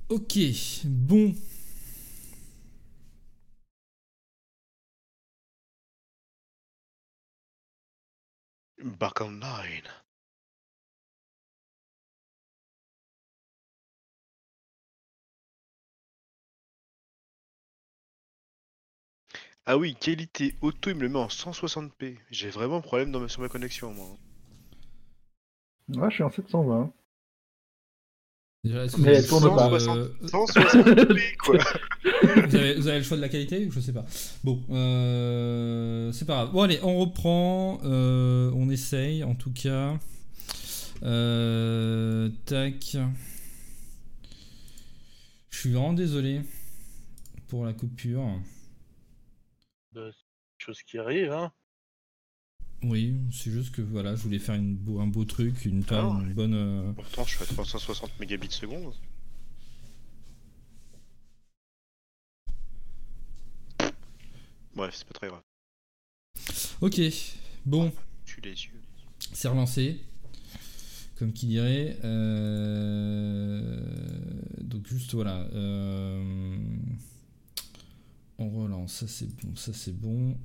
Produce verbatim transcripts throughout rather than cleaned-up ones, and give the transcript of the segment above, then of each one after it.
Ok, bon. Back online. Ah oui, qualité auto, il me le met en cent soixante p. J'ai vraiment un problème dans ma- sur ma connexion, moi. Ouais, je suis en sept cent vingt. Déjà, est-ce Mais que elle vous avez tourne le pas. choix cent soixante, de- cent soixante p, quoi. vous, avez, vous avez le choix de la qualité ou je sais pas. Bon, euh, c'est pas grave. Bon, allez, on reprend. euh, on essaye, en tout cas. Euh, tac. Je suis vraiment désolé pour la coupure. De choses qui arrivent, hein. Oui, c'est juste que voilà, je voulais faire une beau, un beau truc, une, Ah non. une bonne. euh, Pourtant, je suis à trois cent soixante mégabits seconde. Bref, c'est pas très grave. Ok, bon, Je suis les yeux. c'est relancé. Comme qui dirait. Euh, Donc, juste voilà. euh, On relance, ça c'est bon, ça c'est bon.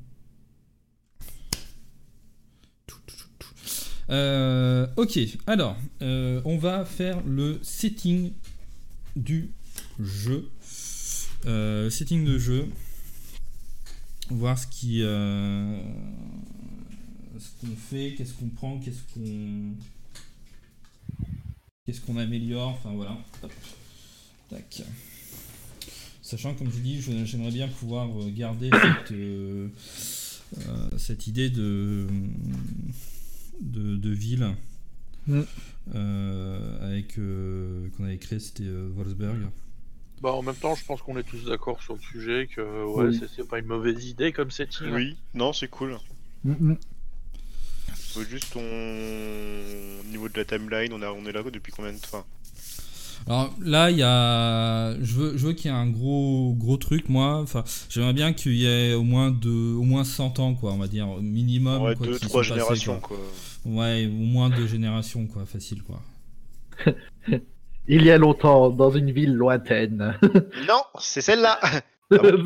Euh, ok, alors, euh, on va faire le setting du jeu. Euh, setting de jeu. Voir ce qui, euh, ce qu'on fait, qu'est-ce qu'on prend, qu'est-ce qu'on, qu'est-ce qu'on améliore. Enfin voilà. Hop. Tac. Sachant, comme je dis, je- j'aimerais bien pouvoir garder cette, euh, euh, cette idée de, de, de ville Mm. euh, avec euh, qu'on avait créé, c'était euh, Wolfsburg. Bah, en même temps, je pense qu'on est tous d'accord sur le sujet que ouais, Oui. c'est, c'est pas une mauvaise idée comme setting. hein. Oui, non, c'est cool. Mm, mm. Faut juste on... Au niveau de la timeline, on, a... on est là depuis combien de temps? Alors là, il y a, je veux, je veux qu'il y ait un gros, gros truc, moi. Enfin, j'aimerais bien qu'il y ait au moins deux, au moins cent ans, quoi, on va dire minimum. Ouais, quoi, deux, qui trois sont passés, générations, quoi. quoi. Ouais, au moins deux générations, quoi, facile, quoi. Il y a longtemps, dans une ville lointaine. Non, c'est celle-là. Ah bon?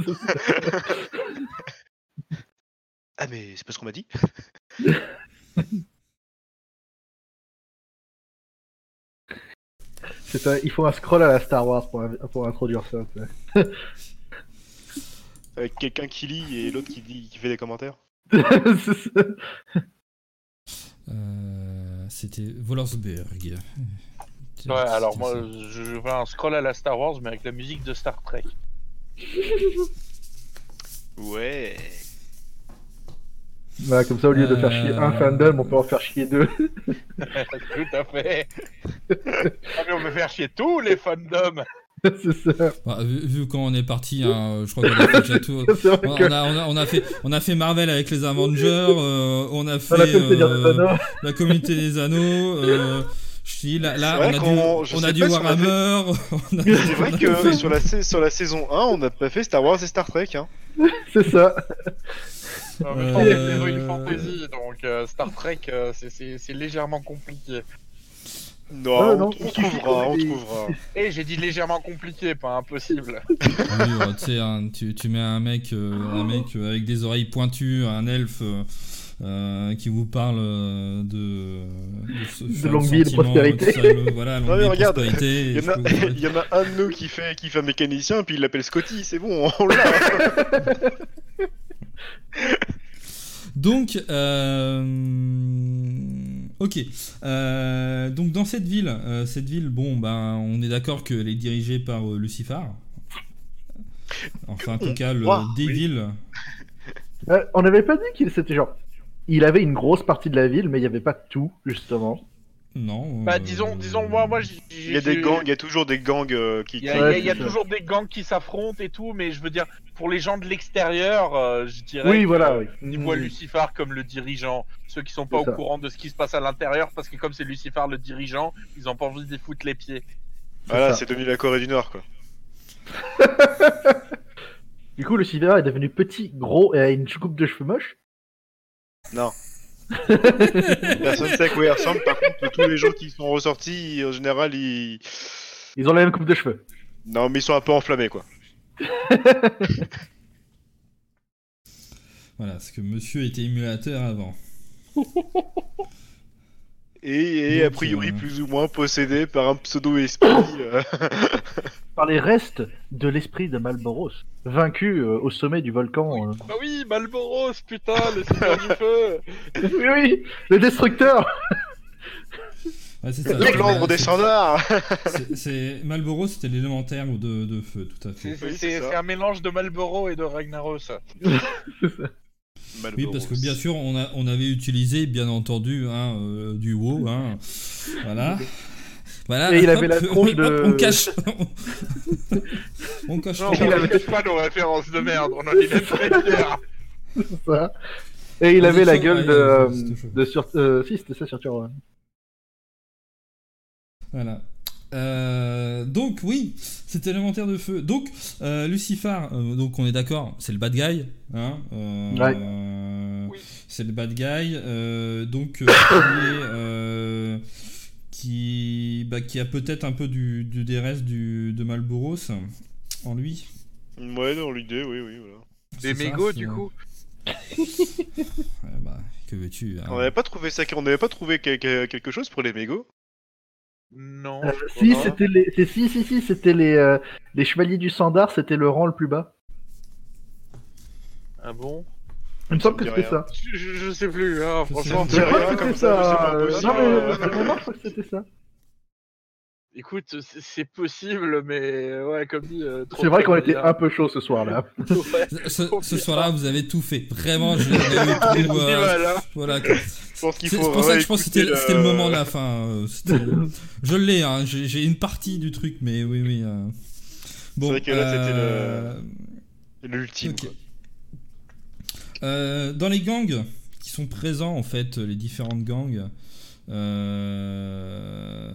Ah mais c'est pas ce qu'on m'a dit. C'est ça, il faut un scroll à la Star Wars pour, pour introduire ça. ça. Avec quelqu'un qui lit et l'autre qui dit, qui fait des commentaires. C'est ça. Euh, c'était Wolfsburg. Ouais, alors C'était moi, ça. je, je veux un scroll à la Star Wars, mais avec la musique de Star Trek. Ouais. Voilà, comme ça, au lieu de faire chier un Euh, fandom, on peut en faire chier deux. Tout à fait. Ah, mais on veut faire chier tous les fandoms. C'est ça. Bah, vu, vu quand on est parti, hein, je crois qu'on a fait déjà tout. C'est vrai On, que- on a, on, a, on, a fait, on a fait Marvel avec les Avengers, euh, on a fait, On a fait le Seigneur des euh, Anneaux. la communauté des anneaux. Euh, je dis, là, là C'est on vrai a qu'on- du, je on sais a du pas si on a fait- Warhammer. on a- C'est on vrai a que fait- sur la, sa- sur la saison un, on n'a pas fait Star Wars et Star Trek. Hein. C'est ça. En même Euh, temps, c'est une fantasy, donc euh, Star Trek, euh, c'est, c'est, c'est légèrement compliqué. Non, Ah, on, non, on il suffit trouvera, qu'on on ait des- trouvera. Et j'ai dit légèrement compliqué, pas impossible. Oui, ouais, tu sais, hein, tu, tu mets un mec, euh, un mec euh, avec des oreilles pointues, un elfe euh, euh, qui vous parle euh, de, de, se De faire longue le vie et de sentiment, prospérité. tout ça, le- voilà, longue Non, mais vie et regarde, prospérité, Il et y, je en a, peux vous parler- il y en a un de nous qui fait, qui fait un mécanicien, puis il l'appelle Scotty, c'est bon, on l'a. Donc, euh, ok. Euh, donc dans cette ville, euh, cette ville, bon, ben, on est d'accord qu'elle est dirigée par euh, Lucifer. Enfin, en tout cas, le Wow, Devil. Euh, on n'avait pas dit qu'il c'était genre. Il avait une grosse partie de la ville, mais il n'y avait pas tout, justement. Non. Bah euh, disons, disons moi, moi, j'ai, Il y a des gangs, il y a toujours des gangs euh, qui. Il y a, qui- il y a- Ouais, il y a c'est ça. toujours des gangs qui s'affrontent et tout, mais je veux dire, pour les gens de l'extérieur, euh, je dirais Oui, que, voilà, euh, oui. ils Mm, voient mm. Lucifer comme le dirigeant. Ceux qui sont pas C'est au ça. courant de ce qui se passe à l'intérieur, parce que comme c'est Lucifer le dirigeant, ils ont pas envie d'y foutre les pieds. Voilà, ça. c'est devenu la Corée du Nord, quoi. Du coup, le Silver est devenu petit, gros et a une coupe de cheveux moche. Non. Personne sait à quoi il ressemble, par contre, tous les gens qui sont ressortis, en général, ils. Ils ont la même coupe de cheveux. Non, mais ils sont un peu enflammés, quoi. Voilà, parce que monsieur était émulateur avant. Et, et Donc, a priori, euh, plus ou moins possédé par un pseudo-esprit. euh, Par les restes de l'esprit de Malboros, vaincu euh, au sommet du volcan. euh. Bah oui, Malboros, putain, le seigneur du feu. Oui, oui, le destructeur. Ouais, c'est ça. L'ordre C'est- des standards. c'est- C'est Malboro, c'était l'élémentaire ou de, de feu, tout à C'est fait. Oui, c'est- c'est ça. c'est un mélange de Malboro et de Ragnaros. Oui, parce que bien sûr, on, a, on avait utilisé, bien entendu, hein, euh, du WoW, hein, voilà. Voilà, Et il hop, avait la tronche hop, de- on cache. on cache. Non, Il on avait- ne cache pas nos références de merde, on en est même très fiers. C'est ça. Et il On avait est la chaud, gueule ouais, de, ouais, euh, c'était chaud. de sur... euh, si, c'était ça sur Turbo. Voilà. Euh, donc oui, c'était l'élémentaire de feu. Donc euh, Lucifer, euh, donc on est d'accord, c'est le bad guy, hein. euh, Ouais. euh, Oui. C'est le bad guy. euh, donc euh, qui, est, euh, qui, bah, qui a peut-être un peu du, du des restes du de Malboros en lui. Ouais, dans l'idée, oui, oui, voilà. C'est Des ça, mégots, c'est- du coup. Ouais, bah, que veux-tu, hein. On n'avait pas trouvé ça, on n'avait pas trouvé que- que- quelque chose pour les mégots. Non. Euh, je si, crois pas. c'était les... c'est- si, si, si, c'était les, euh, les chevaliers du Sandar, c'était le rang le plus bas. Ah bon? Il me semble que me dit c'était rien. ça. je, je- je sais plus, hein, Je sais franchement. plus. Je dis crois rien, que comme c'était ça, ça. c'est pas euh, possible. Non, mais Euh, de mémoire, je crois que c'était ça. Écoute, c'est- c'est possible, mais ouais, comme dit. euh, trop C'est vrai près qu'on de était dire. un peu chaud ce soir-là. Ouais. Ce, Oh, ce putain. soir-là, vous avez tout fait. Vraiment, je, je- C'est je- si mal, hein. voilà. quoi. Je pense qu'il C'est faut c'est pour ça que je pense que c'était réécouter c'était le moment de la fin. euh, c'était- je l'ai, hein, j'ai j'ai une partie du truc, mais oui, oui. euh. Bon, vrai que là, c'était le- euh, l'ultime. ok. quoi. Euh, dans les gangs qui sont présents, en fait, les différentes gangs, euh,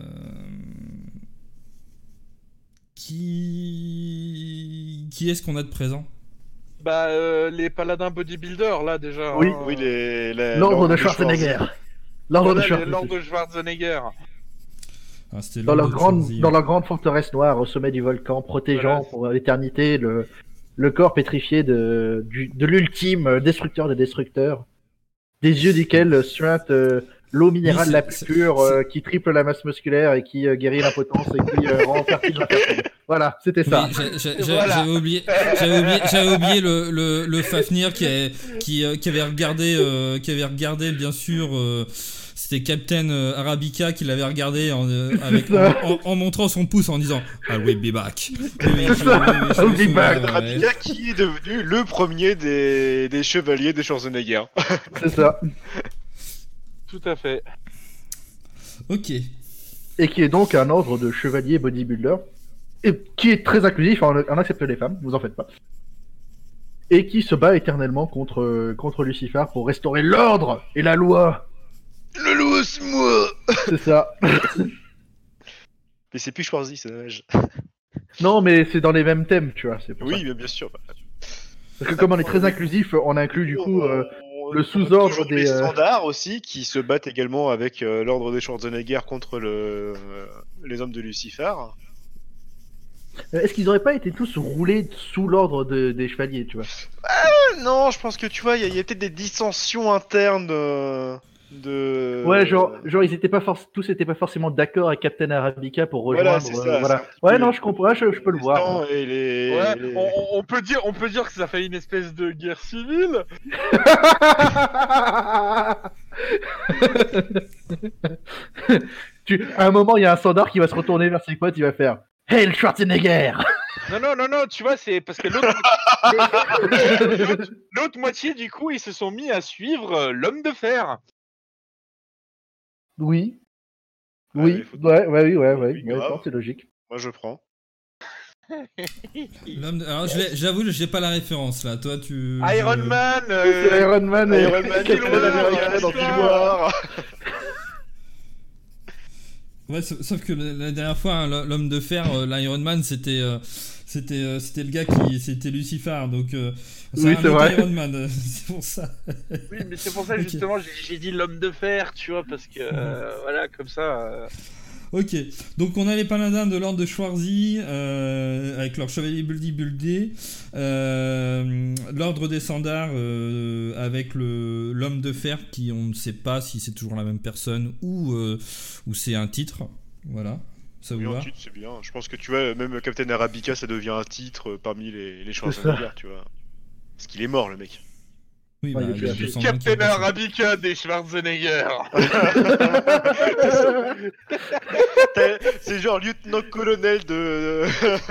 qui qui est-ce qu'on a de présent? Bah, euh, les paladins bodybuilders, là, déjà. Oui. hein. Oui, les, la- L'ordre de Schwarzy. Schwarzenegger. L'ordre de Voilà, les- Schwarzenegger. L'ordre de Schwarzenegger. Ah, c'était Dans l'ordre leur, de grande, Schwarzy, dans hein. leur grande forteresse noire au sommet du volcan, protégeant Voilà. pour l'éternité le, le corps pétrifié de, du, de l'ultime destructeur des destructeurs, des yeux duquel suinte euh, l'eau minérale Oui, la c'est- plus c'est- pure c'est- euh, qui triple la masse musculaire et qui euh, guérit l'impotence et qui euh, rend fertile l'infertile. Voilà, c'était ça. Oui, j'ai- j'ai- j'ai- Voilà. j'avais oublié, j'avais oublié, j'avais oublié le, le, le Fafnir qui, a- qui, euh, qui avait regardé, euh, qui avait regardé bien sûr, euh, c'était Captain euh, Arabica qui l'avait regardé en, euh, avec, en, ça. en- en montrant son pouce en disant I will be back. Oui, oui, oui, oui, ça. oui, oui, je I'll me be souviens, back. ouais. Rabika qui est devenu le premier des, des chevaliers de Schwarzenegger. C'est ça. Tout à fait. Ok. Et qui est donc un ordre de chevaliers bodybuilder, et qui est très inclusif, on, on accepte les femmes, vous en faites pas. Et qui se bat éternellement contre, contre Lucifer pour restaurer l'ordre et la loi. Le loup, c'est moi. C'est ça. Mais c'est plus Schwarzy, c'est dommage. Non, mais c'est dans les mêmes thèmes, tu vois. C'est pour Oui, ça. mais bien sûr. Parce que comme on est très inclusif, on inclut du coup euh, On- le on- sous-ordre toujours des, les euh, standards aussi qui se battent également avec euh, l'ordre des Schwarzenegger contre le, euh, les hommes de Lucifer. Est-ce qu'ils auraient pas été tous roulés sous l'ordre de- des chevaliers, tu vois? Euh, Non, je pense que tu vois, il y a, il y a peut-être des dissensions internes euh, de. Ouais, genre, genre ils étaient pas forc- tous étaient pas forcément d'accord avec Captain Arabica pour Voilà, rejoindre. c'est euh, ça, voilà. c'est un petit Ouais, peu non, je comprends, je, je peux le voir. protestants Et les, Ouais, les- on, on- on peut dire, on peut dire que ça fait une espèce de guerre civile. tu, à un moment, il y a un standard qui va se retourner vers ses potes, il va faire Hail Schwarzenegger. Non, non, non, non, tu vois, c'est parce que l'autre, le- l'autre- l'autre moitié, du coup, ils se sont mis à suivre euh, l'homme de fer. Oui. Ah, Oui, il faut- ouais, ouais, oui, ouais, ouais, Oui, ouais, grave. non, c'est logique. Moi, je prends. L'homme de- Alors, je l'ai- j'avoue, j'ai pas la référence là. Toi, tu. Iron je- Man. C'est euh, Iron Man et Iron Man, Captain Civil War, America dans Civil Civil War. War. Ouais, sauf sauf que la la dernière fois, hein, l'homme de fer, euh, l'Iron Man, c'était, euh, c'était, euh, c'était le gars qui, c'était Lucifer, donc. euh, Oui, un c'est autre vrai. Iron Man, euh, c'est pour ça. Oui, mais c'est pour ça Ok. justement, j'ai j'ai dit l'homme de fer, tu vois, parce que euh, voilà, comme ça. euh, Ok, donc on a les paladins de l'ordre de Schwarzy euh, avec leur chevalier Buldy-Buldé, euh, l'ordre des Sandards euh, avec le, l'homme de fer qui on ne sait pas si c'est toujours la même personne ou, euh, ou c'est un titre, voilà, ça Oui, vous un va? titre, c'est bien. Je pense que tu vois, même Captain Arabica, ça devient un titre euh, parmi les, les Schwarzenegger, tu vois. Parce qu'il est mort, le mec. Oui, Ouais, bah, il y a il y a plus deux la cent vingt qui Captain est passé. Arabica des Schwarzenegger. T'as- C'est genre lieutenant-colonel de...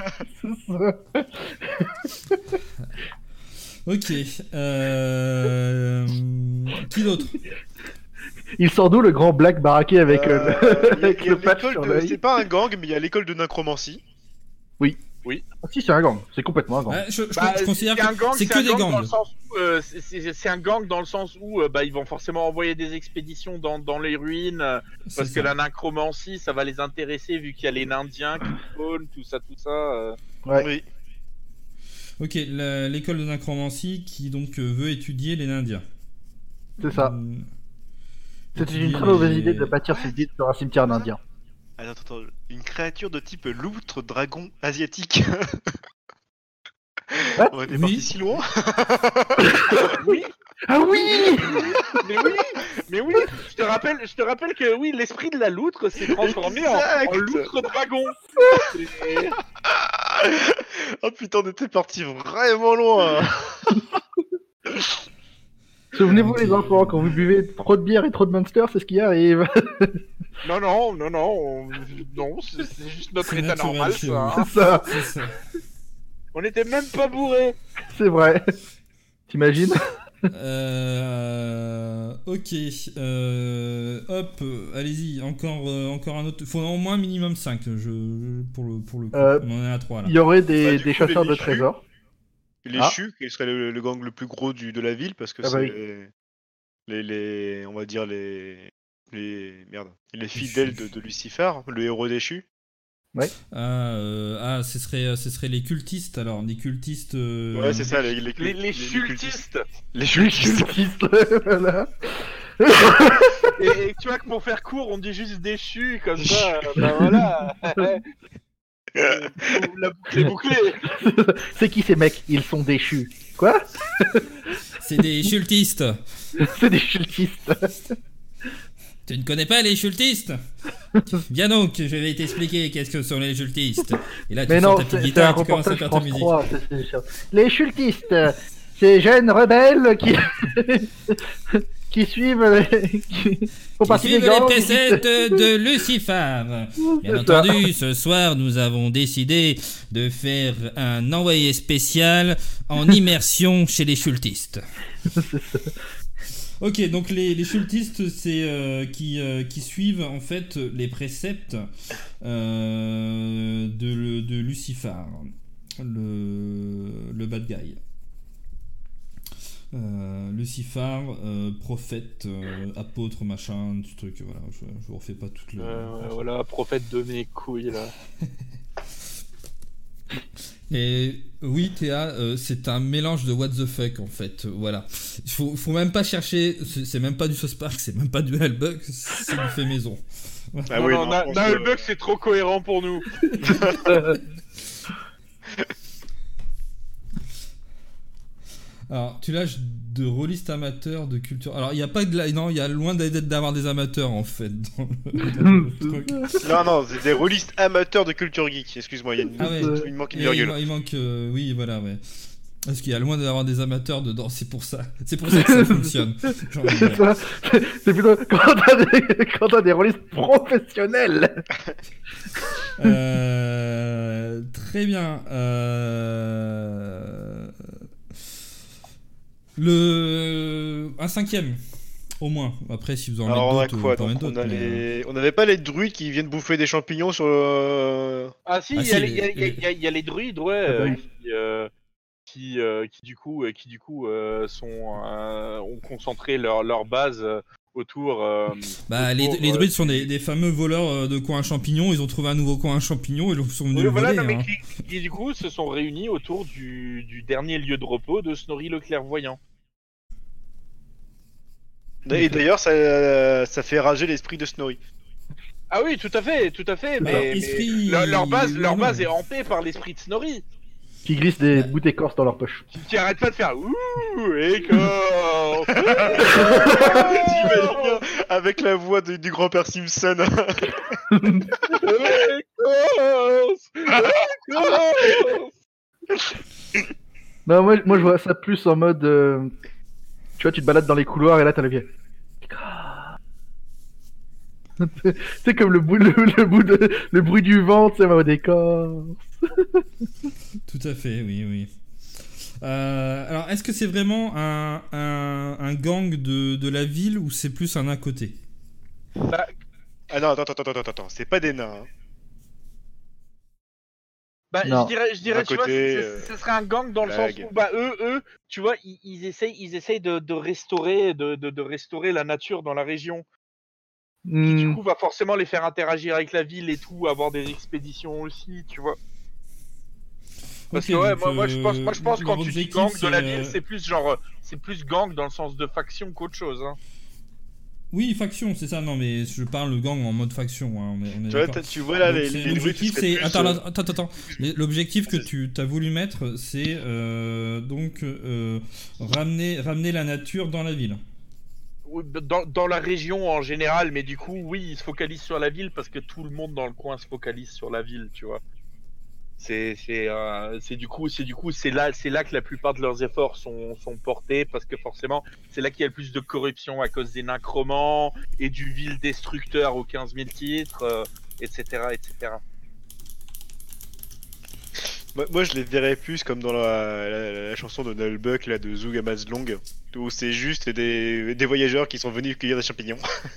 Ok, euh... qui d'autre? Il sort d'où le grand black baraqué avec, euh, Euh, le- il y a- avec il y a le patch l'école sur de- l'œil? C'est pas un gang, mais il y a l'école de necromancie. Ah, si, c'est un gang, c'est complètement un gang. Ouais, je, je- Bah, je considère c'est un que gang, c'est c'est que un des gang dans gangs. le sens où, euh, c'est- c'est c'est un gang dans le sens où euh, bah, ils vont forcément envoyer des expéditions dans, dans les ruines euh, C'est parce que ça. la necromancie ça va les intéresser vu qu'il y a les Indiens qui spawnent, tout ça, tout ça. euh. Ouais. Oui. Ok, la- l'école de necromancie qui donc euh, veut étudier les Indiens. C'est ça. Euh, C'était étudier une très mauvaise les- idée de bâtir ce site sur un cimetière d'Indiens. Attends, attends, attends. Une créature de type loutre dragon asiatique. What On était Oui. parti si loin. Oui, Ah oui mais oui, mais oui. Je te rappelle, je te rappelle que oui, l'esprit de la loutre s'est transformé en, Exact. en loutre dragon. C'est- Oh putain, on était parti vraiment loin. Souvenez-vous Ok. les enfants, quand vous buvez trop de bière et trop de Monster, c'est ce qui arrive. Non, non, non, non, on- non, c'est c'est juste notre C'est état naturel normal, chez ça. vous. hein. C'est ça, C'est ça. On était même pas bourrés. c'est vrai. T'imagines? Euh, ok. Euh, hop, euh, allez-y. Encore, euh, encore un autre. Faut au moins minimum cinq je, pour le, pour le coup. Euh, On en est à trois là. Il y aurait des, Bah, du des coup, chasseurs les de Michus. trésors. Les Ah. Chus, qui serait le, le gang le plus gros du, de la ville, parce que Ah bah c'est les, les, on va dire les, les, merde, les fidèles de, de Lucifer, le héros déchu. Ah, euh, ah, ce serait, ce serait les cultistes alors. Les cultistes. euh, Ouais, c'est ça, les, les, Les, les cultistes. cultistes. Les Les cultistes. cultistes, voilà. Et, et tu vois que pour faire court, on dit juste déchu, comme ça, euh, bah voilà. Euh, La boucle est bouclée. C'est qui ces mecs? Ils sont déchus. Quoi? C'est des cultistes. C'est des cultistes. Tu ne connais pas les cultistes? Viens donc, je vais t'expliquer qu'est-ce que sont les cultistes. Et là, tu Mais sors non, ta petite c'est c'est guitare un et tu commences à reportage faire ta France musique. trois. c'est- c'est- c'est- Les cultistes, ces jeunes rebelles qui qui suivent les... qui font Qui partie des suivent les gangs. préceptes de Lucifer. Bien C'est ça. entendu, ce soir, nous avons décidé de faire un envoyé spécial en immersion chez les cultistes. Ok, donc les, les cultistes, c'est euh, qui, euh, qui suivent en fait les préceptes euh, de, le- de Lucifer, le, le bad guy. Euh, Lucifer, euh, prophète, euh, apôtre, machin, ce truc, voilà, je, je vous refais pas toute le... Euh, voilà, prophète de mes couilles là. Et oui, Théa, euh, c'est un mélange de what the fuck en fait, voilà. Il faut, faut même pas chercher, c'est c'est même pas du South Park, c'est même pas du Hellbug, c'est du fait maison. Ah non, oui, non, non, Na- je pense Nullbug, que- c'est trop cohérent pour nous. Alors, tu lâches de rôlistes amateurs de culture. Alors, il y a pas de la... non, il y a loin d'être d'avoir des amateurs en fait dans le, dans le truc. Non, non, c'est des rôlistes amateurs de culture geek. Excuse-moi, il, y a une... Ah ouais. il manque une Et il, virgule. ma- il manque, euh, oui, voilà, ouais. Parce qu'il y a loin d'avoir des amateurs dedans, c'est pour ça. C'est pour ça que ça fonctionne. j'ai envie de C'est dire. ça. C'est c'est plutôt quand t'as des, quand t'as des rôlistes professionnels. Euh, très bien. Euh, Le un cinquième, au moins. Après, si vous en Alors on a mettez d'autres, quoi vous en donc mettez on, a d'autres, mais, euh, les... on avait pas les druides qui viennent bouffer des champignons sur le... Ah si, Ah, il y, a si, les- il y a- les- il y a- il y a- il y a les druides, ouais, Ah bah euh, oui. qui, euh, qui, euh, qui du coup, euh, qui du coup euh, sont, euh, ont concentré leur, leur base euh, autour. euh, Bah, les, autour, les euh, druides sont des, des fameux voleurs euh, de coins à champignons. Ils ont trouvé un nouveau coin à champignons et ils sont venus oui, le voilà, voler. non, mais hein. qui, qui, du coup se sont réunis autour du, du dernier lieu de repos de Snorri le Clairvoyant. Et d'ailleurs ça, ça fait rager l'esprit de Snorri. Ah oui, tout à fait, tout à fait, Bah, mais, mais esprit- leur, leur base, leur non. base est hantée par l'esprit de Snorri, Qui glissent des Ouais. bouts d'écorce dans leur poche. qui, qui arrête pas de faire ouh, écorce. T'imagines bien, avec la voix de- du grand-père Simpson. Écorce, écorce. Non, moi, moi je vois ça plus en mode. euh, Tu vois, tu te balades dans les couloirs et là t'as le vieil. C'est comme le, bout, le, le, bout de, le bruit du vent, tu sais, en mode écorce. Tout à fait, oui, oui. Euh, alors, est-ce que c'est vraiment un, un, un gang de, de la ville ou c'est plus un à côté? Bah, Ah non, attends, attends, attends, attends, attends, c'est pas des nains. Hein. Bah, Non. je dirais, je dirais, D'un tu côté, vois, euh, ce serait un gang dans le blague. sens où, bah, eux, eux, tu vois, ils, ils essayent, ils essayent de, de restaurer, de, de, de restaurer la nature dans la région, qui du Hmm. coup va forcément les faire interagir avec la ville et tout, avoir des expéditions aussi, tu vois. Parce Ok, que ouais, donc, moi, moi je pense, moi je pense leur quand tu dis objectif, gang de la c'est, ville, euh, c'est plus genre, euh, c'est plus gang dans le sens de faction qu'autre chose. Hein. Oui, faction, c'est ça. Non, mais je parle le gang en mode faction. Hein, on est, on est Tu vois, d'accord. t'as- tu vois là Donc, les, c'est- les bruits, l'objectif, ce serait c'est. plus, Attends, euh, là, attends, attends. Les- L'objectif que tu as voulu mettre, c'est euh, donc euh, ramener, ramener la nature dans la ville. Oui, Dans, dans la région en général, mais du coup, oui, ils se focalisent sur la ville parce que tout le monde dans le coin se focalise sur la ville, tu vois. C'est c'est euh, c'est du coup c'est du coup c'est là c'est là que la plupart de leurs efforts sont sont portés parce que forcément c'est là qu'il y a le plus de corruption à cause des necromants et du vil destructeur aux quinze mille titres, euh, et cetera et cetera. Moi, moi, je les verrais plus comme dans la, la, la chanson de Nullbuck là de Zug Amazlong, où c'est juste des, des voyageurs qui sont venus cueillir des champignons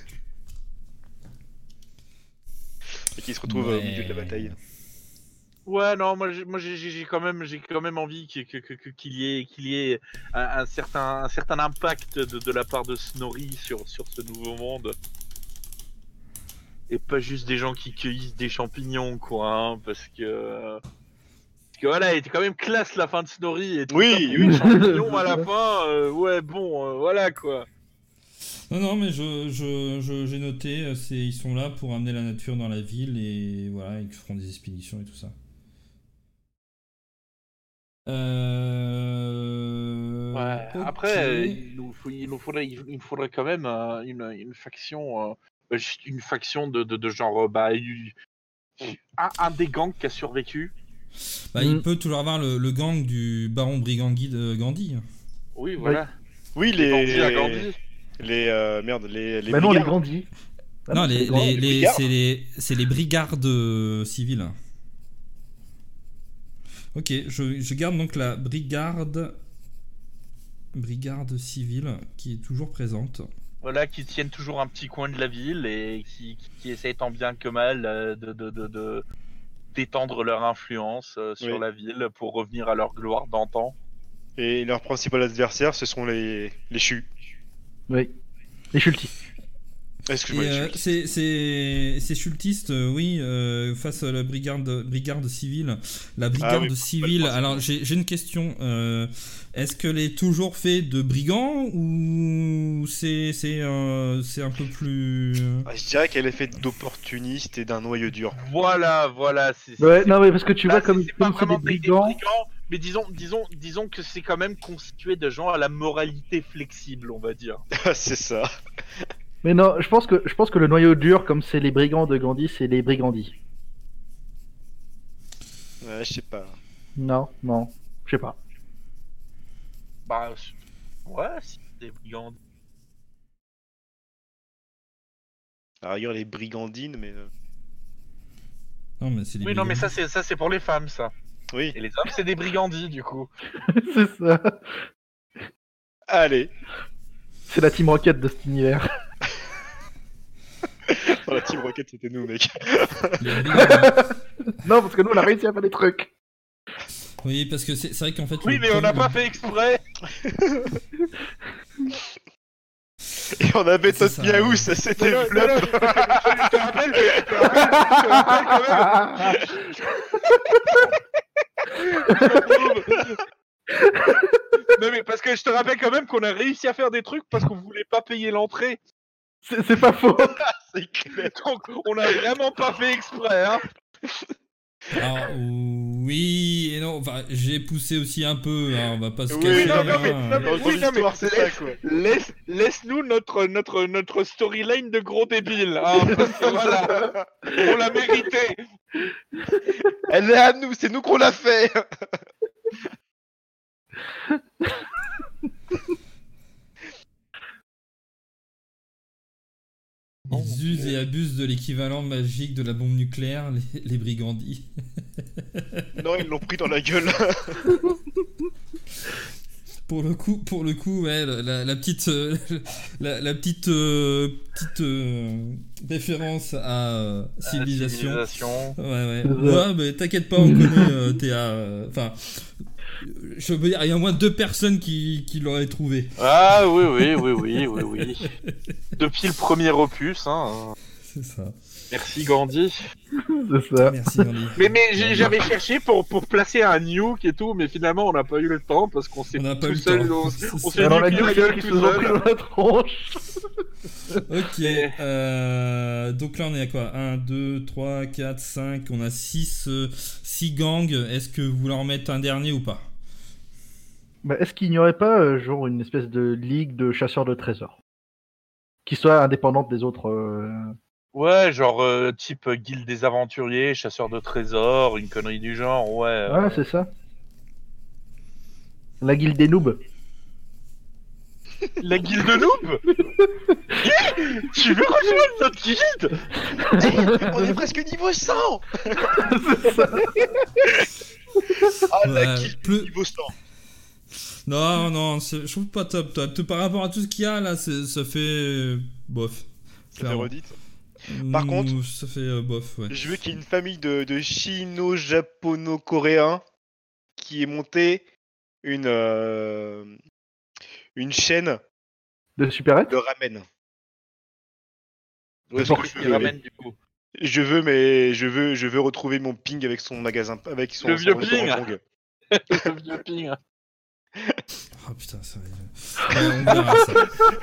et qui se retrouvent au Ouais. milieu de la bataille. Ouais, non, moi, j'ai, moi, j'ai, j'ai j'ai quand même, j'ai quand même envie que, que, que- que- qu'il y ait, qu'il y ait un, un certain, un certain impact de, de la part de Snorri sur, sur ce nouveau monde. Et pas juste des gens qui cueillissent des champignons, quoi, hein, parce que, parce que voilà, il était quand même classe la fin de Snorri et tout Oui, ça pour oui. des champignons à la fin, euh, ouais, bon, euh, voilà, quoi. Non, non, mais je, je, je- j'ai noté, euh, c'est, ils sont là pour amener la nature dans la ville et voilà, ils feront des expéditions et tout ça. Euh... Ouais, ok. après, il nous, faut- il nous faudrait, il nous faudrait quand même euh, une, une faction, euh, euh, juste une faction de, de, de genre, euh, bah, eu- un, un des gangs qui a survécu. Bah, Mm. il peut toujours avoir le, le gang du baron Brigandi de Gandhi. Oui, voilà. Oui, Qui est vendu à les. Gandhi. Les. Euh, merde, les. les Bah non, les brigards. grandis. Ah non, c'est les, grands- les, les- brigards. c'est les, c'est les brigardes euh, civiles. Ok, je, je garde donc la brigarde, brigarde civile qui est toujours présente. Voilà, qui tiennent toujours un petit coin de la ville et qui, qui, qui essayent tant bien que mal euh, de, de, de, de- d'étendre leur influence euh, sur Oui. la ville pour revenir à leur gloire d'antan. Et leur principal adversaire, ce sont les. Les chus. Oui. Les chultis. Excuse-moi, Et les euh, chus. ces, ces, ces chultistes, euh, oui, euh, face à la brigarde, brigarde civile. La brigarde oui, civile, pas le alors j'ai, j'ai une question. euh, est-ce qu'elle est toujours faite de brigands ou c'est, c'est, euh, c'est un peu plus. Ah, je dirais qu'elle est faite d'opportunistes et d'un noyau dur. Voilà, voilà. C'est, Ouais, c'est- non, mais parce que tu là, vois, c'est- comme c'est pas comme c'est des vraiment des- des brigands. brigands, mais disons, disons, disons que c'est quand même constitué de gens à la moralité flexible, on va dire. C'est ça. Mais non, je pense que je pense que le noyau dur, comme c'est les brigands de Gandhi, c'est les brigandis. Ouais, je sais pas. Non, non, je sais pas. Bah, ouais, c'est des brigands. À la rigueur, les brigandines, mais. euh, Non, mais c'est les Oui, non, mais brigands. ça, c'est ça, c'est pour les femmes, ça. Oui. Et les hommes, c'est des brigandis, du coup. C'est ça. Allez. C'est la Team Rocket de cet univers. Dans la Team Rocket, c'était nous, mec. Les brigands. Non, parce que nous, on a réussi à faire des trucs. Oui, parce que c'est, c'est vrai qu'en fait. Oui, le mais on n'a problème- pas fait exprès. Et on avait C'est notre ça. miaou, ça s'est Non, non, non, développé. je te rappelle, je te rappelle, je te rappelle quand même. Non mais parce que je te rappelle quand même qu'on a réussi à faire des trucs parce qu'on voulait pas payer l'entrée. C'est c'est pas faux. C'est clair. Donc, on a vraiment pas fait exprès, hein. Alors, oui et non, enfin, j'ai poussé aussi un peu, hein, on va pas se Oui, cacher. non, mais- hein. mais- Dans oui, ton non, mais histoire, c'est ça, quoi. Laisse, laisse-nous notre, notre, notre storyline de gros débile, hein, parce que voilà, on l'a mérité. Elle est à nous, c'est nous qu'on l'a fait. Ils usent et abusent de l'équivalent magique de la bombe nucléaire, les, les brigandis. Non, ils l'ont pris dans la gueule. Pour le coup, pour le coup, ouais, la, la- la petite, euh, la, la petite, euh, petite euh, référence à euh, civilisation. Civilisation. Ouais, ouais. C'est ça. Ouais, mais t'inquiète pas, on connaît euh, Théa. euh, Enfin, je veux dire, il y a au moins deux personnes qui, qui l'auraient trouvé. Ah oui, oui, oui, oui, oui, oui. Depuis le premier opus, hein. C'est ça. Merci Gandhi. C'est ça. Merci, Andy. Mais, mais j'ai- j'avais cherché pour, pour placer un nuke et tout, mais finalement on n'a pas eu le temps parce qu'on s'est On n'a pas tout eu le seul, temps. on, C'est on ça. s'est Alors la niqué la gueule gueule qui tout se sont pris seul. dans la tronche. Ok, euh, donc là on est à quoi? un, deux, trois, quatre, cinq, on a six gangs. Est-ce que vous voulez en mettre un dernier ou pas? Bah, est-ce qu'il n'y aurait pas euh, genre une espèce de ligue de chasseurs de trésors qui soit indépendante des autres euh, Ouais, genre euh, type euh, guilde des aventuriers, chasseurs de trésors, une connerie du genre, ouais. euh, Ouais, c'est ça. La guilde des noobs. La guilde noob. Tu veux rejoindre notre guilde? On est presque niveau cent. C'est ça. Ah, la Ouais, guilde plus- niveau cent. Non, non, c'est- je trouve pas top, top. Par rapport à tout ce qu'il y a là, c'est- ça fait euh, bof. Ça fait Clairement. redite. Par Mm, contre- ça fait euh, bof, ouais. Je veux qu'il y ait une famille de, de chino-japono-coréens qui ait monté une, euh, une chaîne De supérette. de ramen. Où est-ce Pour que qui, tu les ramènes du coup? Je veux, mais je veux, je veux retrouver mon ping avec son magasin, avec son, Le son vieux restaurant ping. Hong. Le vieux ping. Oh putain, ça va. Ouais, on verra ça.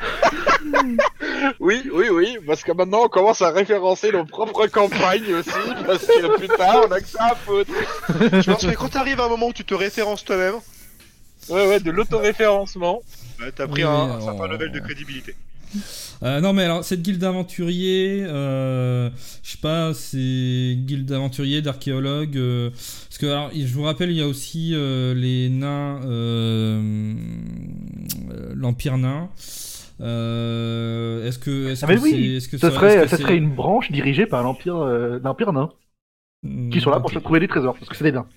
Oui, oui, oui, parce que maintenant on commence à référencer nos propres campagnes aussi, parce que putain, on a que ça à foutre. Je pense que quand t'arrives à un moment où tu te références toi-même, Ouais, ouais, de l'autoréférencement. bah, t'as pris Oui, un, oui, un certain on- level de crédibilité. Euh, non mais alors cette guilde d'aventuriers, euh, je sais pas, c'est une guilde d'aventuriers, d'archéologues. euh, parce que alors, je vous rappelle, il y a aussi euh, les nains, euh, euh, l'empire nain. Euh, est-ce que, est-ce Ah mais que oui, c'est, est-ce que Ce ça, serait, est-ce que ça c'est- serait une branche dirigée par l'empire euh, l'empire nain, qui sont là pour Ok. se trouver des trésors, parce que c'est des nains.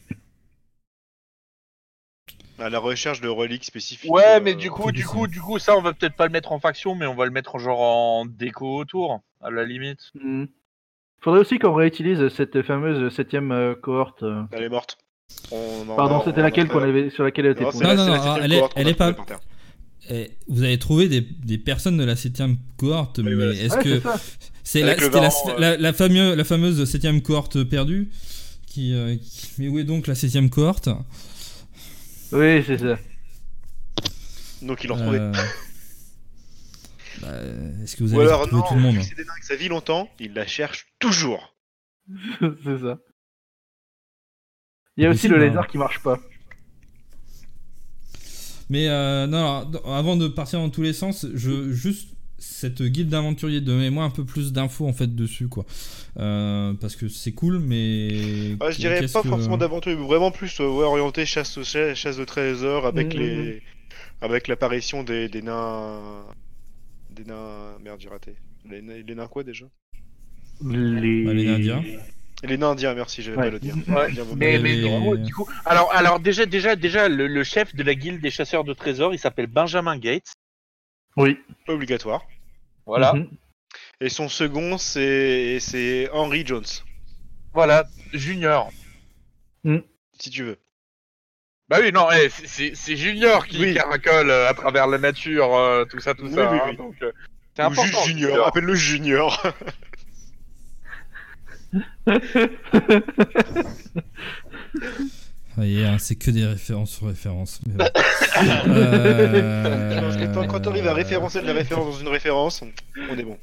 À la recherche de reliques spécifiques. Ouais, euh, mais du coup, faut du descendre. coup, du coup, ça on va peut-être pas le mettre en faction, mais on va le mettre en genre en déco autour, à la limite. Hmm. Faudrait aussi qu'on réutilise cette fameuse septième euh, cohorte. euh. Elle est morte. On en Pardon, a- c'était on en laquelle a- qu'on avait, sur laquelle elle était Non, posée. c'est la- Non, c'est non, la non, septième elle est- cohorte qu'on elle a est pas- trouvée par terre. Eh, vous avez trouvé des, des personnes de la septième cohorte, Oui, mais voilà, est-ce Ouais, que c'est ça. c'est la, Avec le c'était la, baron, euh. la, la fameux- la fameuse septième cohorte perdue qui, euh, qui- mais où est donc la septième cohorte? Oui, c'est ça. Donc ils l'ont retrouvé. Euh, bah, est-ce que vous Ou avez alors retrouvé non, tout le monde? vu que c'est des nains que ça vit longtemps, ils la cherchent toujours. C'est ça. Il y a C'est aussi possible, le hein. lézard qui marche pas. Mais euh, non, alors, d- avant de partir dans tous les sens, je juste cette guilde d'aventuriers, donnez-moi un peu plus d'infos en fait dessus quoi. Euh, parce que c'est cool, mais Ah, je dirais qu'est-ce pas que- forcément d'aventure, mais vraiment plus euh, ouais, orienté chasse, chasse, chasse de trésors avec Mhm. les avec l'apparition des, des nains des nains merde j'ai raté les, nains- les nains quoi déjà Les... Bah, les Indiens. les nains indiens merci j'avais Ouais. pas le dire. Ouais. Bien, vous Mais, m'avez mais dit, du Laurent. coup, du coup- alors, alors déjà, déjà, déjà, le, le chef de la guilde des chasseurs de trésors, il s'appelle Benjamin Gates. Oui. Pas obligatoire. Voilà, Mhm. Et son second c'est c'est Henry Jones voilà, Junior. si tu veux. Bah oui, non, eh, c'est- c'est c'est Junior qui Oui. caracole euh, à travers la nature, euh, tout ça, tout Oui, ça. oui, hein, oui. donc, euh, c'est Ou important. juste Junior, appelle-le Junior. voyez, hein, c'est que des références sur références. Mais bon. euh... Parce que quand, quand on arrive à référencer de la référence dans une référence, on est bon.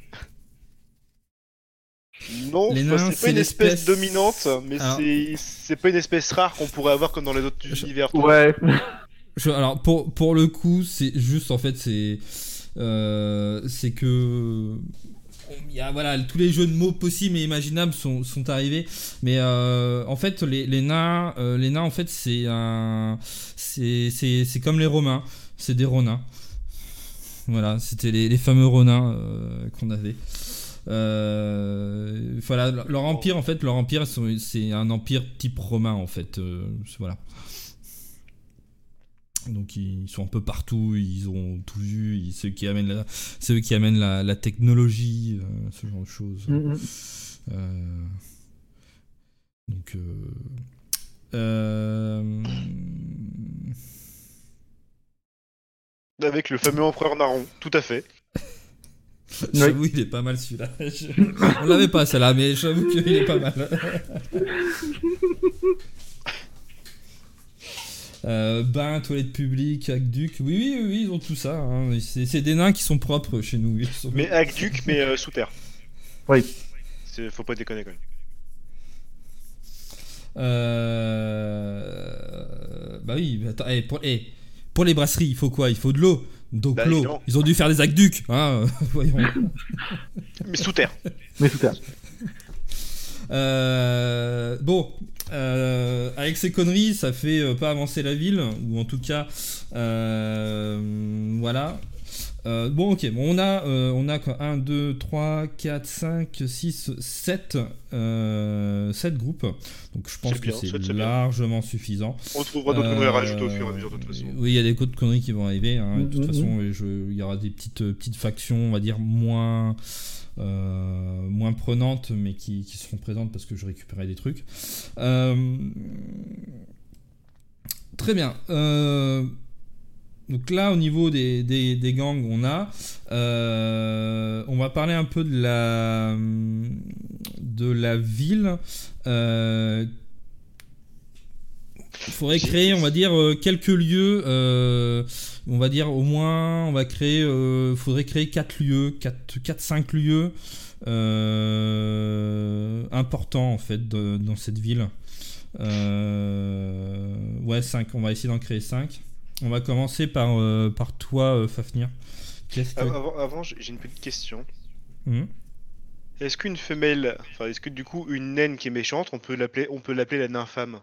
Non, Les enfin, nains, c'est c'est pas une espèce l'espèce- dominante, mais Alors- c'est c'est pas une espèce rare qu'on pourrait avoir comme dans les autres Je- univers. Ouais. Je- alors pour pour le coup, c'est juste en fait c'est euh, c'est que il y a, voilà, tous les jeux de mots possibles et imaginables sont, sont arrivés, mais euh, en fait les, les nains euh, les nains en fait c'est un c'est c'est c'est comme les Romains, c'est des Ronins. Voilà, c'était les, les fameux Ronins euh, qu'on avait. Euh, voilà, leur empire en fait, leur empire sont- c'est un empire type romain en fait. euh, voilà. Donc ils sont un peu partout, ils ont tout vu, ils- c'est eux qui amènent la, c'est eux qui amènent la, la technologie, euh, ce genre de choses. Mhm. Euh, donc euh, euh, Avec le fameux empereur Naron, tout à fait. j'avoue il est pas mal celui-là. Je- On l'avait pas celle-là, mais j'avoue qu'il est pas mal. Euh, bain, toilette publique, aqueduc, oui, oui, oui, oui, ils ont tout ça. Hein. C'est, c'est des nains qui sont propres chez nous. Ils sont- Mais Aqueduc, mais euh, sous terre. Oui. C'est- Faut pas déconner quand même. Euh... Bah oui, mais attends, eh, pour, eh, pour les brasseries, il faut quoi? Il faut de l'eau. Donc Bah, l'eau, évidemment. ils ont dû faire des aqueducs. Hein. Voyons. Mais sous terre. Mais sous terre. Euh, bon, euh, avec ces conneries, ça fait euh, pas avancer la ville, ou en tout cas, euh, voilà. Euh, bon, ok, bon, on a, euh, on a quoi, un, deux, trois, quatre, cinq, six, sept, euh, sept groupes. Donc je pense C'est que bien, c'est sept, c'est bien. largement suffisant. On trouvera d'autres Euh, conneries à rajouter au fur et à mesure de toute façon. Oui, il y a des autres conneries qui vont arriver. Hein. De toute Mhm. façon, et je- il y aura des petites, petites factions, on va dire, moins, euh, moins prenantes, mais qui, qui seront présentes parce que je récupérerai des trucs. Euh, Très bien. Euh, Donc là, au niveau des, des, des gangs, on a. Euh, on va parler un peu de la, de la ville. Euh, Il faudrait créer, on va dire, euh, quelques lieux. Euh, on va dire au moins, on va créer. Il faudrait créer quatre lieux, quatre cinq lieux euh, importants en fait de, dans cette ville. Euh, ouais, cinq. On va essayer d'en créer cinq. On va commencer par, euh, par toi, euh, Fafnir. Qu'est-ce que... Avant, avant, j'ai j'ai une petite question. Mhm. Est-ce qu'une femelle, enfin, est-ce que du coup une naine qui est méchante, on peut l'appeler, on peut l'appeler la nymphame?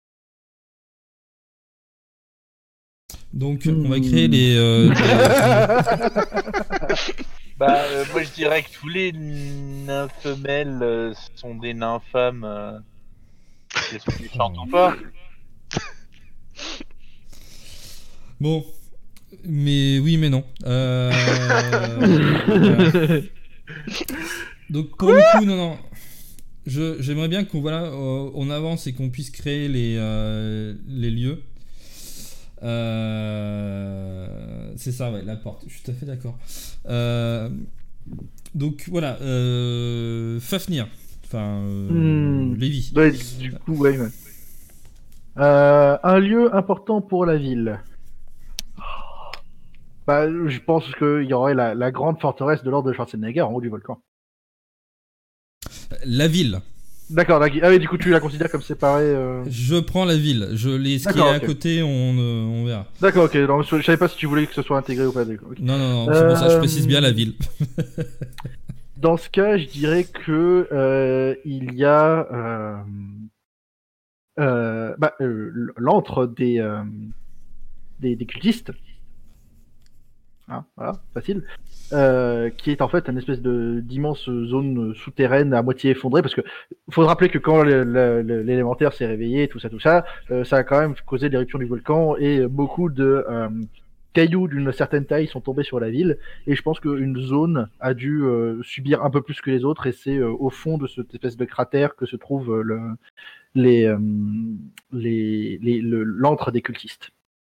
Donc, on va créer les... euh, les- Bah, euh, moi je dirais que tous les nains femelles euh, sont des nains femmes. Euh... Qu'elles sont méchantes ou pas? Bon, mais oui, mais non. Euh, voilà. Donc, pour le coup, non, non. Je, j'aimerais bien qu'on voilà, euh, on avance et qu'on puisse créer les, euh, les lieux. Euh, c'est ça, ouais, la porte. Je suis tout à fait d'accord. Euh, donc voilà, euh, Fafnir, enfin euh, Hmm. Lévi. Ouais, du coup, ouais. ouais. Euh, un lieu important pour la ville. Bah, je pense qu'il y aurait la, la grande forteresse de l'ordre de Schwarzenegger en haut du volcan. La ville. D'accord, d'accord. Ah oui, du coup, tu la considères comme séparée. euh, Je prends la ville. Je les ce qui est D'accord, à ok. côté, on, euh, on verra. D'accord, ok. Non, je savais pas si tu voulais que ce soit intégré ou pas. D'accord, ok. Non, non, non. C'est pour ça que je Euh, précise bien la ville. Dans ce cas, je dirais que euh, il y a euh, euh, bah, euh, l'antre des, euh, des des cultistes. Hein, voilà, facile. Euh, qui est en fait une espèce de d'immense zone souterraine à moitié effondrée, parce que faut se rappeler que quand le- le- le- l'élémentaire s'est réveillé, tout ça, tout ça, euh, ça a quand même causé l'éruption du volcan et beaucoup de euh, cailloux d'une certaine taille sont tombés sur la ville. Et je pense qu'une zone a dû euh, subir un peu plus que les autres, et c'est euh, au fond de cette espèce de cratère que se trouve euh, le, les, euh, les, les, le- l'antre des cultistes.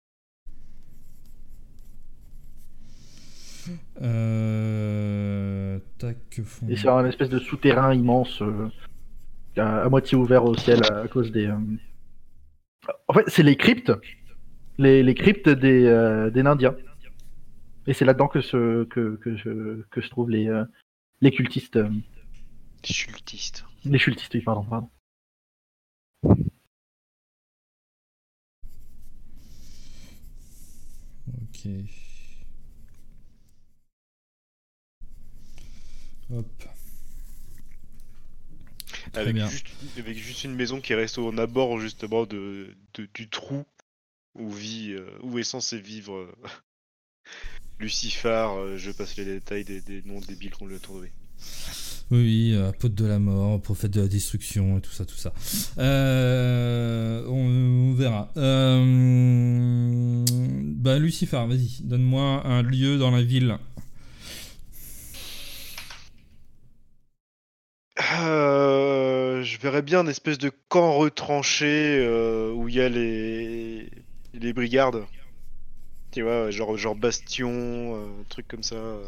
Euh... Tac, fond. Et c'est un espèce de souterrain immense, euh, à, à moitié ouvert au ciel à, à cause des, euh, En fait, c'est les cryptes, les, les cryptes des, euh, des Indiens. Et c'est là-dedans que se, que, que, je, que se trouvent les, euh, les cultistes. euh, Chultiste. Les cultistes, oui, pardon. pardon. Ok. Hop. Très Avec bien. juste, avec juste une maison qui reste au abord justement de, de- du trou où vit, euh, où est censé vivre euh, Lucifer. euh, je passe les détails des, des noms débiles qu'on lui a trouvés. Oui, oui, euh, apôtre de la mort, prophète de la destruction, et tout ça, tout ça. Euh, on, on verra. Euh, bah, Lucifer, vas-y, donne-moi un lieu dans la ville. Euh, je verrais bien une espèce de camp retranché euh, où il y a les, les brigades. Tu vois, genre, genre Bastion, euh, un truc comme ça. euh.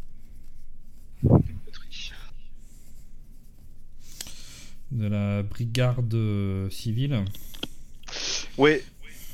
De la brigade euh, civile. Ouais,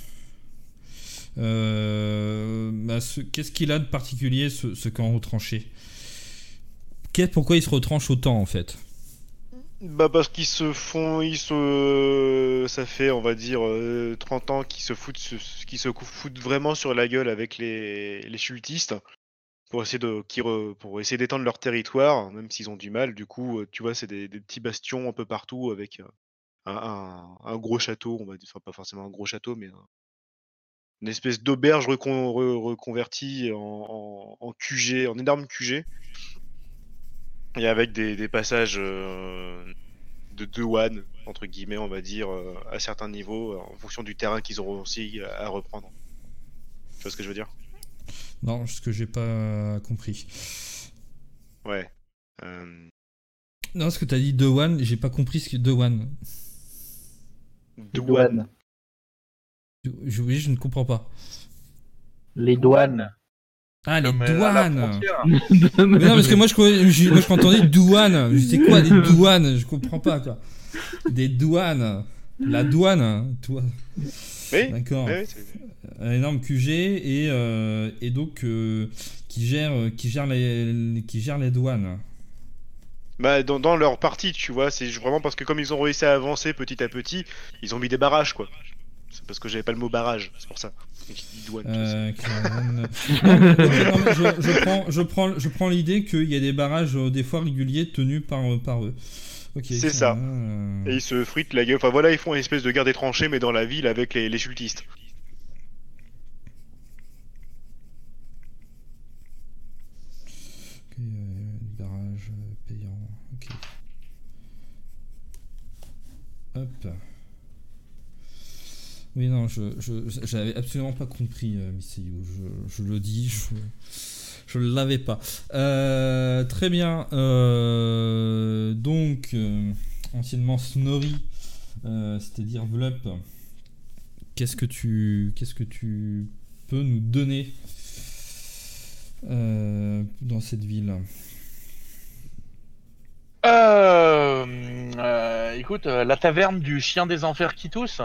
Euh, bah, ce- qu'est-ce qu'il a de particulier, ce, ce camp retranché? Qu'est- Pourquoi il se retranche autant, en fait? bah parce qu'ils se font, ils se, ça fait on va dire euh, trente ans qu'ils se foutent, se- qu'ils se foutent vraiment sur la gueule avec les, les cultistes pour essayer de, qui re- pour essayer d'étendre leur territoire, même s'ils ont du mal. Du coup, euh, tu vois, c'est des, des petits bastions un peu partout avec euh, un, un- un gros château, on va dire, enfin pas forcément un gros château, mais un- une espèce d'auberge recon- re- reconvertie en, en, en Q G, en énorme Q G, et avec des, des passages euh, de douane, entre guillemets, on va dire, euh, à certains niveaux, euh, en fonction du terrain qu'ils auront aussi à, à reprendre. Tu vois ce que je veux dire? Non, ce que j'ai pas compris. Ouais. Euh, Non, ce que t'as dit Dewan, j'ai pas compris ce que Dewan. Les douane. douanes. Je, oui, je ne comprends pas. Les douanes. Ah, les Comme, euh, à la douanes. frontière. Mais non, parce que moi je, connais- je- moi, je m'entendais douane. Je sais quoi, des douanes? Je comprends pas, quoi. Des douanes. La douane, toi. Oui, D'accord. oui, c'est- Un énorme Q G et, euh, et donc euh, qui gère qui gère les qui gère les douanes. Bah, dans, dans leur partie, tu vois, c'est vraiment parce que comme ils ont réussi à avancer petit à petit, ils ont mis des barrages, quoi. C'est parce que j'avais pas le mot barrage, c'est pour ça. Donc, ils disent douane, tu vois, Euh, qui donne- non, ok, non, mais je, je prends je prends je prends l'idée qu'il y a des barrages euh, des fois réguliers tenus par par eux. Ok. C'est ça. euh, Et ils se fritent la gueule. Enfin voilà, ils font une espèce de guerre des tranchées, mais dans la ville avec les, les cultistes. Ok, euh, barrage euh, payant. Ok. Hop. Oui, non, je, je, j'avais absolument pas compris, euh, Misseyou. Je, je le dis, je, je ne l'avais pas. Euh, très bien. Euh, donc, euh, anciennement Snorri, euh, c'est-à-dire Vlup, qu'est-ce que tu, qu'est-ce que tu peux nous donner euh, dans cette ville? Euh, euh, écoute, euh, la taverne du chien des enfers qui tousse.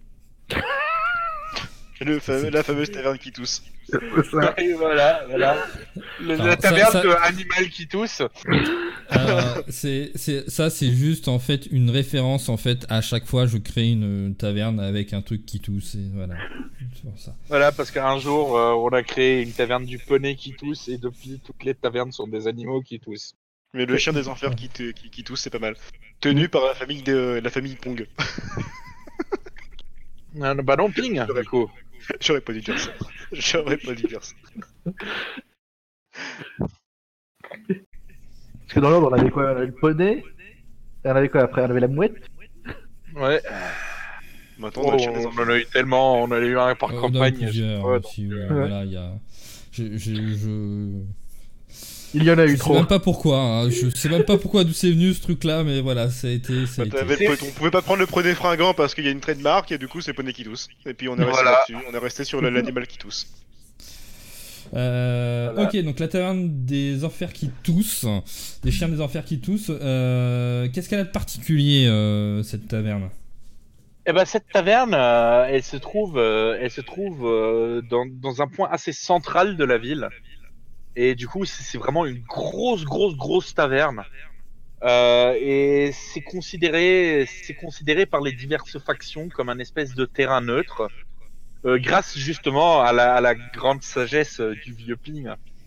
Le fameux- C'est- la fameuse taverne qui tousse. C'est ça. Et voilà, voilà. Le- Alors, la ça- taverne ça- de animal qui tousse. Alors, c'est, c'est, ça, c'est juste en fait une référence. En fait, à chaque fois, je crée une taverne avec un truc qui tousse. Et voilà. C'est pour ça. Voilà, parce qu'un jour, euh, on a créé une taverne du poney qui tousse, et depuis, toutes les tavernes sont des animaux qui toussent. Mais le chien des enfers qui, te- qui, qui tousse, c'est pas mal. Tenu par la famille de la famille Pong. Euh, bah non, ping, du coup. J'aurais pas dû dire ça. J'aurais pas dû dire ça. Parce que dans l'ordre, on avait quoi? On avait le poney. Et on avait quoi après? On avait la mouette. Ouais. Maintenant, on a Oh, le chien des on enfers. en a eu tellement, on en a eu un par Euh, on en a campagne. plusieurs Ouais, aussi, donc, ouais, euh, voilà, il y a. Je, je, je... Il y en a je eu sais trop. même pas pourquoi. Hein. Je sais même pas pourquoi d'où c'est venu ce truc-là, mais voilà, ça a été. Ça a Bah, été. t'avais le- on pouvait pas prendre le poney fringant parce qu'il y a une trademark et du coup c'est poney qui tousse. Et puis on est resté Voilà. là-dessus, on est resté sur le- l'animal qui tousse. Euh, Voilà. Ok, donc la taverne des enfers qui toussent, des chiens des enfers qui toussent. Euh, Qu'est-ce qu'elle a de particulier euh, cette taverne? Eh ben cette taverne, euh, elle se trouve, euh, elle se trouve euh, dans, dans un point assez central de la ville. Et du coup, c'est c'est vraiment une grosse, grosse, grosse taverne. Euh, et c'est considéré, c'est considéré par les diverses factions comme un espèce de terrain neutre, euh, grâce justement à la, à la grande sagesse euh, du vieux Ping.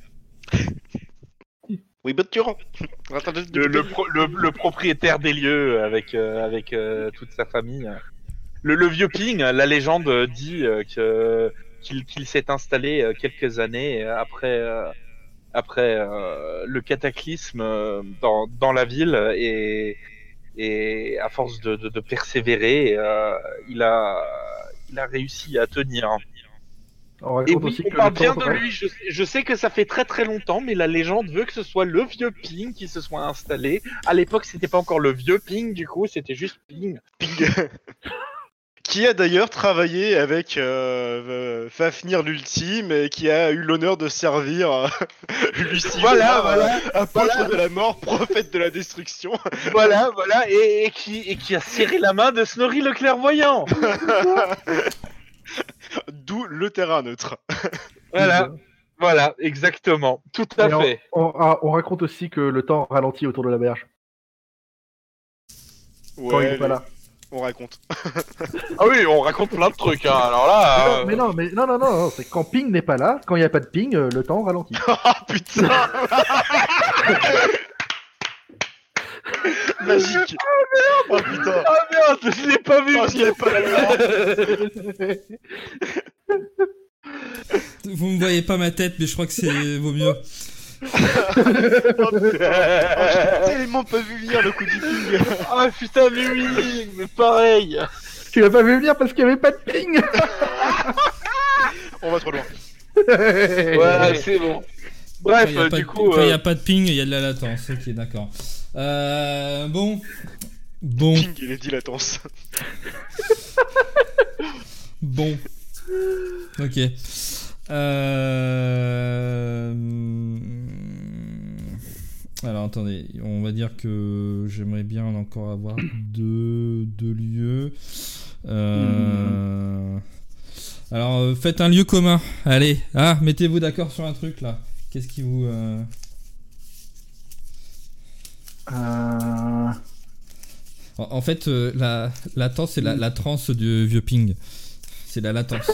Oui, but tu rends. Le, le, pro- le, le propriétaire des lieux avec, euh, avec euh, toute sa famille. Le, le vieux Ping, la légende dit euh, que qu'il qu'il s'est installé euh, quelques années après euh, après euh, le cataclysme euh, dans dans la ville et et à force de de, de persévérer, euh, il a il a réussi à tenir. On Et raconte oui, aussi on que parle le bien temps- de lui. Je, je sais que ça fait très très longtemps, mais la légende veut que ce soit le vieux Ping qui se soit installé. À l'époque, c'était pas encore le vieux Ping, du coup, c'était juste Ping. Ping. Qui a d'ailleurs travaillé avec euh, euh, Fafnir l'Ultime et qui a eu l'honneur de servir euh, Lucifer, Voilà, euh, voilà, apôtre voilà. de la mort, prophète de la destruction. Voilà, voilà, et, et qui et qui a serré la main de Snorri le clairvoyant. D'où le terrain neutre. Voilà, voilà, exactement, tout à Et on- fait. On, ah, on raconte aussi que le temps ralentit autour de la berge quand il Ouais, est pas le- là. on raconte. Ah oui, on raconte plein de trucs, hein. Alors là, euh, Mais non, mais non, non, non, non, c'est quand Ping n'est pas là, quand il n'y a pas de Ping, euh, le temps ralentit. Ah putain. Magique. Oh putain. ah merde, je l'ai pas vu. Oh, je l'ai pas vu. Vous me voyez pas ma tête, mais je crois que c'est vaut mieux. Oh, putain. Oh, j'ai tellement pas vu venir le coup du ping. Ah putain, mais oui, mais pareil. Tu l'as pas vu venir parce qu'il n'y avait pas de Ping. On va trop loin. Ouais, c'est bon. Bref, Quand il n'y a, pas du de- coup, quand il y euh, a pas de ping, il y a de la latence. Ok, d'accord. Euh, bon. Bon. Ping et les dilatances. Bon. Ok. Euh... Alors attendez, on va dire que j'aimerais bien encore avoir deux, deux lieux. Euh... Alors euh, faites un lieu commun. Allez, ah, mettez-vous d'accord sur un truc là. Qu'est-ce qui vous... Euh... Euh, En, en fait, euh, la latence, c'est la, la transe du vieux ping. C'est la latence.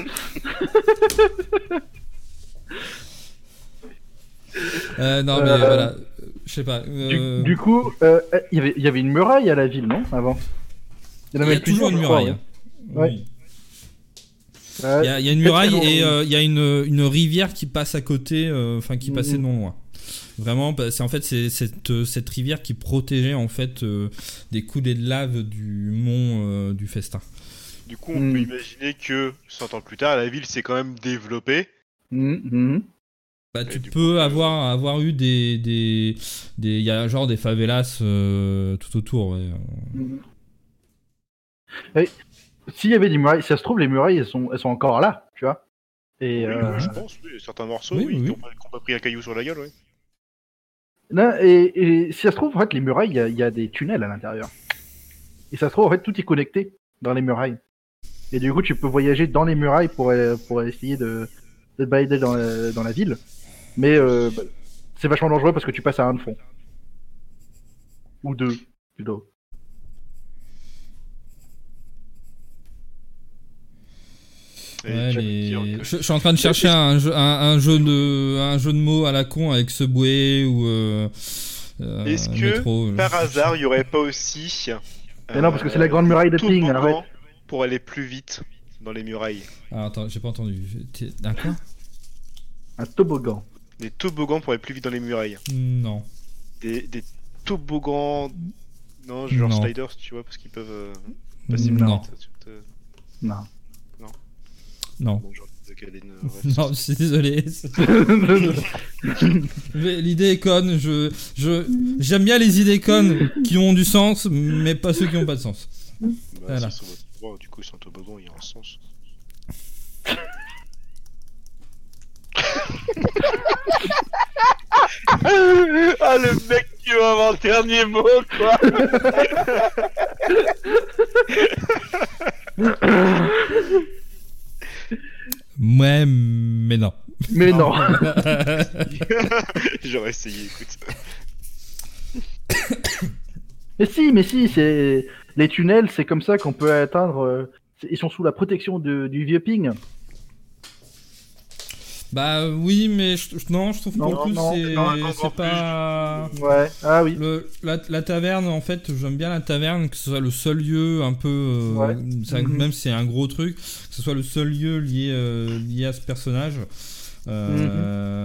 Euh, non, mais Euh, voilà. Je sais pas. du, euh, du coup, euh, il y avait- il y avait une muraille à la ville, non, avant? Il y en Il y avait a toujours plusieurs, une je crois, muraille. ouais. Oui. Ouais. Il y, a, il y a une Peut-être muraille qu'ils ont- et euh, il y a une, une rivière qui passe à côté, euh, enfin qui passait Mhm. non loin. Vraiment, bah, c'est en fait c'est cette, euh, cette rivière qui protégeait en fait euh, des coulées de lave du mont euh, du Festin. Du coup, on Hmm. peut imaginer que cent ans plus tard, la ville s'est quand même développée. Mhm, mhm. Bah, Et tu du peux coup, euh, avoir avoir eu des des des il y a genre des favelas euh, tout autour. Ouais. Mhm. Et s'il y avait des murailles, si ça se trouve, les murailles, elles sont, elles sont encore là, tu vois. Et, Oui, euh, oui, je pense, oui. Certains morceaux, Oui, oui, oui, qui oui. ont pas, qui ont pas pris un caillou sur la gueule, oui. non, et, et si ça se trouve, en fait, les murailles, il y a- il y, a des tunnels à l'intérieur. Et ça se trouve, en fait, tout est connecté dans les murailles. Et du coup, tu peux voyager dans les murailles pour, euh, pour essayer de, de te balader dans la, dans la ville. Mais euh, bah, c'est vachement dangereux parce que tu passes à un de fond. Ou deux, plutôt. Et Ouais, tu veux les- dire que- je, je suis en train de chercher un jeu, un, un jeu de un jeu de mots à la con avec Subway ou euh, euh, Est-ce que, métro. Par hasard, il y aurait pas aussi. Mais non, parce que c'est la grande muraille de Ping, toboggan arrête. pour aller plus vite dans les murailles. Ah, attends, j'ai pas entendu. T'es- Un quoi? Un toboggan. Des toboggans pour aller plus vite dans les murailles. Non. Des, des toboggans. Non, genre Non. sliders, tu vois, parce qu'ils peuvent. euh, passer plus Non. vite, ça, tu te- Non. Non. Bon, genre, ok, elle est une- ouais, Non, je suis désolé. Mais l'idée est conne. Je, je, j'aime bien les idées connes qui ont du sens, mais pas ceux qui ont pas de sens. Bah, Voilà. s'ils sont votre droit, du coup, c'est un toboggan, il y a un sens. ah le mec qui va avoir le dernier mot, quoi. Mais non. J'aurais essayé, écoute. Mais si, mais si, c'est les tunnels, c'est comme ça qu'on peut atteindre. euh, c'est- Ils sont sous la protection de- du vieux ping. Bah oui, mais je, je- non, je trouve Non, pour le coup, non, c'est non, encore c'est pas. Ouais. Ah oui. Le, la, la taverne, en fait, j'aime bien la taverne, que ce soit le seul lieu un peu. euh, Ouais. ça- Mhm. Même si c'est un gros truc, que ce soit le seul lieu lié, euh, lié à ce personnage. Euh,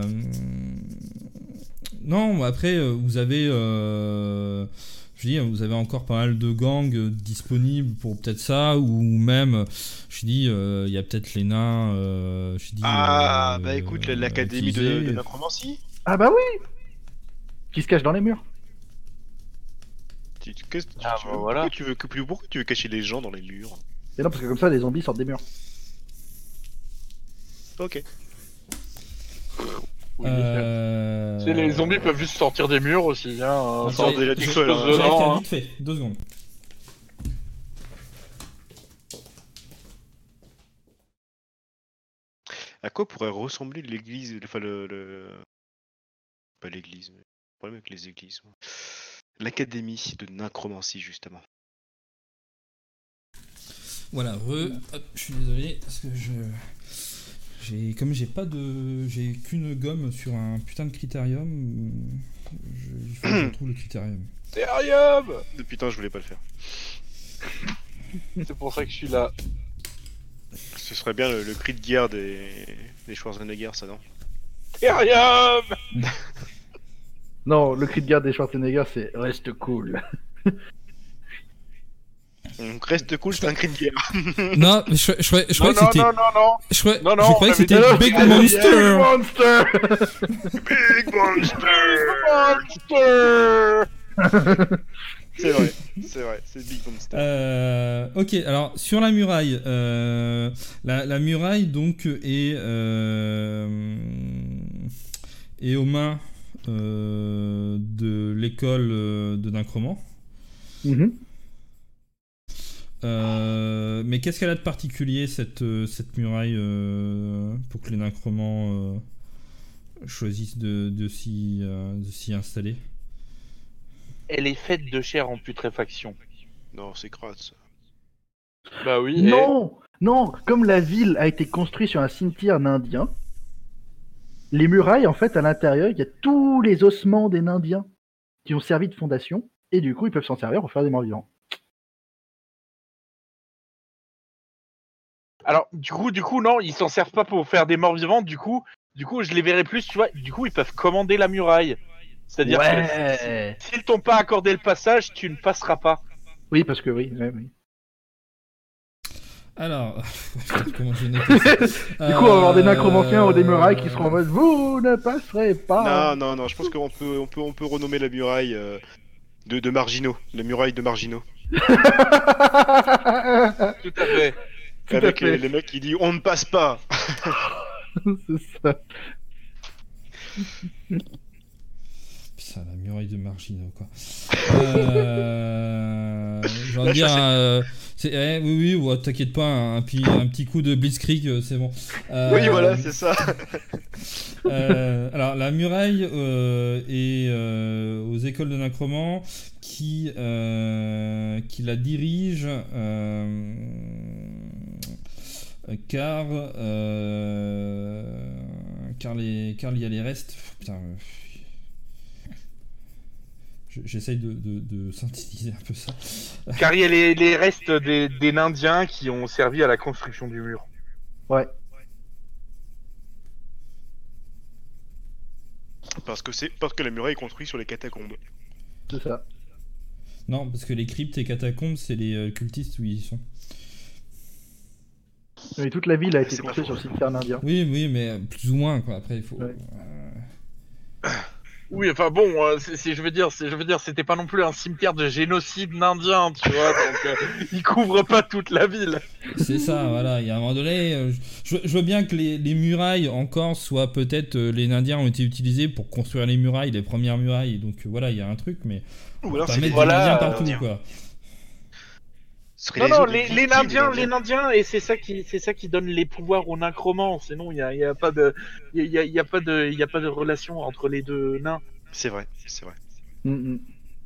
Non, après, euh, vous avez. euh, Je dis, vous avez encore pas mal de gangs euh, disponibles pour peut-être ça, ou même, je dis, euh, il y a peut-être les nains. euh, je dis, Ah, euh, bah écoute, l'académie de, utilisés. de necromancie. Ah bah oui. Qui se cache dans les murs. Tu, tu- qu'est-ce que tu- Ah, tu bah veux- voilà. pourquoi, tu veux, que- pourquoi tu veux cacher les gens dans les murs? Et non, parce que comme ça, les zombies sortent des murs. Ok. Oui. Euh... Tu sais, les zombies peuvent juste sortir des murs aussi. Hein, On sans- sort déjà tout je- seul. je- hein. je- je- dedans, hein. Vite fait, deux secondes. À quoi pourrait ressembler l'église, enfin le, le... pas l'église, mais le problème avec les églises. moi. L'académie de necromancie justement. Voilà, re... Hop, je suis désolé, parce que je... J'ai... Comme j'ai pas de... J'ai qu'une gomme sur un putain de critérium, je... il faut que je retrouve le critérium. Therium. De putain, je voulais pas le faire. C'est pour ça que je suis là. Ce serait bien le, le cri de guerre des, des Schwarzenegger, ça non? Therium. Non, le cri de guerre des Schwarzenegger, c'est reste cool. Donc reste cool, c'est un cri de guerre. Non, mais je, je, croyais- je Non, croyais que non, c'était... non, non, non. Je croyais, Non, non, je croyais que on c'était avait- Big Ah, Monster. Monster. Big Monster. Monster. C'est vrai, c'est vrai, c'est Big Monster. Euh, ok, alors sur la muraille, euh, la, la muraille donc est, euh, est aux mains euh, de l'école euh, de Necromant. Mhm. Euh, mais qu'est-ce qu'elle a de particulier cette, euh, cette muraille euh, pour que les Necromants euh, choisissent de, de s'y euh, de s'y installer? Elle est faite de chair en putréfaction. Non, c'est crade ça. Bah oui. et- Non, non, comme la ville a été construite sur un cimetière indien, les murailles, en fait, à l'intérieur, il y a tous les ossements des Indiens qui ont servi de fondation, et du coup, ils peuvent s'en servir pour faire des morts vivants. Alors, du coup, du coup, non, ils s'en servent pas pour faire des morts vivants. Du coup, du coup, je les verrai plus, tu vois. Du coup, ils peuvent commander la muraille. C'est-à-dire Ouais. que s'ils t'ont pas accordé le passage, tu ne passeras pas. Oui, parce que oui. ouais, oui. Alors, comment je note ça Du coup, on va avoir des Euh, necromanciens ou des murailles qui seront en mode vous ne passerez pas. Non, non, non, je pense qu'on peut, on peut, on peut renommer la muraille euh, de, de marginaux, la muraille de marginaux. Tout à fait. Tout à Avec fait. les, les mecs qui disent on ne passe pas. C'est ça. Putain, la muraille de marginaux, quoi. Euh... J'ai envie de Là, dire... ça, euh, c'est... eh, oui, oui, ouais, t'inquiète pas, un, un, petit, un petit coup de blitzkrieg, euh, c'est bon. Euh, Oui, voilà, c'est ça. euh, alors, la muraille euh, est euh, aux écoles de Necromant qui, euh, qui la dirige euh, car, euh, car, les, car il y a les restes... Putain... euh, J'essaye de, de, de synthétiser un peu ça. Car il y a les, les restes des, des Indiens qui ont servi à la construction du mur. Ouais. Parce que c'est parce que la muraille est construite sur les catacombes. C'est ça. Non, parce que les cryptes et catacombes, c'est les euh, cultistes où ils sont. Mais toute la ville a été C'est pas construite faux. sur le cimetière indien. Oui, oui, mais euh, plus ou moins, quoi. Après, il faut... Ouais. euh, Oui, enfin bon, euh, c'est, c'est- je veux dire, c'est, je veux dire, c'était pas non plus un cimetière de génocide indien, tu vois, donc euh, il couvre pas toute la ville. C'est ça, voilà. Il y a un moment donné, euh, je, je veux bien que les, les murailles encore soient peut-être... euh, les Indiens ont été utilisés pour construire les murailles, les premières murailles. Donc euh, voilà, il y a un truc, mais... Ou alors Pas c'est mettre des voilà, des Indiens euh, partout, Indiens. quoi. Ce serait Non, les non, autres les, victimes, les Indiens, les les Indiens, et c'est ça qui, c'est ça qui donne les pouvoirs aux Necromans. Sinon, il y a, il y a pas de, il y a, il y a pas de, il y a pas de relation entre les deux nains. C'est vrai, c'est vrai. Mm, mm.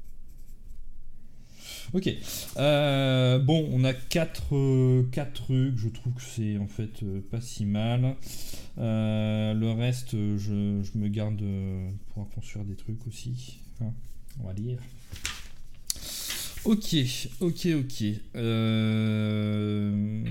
Ok. Euh, bon, on a quatre, euh, quatre trucs. Je trouve que c'est en fait euh, pas si mal. Euh, le reste, euh, je, je me garde euh, pour construire des trucs aussi. Hein, on va lire. Ok, ok, ok. Euh...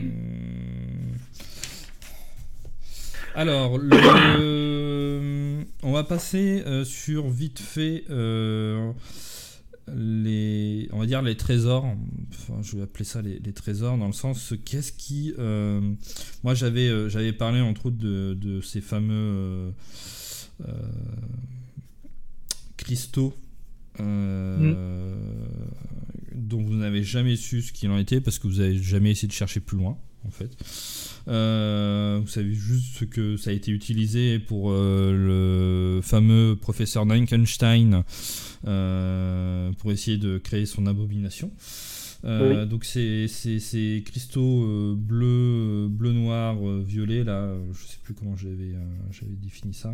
Alors, le... on va passer euh, sur vite fait euh, les, on va dire les trésors. Enfin, je vais appeler ça les, les trésors dans le sens qu'est-ce qui. Euh... Moi, j'avais euh, j'avais parlé entre autres de, de ces fameux euh, euh, cristaux. Euh, mm. dont vous n'avez jamais su ce qu'il en était parce que vous n'avez jamais essayé de chercher plus loin en fait. Euh, vous savez juste ce que ça a été utilisé pour euh, le fameux professeur Frankenstein euh, pour essayer de créer son abomination. Euh, oui. Donc c'est ces cristaux euh, bleus, bleu noir, euh, violet là, je sais plus comment j'avais euh, j'avais défini ça.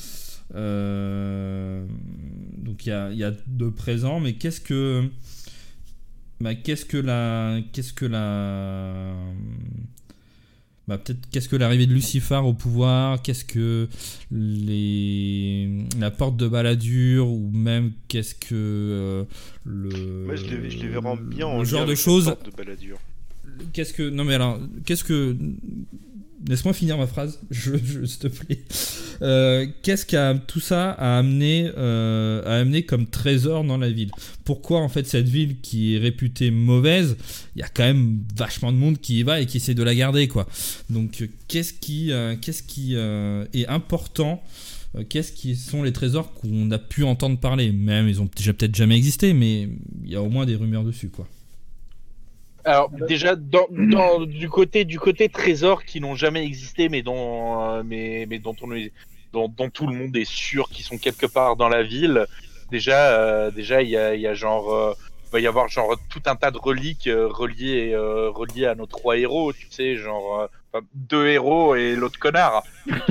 Euh, donc il y a, y a deux présents, mais qu'est-ce que bah, qu'est-ce que la qu'est-ce que la bah, peut-être qu'est-ce que l'arrivée de Lucifer au pouvoir, qu'est-ce que les la porte de Balladur, ou même qu'est-ce que euh, le moi je les, je les verrais bien le en genre lien de choses de Balladur. Qu'est-ce que non mais alors qu'est-ce que laisse-moi finir ma phrase, je, je, s'il te plaît. Euh, qu'est-ce que tout ça a amené, euh, a amené comme trésor dans la ville? Pourquoi en fait cette ville qui est réputée mauvaise, il y a quand même vachement de monde qui y va et qui essaie de la garder quoi. Donc qu'est-ce qui, euh, qu'est-ce qui euh, est important? Qu'est-ce qui sont les trésors qu'on a pu entendre parler? Même ils ont déjà peut-être jamais existé, mais il y a au moins des rumeurs dessus quoi. Alors déjà dans, dans, du côté du côté trésors qui n'ont jamais existé mais dont euh, mais mais dont on est dont, dont tout le monde est sûr qu'ils sont quelque part dans la ville. Déjà euh, déjà il y a il y a genre euh, va y avoir genre tout un tas de reliques euh, reliées euh, reliées à nos trois héros, tu sais, genre euh, enfin, deux héros et l'autre connard.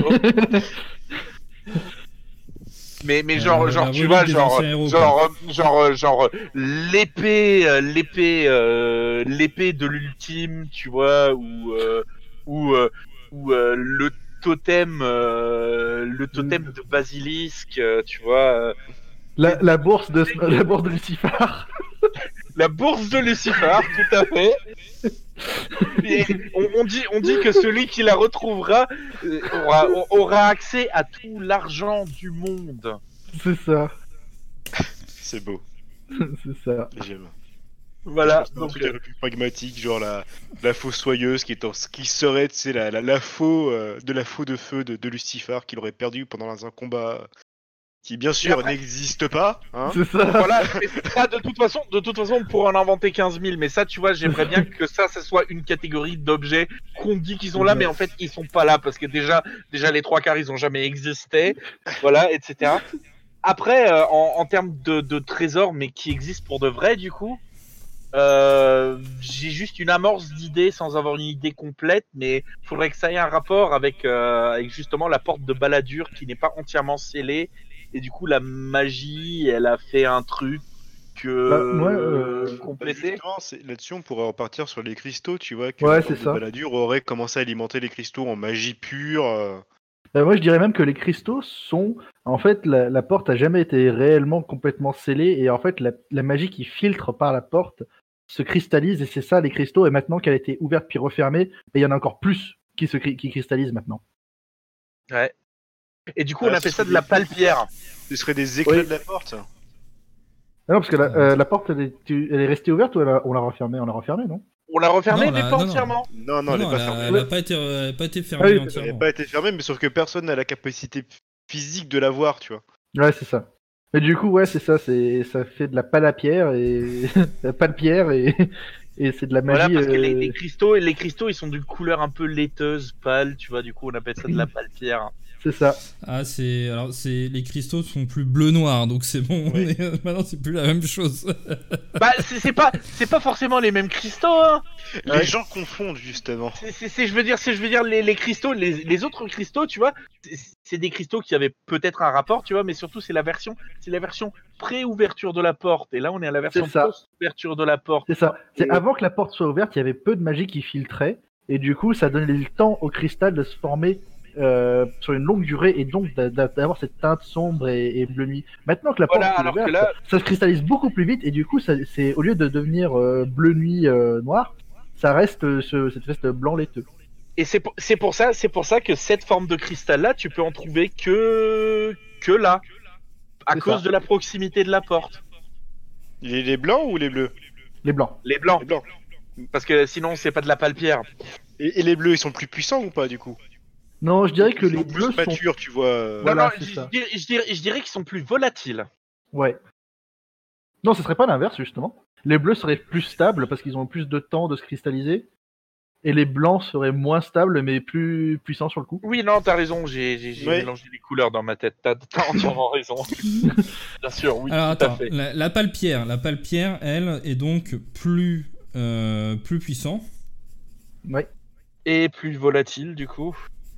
Mais mais genre euh, genre tu vois genre héros, genre, genre genre genre l'épée euh, l'épée euh, l'épée de l'ultime, tu vois, ou euh, ou euh, ou euh, le totem euh, le totem de basilisque, euh, tu vois, euh, la, la bourse de la bourse de Lucifer. La bourse de Lucifer, tout à fait. Et on, on dit on dit que celui qui la retrouvera euh, aura, aura accès à tout l'argent du monde. C'est ça. C'est beau. C'est ça. J'aime. Voilà. Un truc un peu plus pragmatique, genre la, la fossoyeuse qui, est en, qui serait la, la, la faux euh, de la faux de feu de, de Lucifer qu'il aurait perdu pendant un combat qui bien sûr après... n'existe pas. Hein. C'est ça. Voilà. Mais ça, de toute façon, de toute façon, on pourrait en inventer quinze mille. Mais ça, tu vois, j'aimerais bien que ça, ça soit une catégorie d'objets qu'on dit qu'ils sont là, mais en fait, ils sont pas là parce que déjà, déjà les trois quarts, ils ont jamais existé. Voilà, et cetera. Après, euh, en, en termes de, de trésors, mais qui existent pour de vrai, du coup, euh, j'ai juste une amorce d'idée sans avoir une idée complète, mais il faudrait que ça ait un rapport avec, euh, avec justement la porte de Balladur qui n'est pas entièrement scellée. Et du coup, la magie, elle a fait un truc que bah, moi, euh, complété. Bah là-dessus, on pourrait repartir sur les cristaux, tu vois, que ouais, la porte c'est de ça. Balladur aurait commencé à alimenter les cristaux en magie pure. Euh... Bah, moi, je dirais même que les cristaux sont... En fait, la, la porte a jamais été réellement complètement scellée, et en fait, la, la magie qui filtre par la porte se cristallise, et c'est ça, les cristaux, et maintenant qu'elle a été ouverte puis refermée, il y en a encore plus qui se qui cristallisent maintenant. Ouais. Et du coup, ah, on appelle ça de la palpière. Ce serait des éclats oui. de la porte. Ah non, parce que la, euh, la porte, elle est, elle est restée ouverte ou elle a, on l'a refermée? On l'a refermée, non? On l'a refermée, non, mais la... pas non, entièrement. Non, non, non, elle n'est pas fermée. Elle n'a pas été, euh, pas été fermée ah, oui, entièrement. Elle n'a pas été fermée, mais sauf que personne n'a la capacité physique de la voir, tu vois. Ouais, c'est ça. Mais du coup, ouais, c'est ça, c'est ça fait de la palapierre et la palpierre et Et c'est de la Voilà, magie. parce que les, euh, les cristaux, les cristaux, ils sont d'une couleur un peu laiteuse, pâle, tu vois. Du coup, on appelle ça de la pâle-pierre. C'est ça. Ah, c'est. Alors, c'est. Les cristaux sont plus bleu-noir, donc c'est bon. Oui. on est- Maintenant, c'est plus la même chose. Bah, c'est c'est pas, c'est pas forcément les mêmes cristaux, hein. Les Ouais. gens confondent justement. C'est, c'est, c'est- je veux dire, c'est, je veux dire, les, les cristaux, les, les autres cristaux, tu vois, c'est, c'est des cristaux qui avaient peut-être un rapport, tu vois, mais surtout c'est la version, c'est la version pré-ouverture de la porte. Et là, on est à la version C'est ça. post-ouverture de la porte. C'est ça. C'est Et- avant que la porte soit ouverte, il y avait peu de magie qui filtrait. Et du coup, ça donnait le temps au cristal de se former euh, sur une longue durée et donc d'a- d'a- d'avoir cette teinte sombre et, et bleu nuit. Maintenant que la Voilà, porte est alors que ouverte, là- ça se cristallise beaucoup plus vite et du coup, ça, c'est au lieu de devenir euh, bleu nuit euh, noir, ça reste euh, ce, cette espèce de blanc laiteux. Et c'est pour, c'est pour ça, c'est pour ça que cette forme de cristal-là, tu peux en trouver que, que là, à C'est cause ça. de la proximité de la porte. Les, les blancs ou les bleus? Les blancs. Les blancs, Les blancs. parce que sinon c'est pas de la pâle-pierre. Et, et les bleus, ils sont plus puissants ou pas du coup? Non, je dirais que Ils les sont plus bleus sont. matures, tu vois. euh, Voilà, non, c'est non, je, ça. dirais, je dirais, je dirais qu'ils sont plus volatiles. Ouais. Non, ce serait pas l'inverse justement. Les bleus seraient plus stables parce qu'ils ont plus de temps de se cristalliser. Et les blancs seraient moins stables mais plus puissants sur le coup. Oui, non, t'as raison, j'ai, j'ai, j'ai Ouais. mélangé les couleurs dans ma tête. T'as, t'as entièrement raison. Bien sûr, oui, Alors, tout à attends. fait. La, la pâle-pierre, la pâle-pierre, elle, est donc plus. euh, plus puissant. Ouais. Et plus volatile, du coup.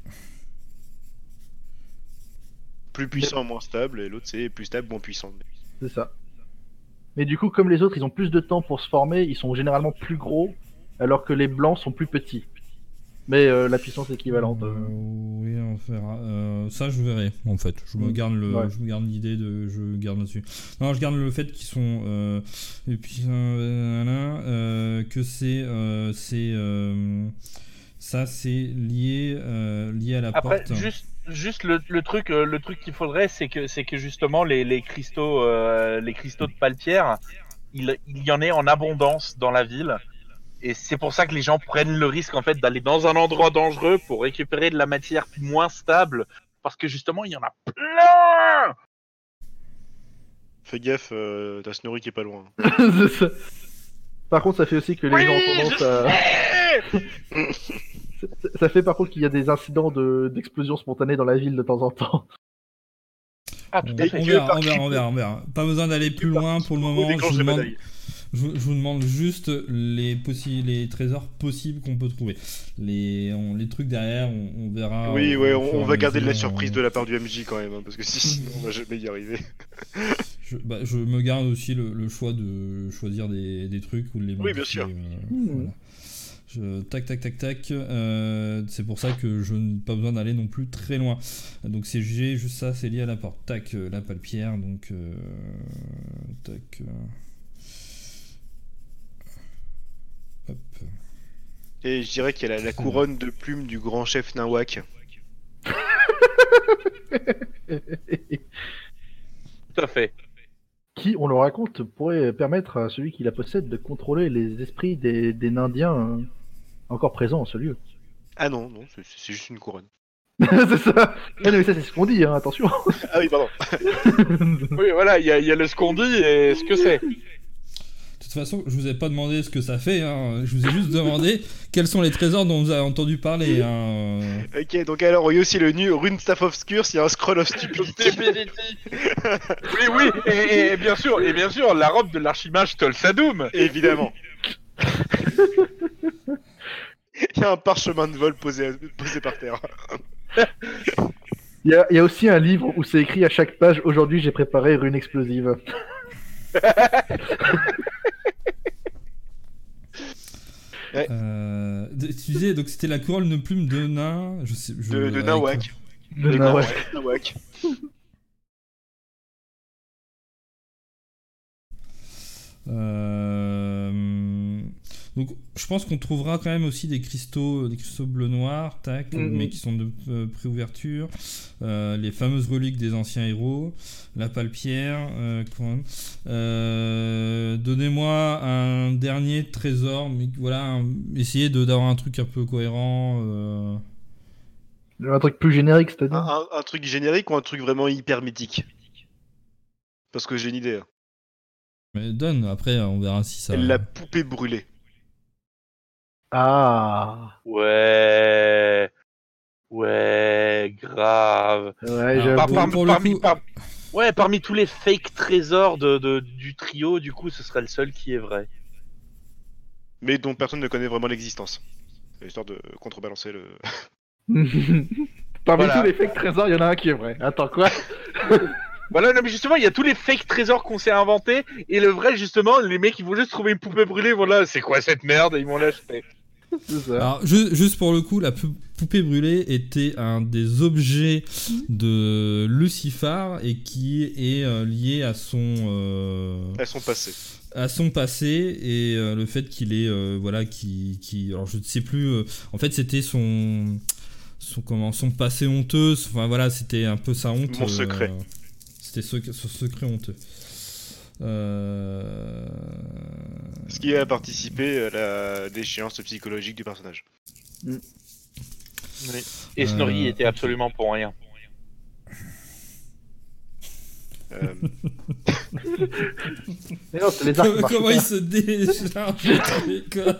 Plus puissant, moins stable, et l'autre c'est plus stable, moins puissant. C'est ça. Mais du coup, comme les autres, ils ont plus de temps pour se former, ils sont généralement plus gros, alors que les blancs sont plus petits. Mais euh, la puissance est équivalente. Euh, euh. oui, on verra. Euh, ça, je verrai, en fait. Je me Mm. garde le, Ouais. je me garde l'idée de, je garde là-dessus. Non, je garde le fait qu'ils sont, euh, et puis, euh, nanana, euh, que c'est, euh, c'est, euh, ça, c'est lié, euh, lié à la Après, porte. juste, juste le, le truc, euh, le truc qu'il faudrait, c'est que, c'est que justement les, les cristaux, euh, les cristaux de pâle-pierre, il, il y en ait en abondance dans la ville. Et c'est pour ça que les gens prennent le risque en fait d'aller dans un endroit dangereux pour récupérer de la matière moins stable, parce que justement il y en a plein. Fais gaffe, euh, t'as Snorri qui est pas loin. C'est ça. Par contre, ça fait aussi que les Oui, gens ont tendance je à. sais. Ça- Ça fait par contre qu'il y a des incidents de- d'explosion spontanée dans la ville de temps en temps. Ah tout On, à on fait. verra, on verra, on verra, on verra. Pas besoin d'aller plus loin pour le moment. Je déclenche vous, des demande, batailles. je, vous- je vous demande juste les, possi- les trésors possibles qu'on peut trouver. Les, on- les trucs derrière, on, on verra. Oui, au- ouais, au on, fur et on à va garder de la mesure, surprise on- de la part du M J quand même, hein, parce que si, sinon on va jamais y arriver. Je, bah, je me garde aussi le, le choix de choisir des, des trucs ou de les Oui, bien modifier, sûr. euh, Hmm. voilà. Je- tac, tac, tac, tac. euh, c'est pour ça que je n'ai pas besoin d'aller non plus très loin. Donc c'est jugé, juste ça, c'est lié à la porte. Tac, euh, la pâle-pierre, donc... euh, tac... euh, hop. Et je dirais qu'il y a la, la couronne de plumes du grand chef Nawak. Tout à fait. Qui, on le raconte, pourrait permettre à celui qui la possède de contrôler les esprits des, des Nindiens euh, encore présents en ce lieu. Ah non, non, c'est c'est juste une couronne. C'est ça. Ah non, mais ça, c'est ce qu'on dit, hein, attention. Ah oui, pardon. Oui, voilà, il y a, il y a le ce qu'on dit et ce que c'est. De toute façon, je vous ai pas demandé ce que ça fait, hein. Je vous ai juste demandé quels sont les trésors dont vous avez entendu parler. Hein. Ok, donc alors, il y a aussi le nu Rune Staff Obscure, il y a un Scroll of Stupidity. Stupidity. Oui, oui, et, et bien sûr, et bien sûr, la robe de l'archimage Tolsadoum. Évidemment. Il y a un parchemin de vol posé, posé par terre. Il y, a, il y a aussi un livre où c'est écrit à chaque page: aujourd'hui j'ai préparé une explosive. Euh, tu disais, donc c'était la couronne de plume de nain. Je sais, je, De, de avec- Nawak. De De Nawak. Nawak. Euh, donc, je pense qu'on trouvera quand même aussi des cristaux, des cristaux bleu noir, tac, Mhm. mais qui sont de euh, préouverture. Euh, les fameuses reliques des anciens héros, la pâle-pierre. Euh, couronne. Euh, donnez-moi un dernier trésor, mais voilà, un- essayez de d'avoir un truc un peu cohérent. euh. Un truc plus générique, Un, c'est-à-dire. un- un truc générique ou un truc vraiment hyper mythique? Parce que j'ai une idée. hein. Mais donne. Après, on verra si ça. La poupée brûlée. Ah. Ouais. Ouais, grave. Ouais, Alors, Par- j'avoue. pour- par- pour le parmi, coup- par- Ouais, parmi tous les fake trésors de, de- du trio, du coup, ce serait le seul qui est vrai. Mais dont personne ne connaît vraiment l'existence. Histoire de contrebalancer le. Parmi Voilà. tous les fake trésors, il y en a un qui est vrai. Attends, quoi? Voilà, non, mais justement, il y a tous les fake trésors qu'on s'est inventés, et le vrai, justement, les mecs, ils vont juste trouver une poupée brûlée, voilà, c'est quoi cette merde, et ils vont l'acheter. C'est ça. Alors, ju- juste pour le coup, la pou- poupée brûlée était un des objets de Lucifer et qui est euh, lié à son euh, Elles sont passées. à son passé et euh, le fait qu'il est euh, voilà qui qui alors je ne sais plus euh, en fait c'était son son comment son passé honteux, enfin voilà, c'était un peu sa honte. Mon secret. euh, c'était ce, ce secret honteux. Euh... Ce qui a participé à la déchéance psychologique du personnage. Et Snorri Euh, était absolument pour rien. Euh, Mais non, c'est les arcs qui Comment, marchent comment pas. il se décharge le truc, quoi.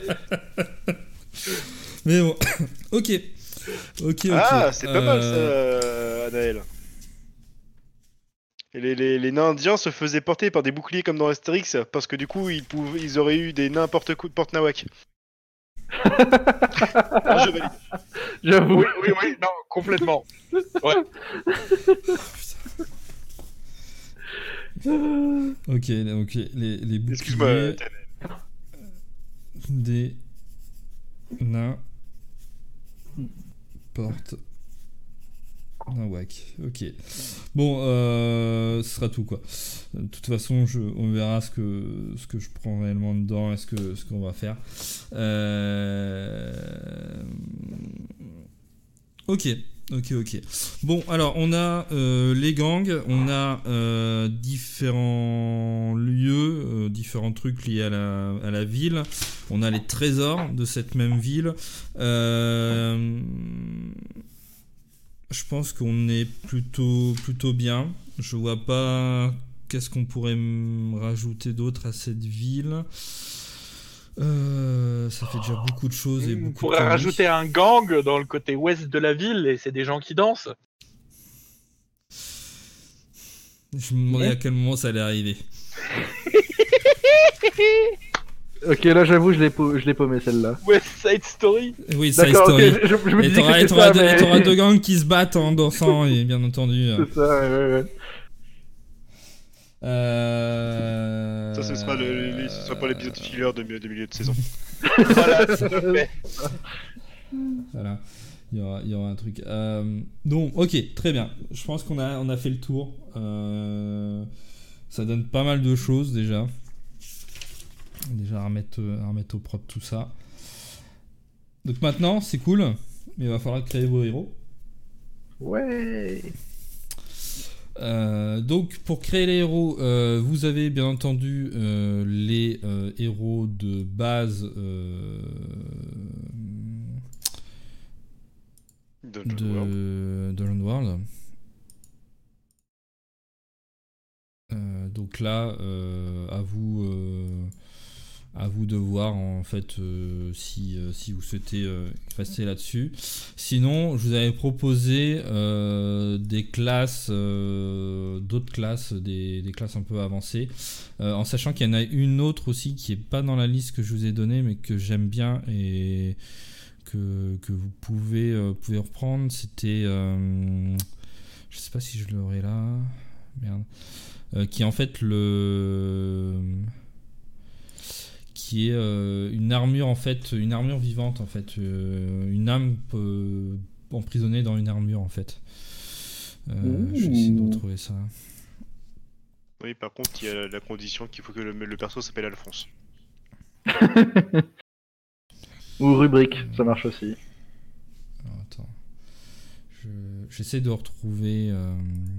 Mais bon, ok. Ok, ok. Ah, c'est pas mal ça, Euh, euh, Anaël. Et les, les, les nains indiens se faisaient porter par des boucliers comme dans Astérix, parce que du coup ils, pouvaient, ils auraient eu des nains porte, porte nawak. Ah, je valide. J'avoue. Oui, oui, oui, non, complètement. Ouais. Ok, ok. Les, les Excuse-moi. boucliers Anaël. des nains portent un whack. Ok. Bon, euh, ce sera tout quoi. De toute façon, je, on verra ce que ce que je prends réellement dedans et ce que ce qu'on va faire. Euh... Ok. Ok, ok. Bon, alors on a euh, les gangs, on a euh, différents lieux, euh, différents trucs liés à la, à la ville. On a les trésors de cette même ville. Euh, je pense qu'on est plutôt, plutôt bien. Je vois pas qu'est-ce qu'on pourrait m- rajouter d'autre à cette ville. Euh, ça fait déjà beaucoup de choses et On beaucoup pourrait de conneries. rajouter un gang dans le côté ouest de la ville, et c'est des gens qui dansent. Je me demandais à quel moment ça allait arriver. Ok, là j'avoue, je l'ai pau- je l'ai paumé celle-là. West Side Story. Oui, Side D'accord, ok, Story. je, je me Et disais t'auras, que et c'était t'auras ça, deux, mais... et t'auras deux gangs qui se battent en dansant, et bien entendu. euh, C'est ça, ouais, ouais, ouais. euh, Ça, ce sera, le, les- ce sera pas l'épisode filler de, mi- de milieu de saison. Voilà, tout à fait. Voilà, il y aura, il y aura un truc. Euh, donc, ok, très bien. Je pense qu'on a, on a fait le tour. Euh, ça donne pas mal de choses déjà. Déjà à remettre, à remettre au propre tout ça. Donc maintenant, c'est cool, mais il va falloir créer vos héros. Ouais. Euh, donc pour créer les héros, euh, vous avez bien entendu euh, les euh, héros de base euh, Dungeon World. de Dungeon World. Euh, donc là, euh, à vous, euh, à vous de voir en fait euh, si, euh, si vous souhaitez euh, rester là-dessus. Sinon, je vous avais proposé euh, des classes, euh, d'autres classes, des, des classes un peu avancées, euh, en sachant qu'il y en a une autre aussi qui est pas dans la liste que je vous ai donnée, mais que j'aime bien et que, que vous pouvez, euh, pouvez reprendre. C'était, euh, je sais pas si je l'aurai là, merde. Euh, qui est en fait le qui est euh, une armure en fait une armure vivante en fait euh, une âme euh, emprisonnée dans une armure en fait. Euh, je vais essayer de retrouver ça. Oui, par contre, il y a la condition qu'il faut que le, le perso s'appelle Alphonse. Ou rubrique, ça marche aussi. Alors, attends, je, j'essaie de retrouver euh,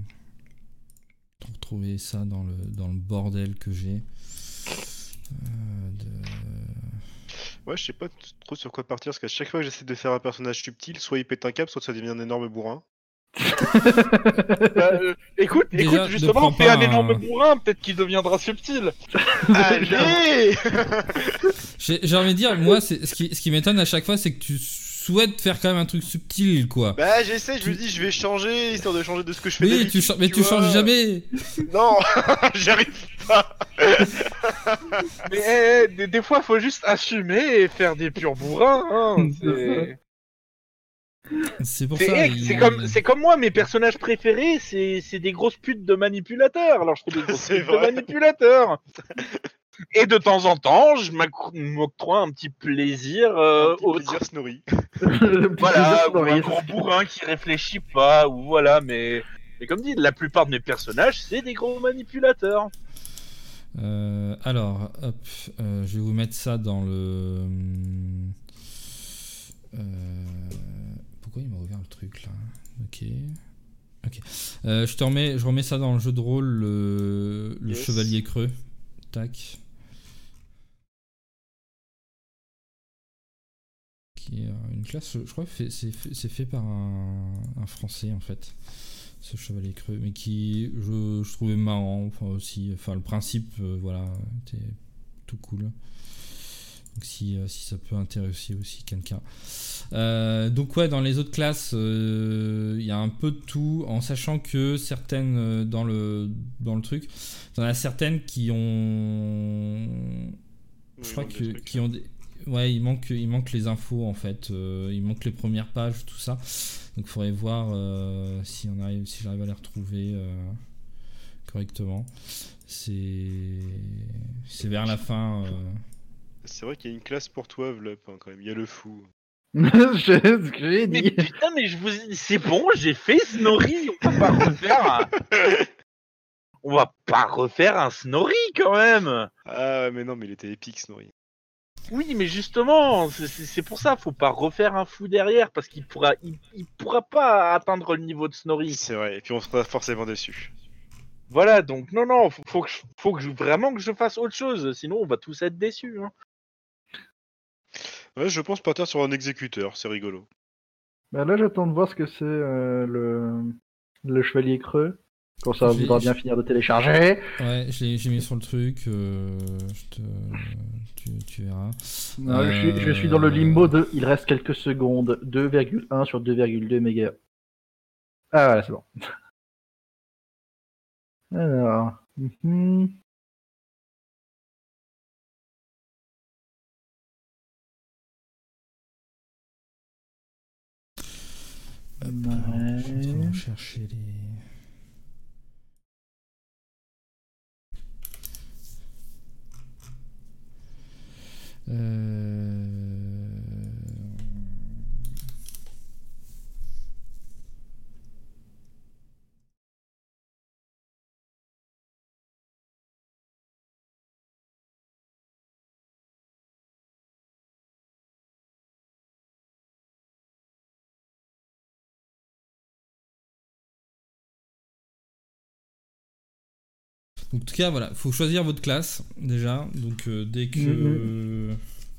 de retrouver ça dans le dans le bordel que j'ai. Euh, de... Ouais, je sais pas t- trop sur quoi partir, parce qu'à chaque fois que j'essaie de faire un personnage subtil, soit il pète un câble, soit ça devient un énorme bourrin. Bah, euh, écoute, Déjà, écoute, ne justement, prends fais pas un un- énorme bourrin, peut-être qu'il deviendra subtil. Allez. J'ai j'ai envie de dire, moi, c'est- ce qui, ce qui m'étonne à chaque fois, c'est que tu souhaites faire quand même un truc subtil, quoi. Bah j'essaie, je me dis je vais changer, histoire de changer de ce que je fais d'habitude. Oui, tu cha- mais tu vois. changes jamais. Non, j'y arrive pas. Mais eh, eh, des, des fois, faut juste assumer et faire des purs bourrins. Hein. C'est C'est pour c'est- ça. eh, il- c'est comme, c'est comme moi, mes personnages préférés, c'est c'est des grosses putes de manipulateurs. Alors je fais des grosses C'est putes de vrai. manipulateurs. Et de temps en temps, je m'accro- m'octroie un petit plaisir euh, Un petit autre. plaisir Snorri. Le petit Voilà, plaisir ou un Snorri. gros bourrin qui réfléchit pas, ou voilà, mais, mais comme dit, la plupart de mes personnages, c'est des gros manipulateurs. Euh, alors, hop, euh, je vais vous mettre ça dans le. Euh, pourquoi il m'a ouvert le truc là? Ok. Ok. Euh, je te remets, je remets ça dans le jeu de rôle, le, le Yes. chevalier creux. Tac. Qui est euh, une classe, je crois que fait- c'est fait, c'est fait par un, un français en fait, ce chevalier creux, mais qui je, je trouvais marrant, enfin aussi, enfin le principe, euh, voilà, était tout cool. Donc si, euh, si ça peut intéresser aussi quelqu'un. Euh, donc ouais, dans les autres classes, il euh, y a un peu de tout, en sachant que certaines euh, dans le dans le truc, il y en a certaines qui ont, je crois que qui ont des, ouais, il manque il manque les infos en fait, euh, il manque les premières pages, tout ça. Donc il faudrait voir euh, si on arrive, si j'arrive à les retrouver euh, correctement. C'est c'est vers la fin. Euh, C'est vrai qu'il y a une classe pour toi, Vlop, hein, quand même. Il y a le fou. Je- ce que j'ai Mais dit. putain, mais je vous ai dit, c'est bon, j'ai fait Snorri, on va pas refaire un... On va pas refaire un Snorri quand même. Ah ouais, mais non, mais il était épique, Snorri. Oui, mais justement, c'est- c'est c'est pour ça, faut pas refaire un fou derrière, parce qu'il pourra, il, il pourra pas atteindre le niveau de Snorri. C'est vrai, et puis on sera forcément déçus. Voilà, donc non, non, faut, faut que, je- faut que je, vraiment que je fasse autre chose, sinon on va tous être déçus. Hein. Ouais, je pense partir sur un exécuteur, c'est rigolo. Bah là, j'attends de voir ce que c'est euh, le... le chevalier creux. Quand ça Je l'ai- voudra bien je- finir de télécharger. Ouais, je l'ai- j'ai mis sur le truc. euh, je te, tu, tu verras. Non, je, suis, je suis dans le limbo de. Il reste quelques secondes. deux virgule un sur deux virgule deux mégas. Ah voilà, c'est bon. Alors. mhm. Hop, Ouais. alors, je suis en train de chercher les. Euh... En tout cas, voilà, faut choisir votre classe déjà. Donc euh, dès que. Mhm.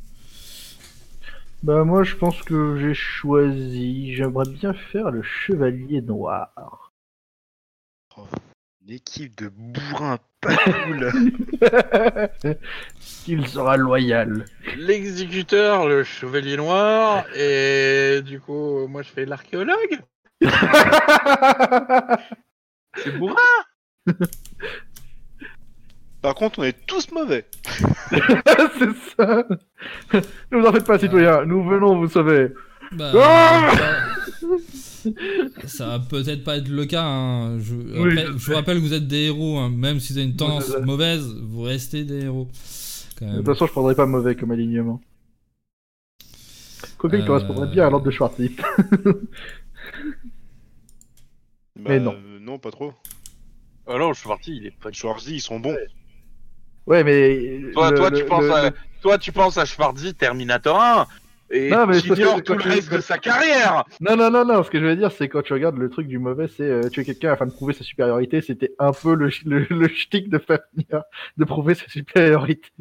Bah moi je pense que j'ai choisi. J'aimerais bien faire le chevalier noir. Une équipe de bourrins pas cool. Il sera loyal. L'exécuteur, le chevalier noir, et du coup, moi je fais l'archéologue. C'est bourrin. Par contre, on est tous mauvais. C'est ça. Ne vous en faites pas, citoyens. Nous venons vous sauver. Bah, Ah ça, ça va peut-être pas être le cas. Hein. Je, Oui, après, je je sais. vous rappelle que vous êtes des héros. Hein. Même si vous avez une tendance c'est ça. mauvaise, vous restez des héros. Quand De même. toute façon, je prendrais pas mauvais comme alignement. Quoique, il Euh, correspondrait bien à l'ordre de Schwarzy. Bah, Mais non. euh, non, pas trop. Ah non, je suis parti, il est pas. Schwarzy, ils sont bons. Ouais, mais. Toi, le- toi, le- tu penses le- à, le- toi, tu penses à Schwarzy Terminator un et Non, mais tu parce que ignores quand tout le tu- reste quand- de sa carrière. Non, non, non, non. Ce que je veux dire, c'est quand tu regardes le truc du mauvais, c'est euh, tuer quelqu'un afin de prouver sa supériorité. C'était un peu le, ch- le, le shtick de Fafnir de prouver sa supériorité.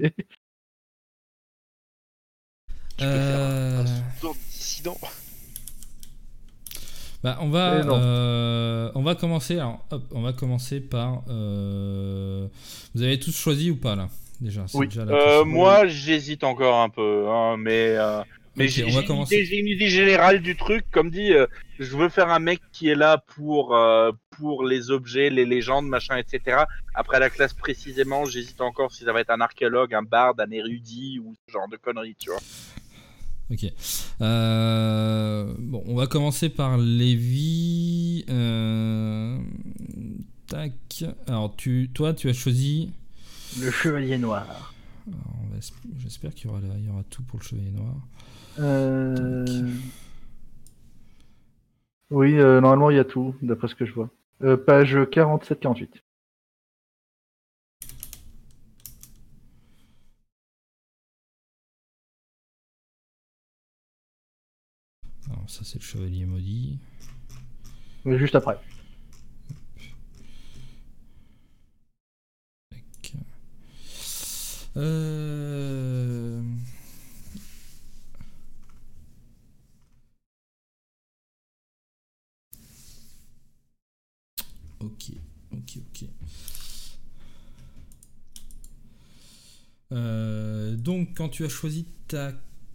Tu peux faire un, Euh, un sort dissident. Bah, on va, Eh non. euh, on va commencer. Alors, hop, on va commencer par. euh, Vous avez tous choisi ou pas là déjà c'est Oui. déjà la Euh, question. moi, j'hésite encore un peu, hein, mais euh, mais Ok, j'ai on va j'ai une commencer. idée, j'ai une idée générale du truc. Comme dit, euh, je veux faire un mec qui est là pour euh, pour les objets, les légendes, machin, et cetera. Après la classe précisément, j'hésite encore si ça va être un archéologue, un barde, un érudit ou ce genre de conneries, tu vois. Ok. Euh, Bon, on va commencer par Lévi. Euh, Tac. Alors, tu, toi, tu as choisi. Le chevalier noir. Alors, on va es- J'espère qu'il y aura, la- il y aura tout pour le chevalier noir. Euh... Oui, euh, normalement il y a tout, d'après ce que je vois. Euh, page quarante-sept quarante-huit. Alors, ça, c'est le chevalier maudit. Mais juste après. Tac. Euh... Ok, ok, ok. Euh, donc, quand tu as choisi ta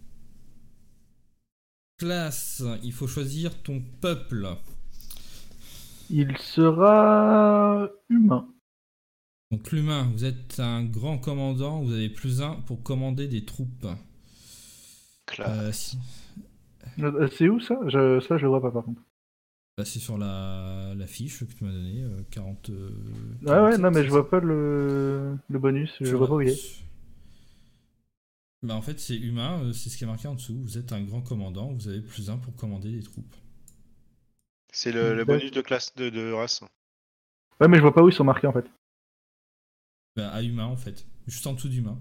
classe, il faut choisir ton peuple. Il sera humain. Donc, l'humain, vous êtes un grand commandant, vous avez plus un pour commander des troupes. Classe. Euh, si- Euh, C'est où ça je, Ça je le vois pas par contre. Bah, c'est sur la, la fiche que tu m'as donnée, euh, quarante. euh, Ah ouais, non quarante-sept, mais c'est je ça vois pas le, le bonus, je Sur vois la- pas où il est. Bah, en fait, c'est humain, euh, c'est ce qui est marqué en dessous. Vous êtes un grand commandant, vous avez plus un pour commander des troupes. C'est le, le D'accord. bonus de classe de, de race. Ouais mais je vois pas où ils sont marqués en fait. Bah, à humain, en fait. Juste en dessous d'humain.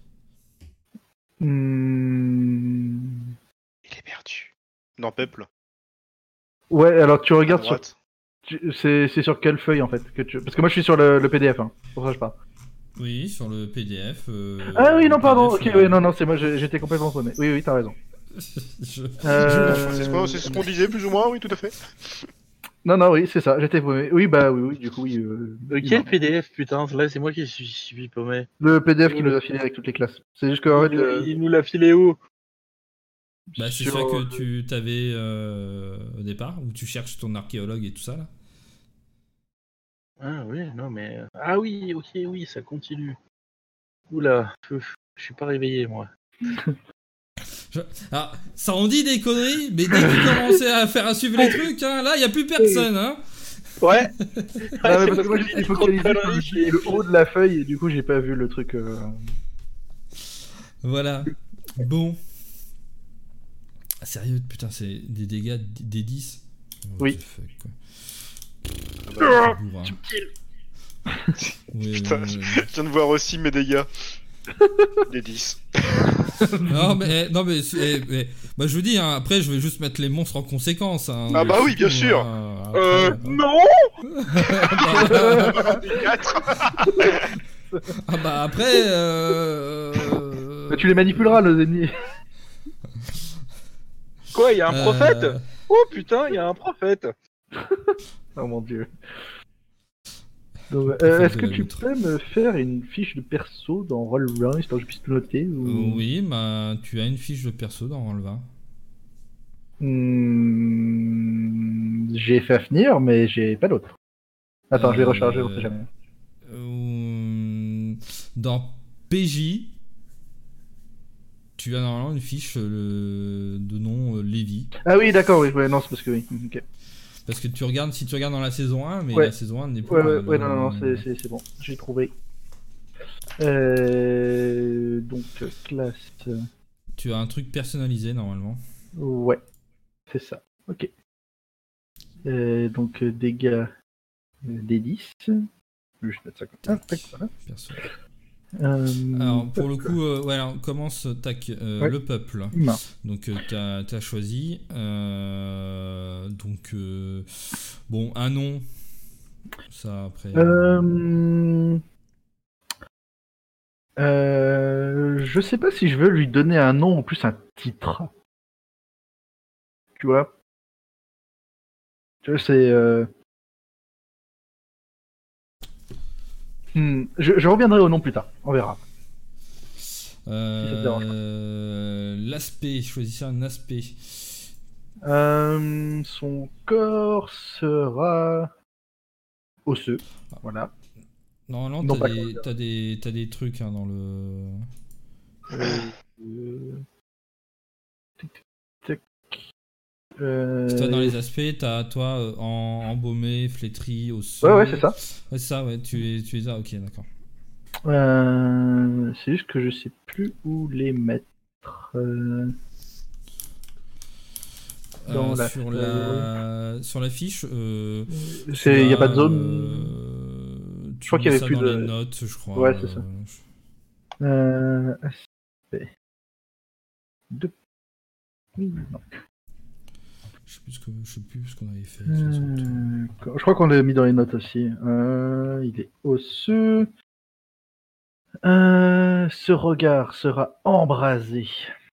Hmm. Il est perdu. Dans peuple, Ouais, alors tu à regardes sur... droite. tu- C'est c'est sur quelle feuille en fait que tu... Parce que moi je suis sur le, le P D F, hein. C'est pour ça que je parle. Oui, sur le P D F. euh, Ah oui, le non, pardon, P D F, ok, euh, oui, non, non, c'est moi, j'ai- j'étais complètement paumé. Oui, oui, t'as raison. je- Euh, C'est ce qu'on c'est ce qu'on disait plus ou moins, oui, tout à fait. Non, non, oui, c'est ça, j'étais paumé. Oui, bah oui, oui, du coup, oui. Euh... Euh, humain. quel P D F, putain, là c'est moi qui suis, suis paumé. Le P D F qui nous a filé avec toutes les classes. C'est juste qu'en Il, fait, nous- euh, il nous l'a filé où? Bah, c'est sur... ça que tu t'avais euh, au départ, où tu cherches ton archéologue et tout ça là. Ah oui, non mais... Ah oui, ok, oui, ça continue. Oula, je je suis pas réveillé moi. Je- Ah, ça en dit des conneries, mais dès que tu commençais à faire à suivre les trucs, hein, là, il n'y a plus personne. Hein. Ouais. Non, mais parce que moi, j'étais focalisé sur le, le haut de la feuille et du coup, j'ai pas vu le truc. Euh... Voilà. Bon. Ah, sérieux, putain, c'est des dégâts d- des dix. What Oui. the fuck, quoi. Ah bah, C'est bourrin. Subtil. Oui, Putain, oui, je oui, viens de voir aussi mes dégâts. Des dix. oui. Non, mais, eh, non, mais, eh, eh, bah, je vous dis, hein, après, je vais juste mettre les monstres en conséquence. Hein, Ah bah c'est oui, bien tout, sûr. hein, après, Euh, euh, non. bah, Des quatre. ah bah après. Euh... Bah, tu les manipuleras, nos ennemis. Quoi, il y a un euh, prophète? Oh putain, il y a un prophète. Oh mon dieu. Donc, Le euh, prophète Est-ce de que la tu loutre. peux me faire une fiche de perso dans Roll vingt, histoire que je puisse tout noter ou... Oui, bah tu as une fiche de perso dans Roll vingt. Hmm, J'ai fait Fafnir, mais j'ai pas d'autre. Attends, je vais Euh, recharger, on sait jamais. Euh, Dans P J, tu as normalement une fiche euh, de nom euh, Lévi. Ah oui, d'accord, oui, ouais, non, c'est parce que oui. Ok. Parce que tu regardes, si tu regardes dans la saison un, mais Ouais. la saison un n'est plus Ouais, là, ouais, le- ouais, non, non, non, c'est- c'est c'est bon, j'ai trouvé. Euh, donc, euh, classe. euh, Tu as un truc personnalisé normalement. Ouais, c'est ça. Ok. Euh, donc, euh, dégâts euh, des dix. Je vais juste mettre ça comme ça. Tac, voilà. Perso. Euh, Alors pour le peuple. coup, euh, ouais, alors, on commence tac, euh, Ouais. le peuple. Humain. Donc euh, t'as as choisi. euh, donc euh, bon, un nom. Ça après. Euh... Euh... Je sais pas si je veux lui donner un nom en plus un titre. Tu vois? Je sais. Euh... Hmm, je, je reviendrai au nom plus tard. On verra. Euh, l'aspect, choisissez un aspect. Euh, son corps sera osseux. Voilà. Normalement, Non, t'as pas des, t'as des, t'as des trucs hein, dans le. Euh, euh, tic, tic, euh, Toi, dans les aspects, t'as toi euh, en, embaumé, flétri, osseux. Ouais, ouais, c'est ça. Ouais, c'est ça, ouais, tu, les- tu les as, ok, d'accord. Euh, c'est juste que je sais plus où les mettre. Euh, dans Euh, la sur, feuille. la... sur la fiche, euh, C'est, il y a pas de zone. Euh, Je tu crois qu'il y mets avait ça plus dans de- les notes, je crois. Ouais, c'est ça. euh, Euh, aspect. De... Oui, non. Je sais plus ce que je sais plus ce qu'on avait fait. de toute façon. Euh, je crois qu'on l'a mis dans les notes aussi. Euh, il est osseux. Euh, ce regard sera embrasé.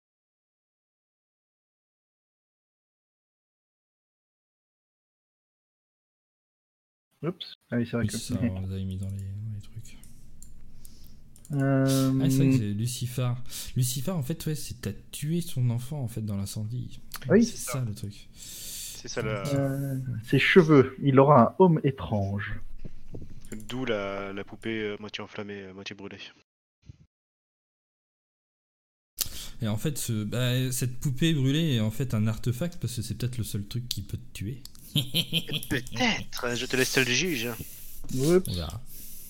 Oups. Ah oui, c'est vrai Oui, que. c'est ça, on les avait mis dans les, dans les trucs. Euh, Ah, c'est vrai que c'est Lucifer. Lucifer, en fait, ouais, c'est t'as tué son enfant en fait dans l'incendie. Oui. C'est ça le truc. C'est ça la... euh, ses cheveux. Il aura un homme étrange. D'où la, la poupée euh, moitié enflammée, euh, moitié brûlée. Et en fait, ce, bah, cette poupée brûlée est en fait un artefact parce que c'est peut-être le seul truc qui peut te tuer. Peut-être, je te laisse seul juge. Oups. On verra.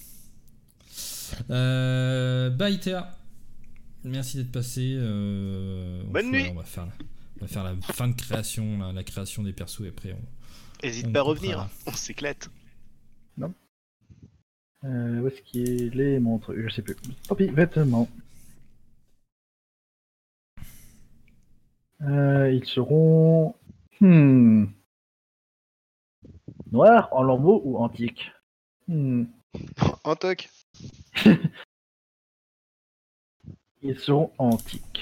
Euh, bye Théa. Merci d'être passé. Euh, on Bonne fait- nuit. On va faire la, on va faire la fin de création, la, la création des persos et après on. Hésite On pas à coupera revenir, là. on s'éclate. Euh, où est-ce qu'il est mon truc? Je sais plus. Tant pis, vêtements. Euh, ils seront. Hmm. Noirs, en lambeaux ou antiques? Hmm. En toc. Ils seront antiques.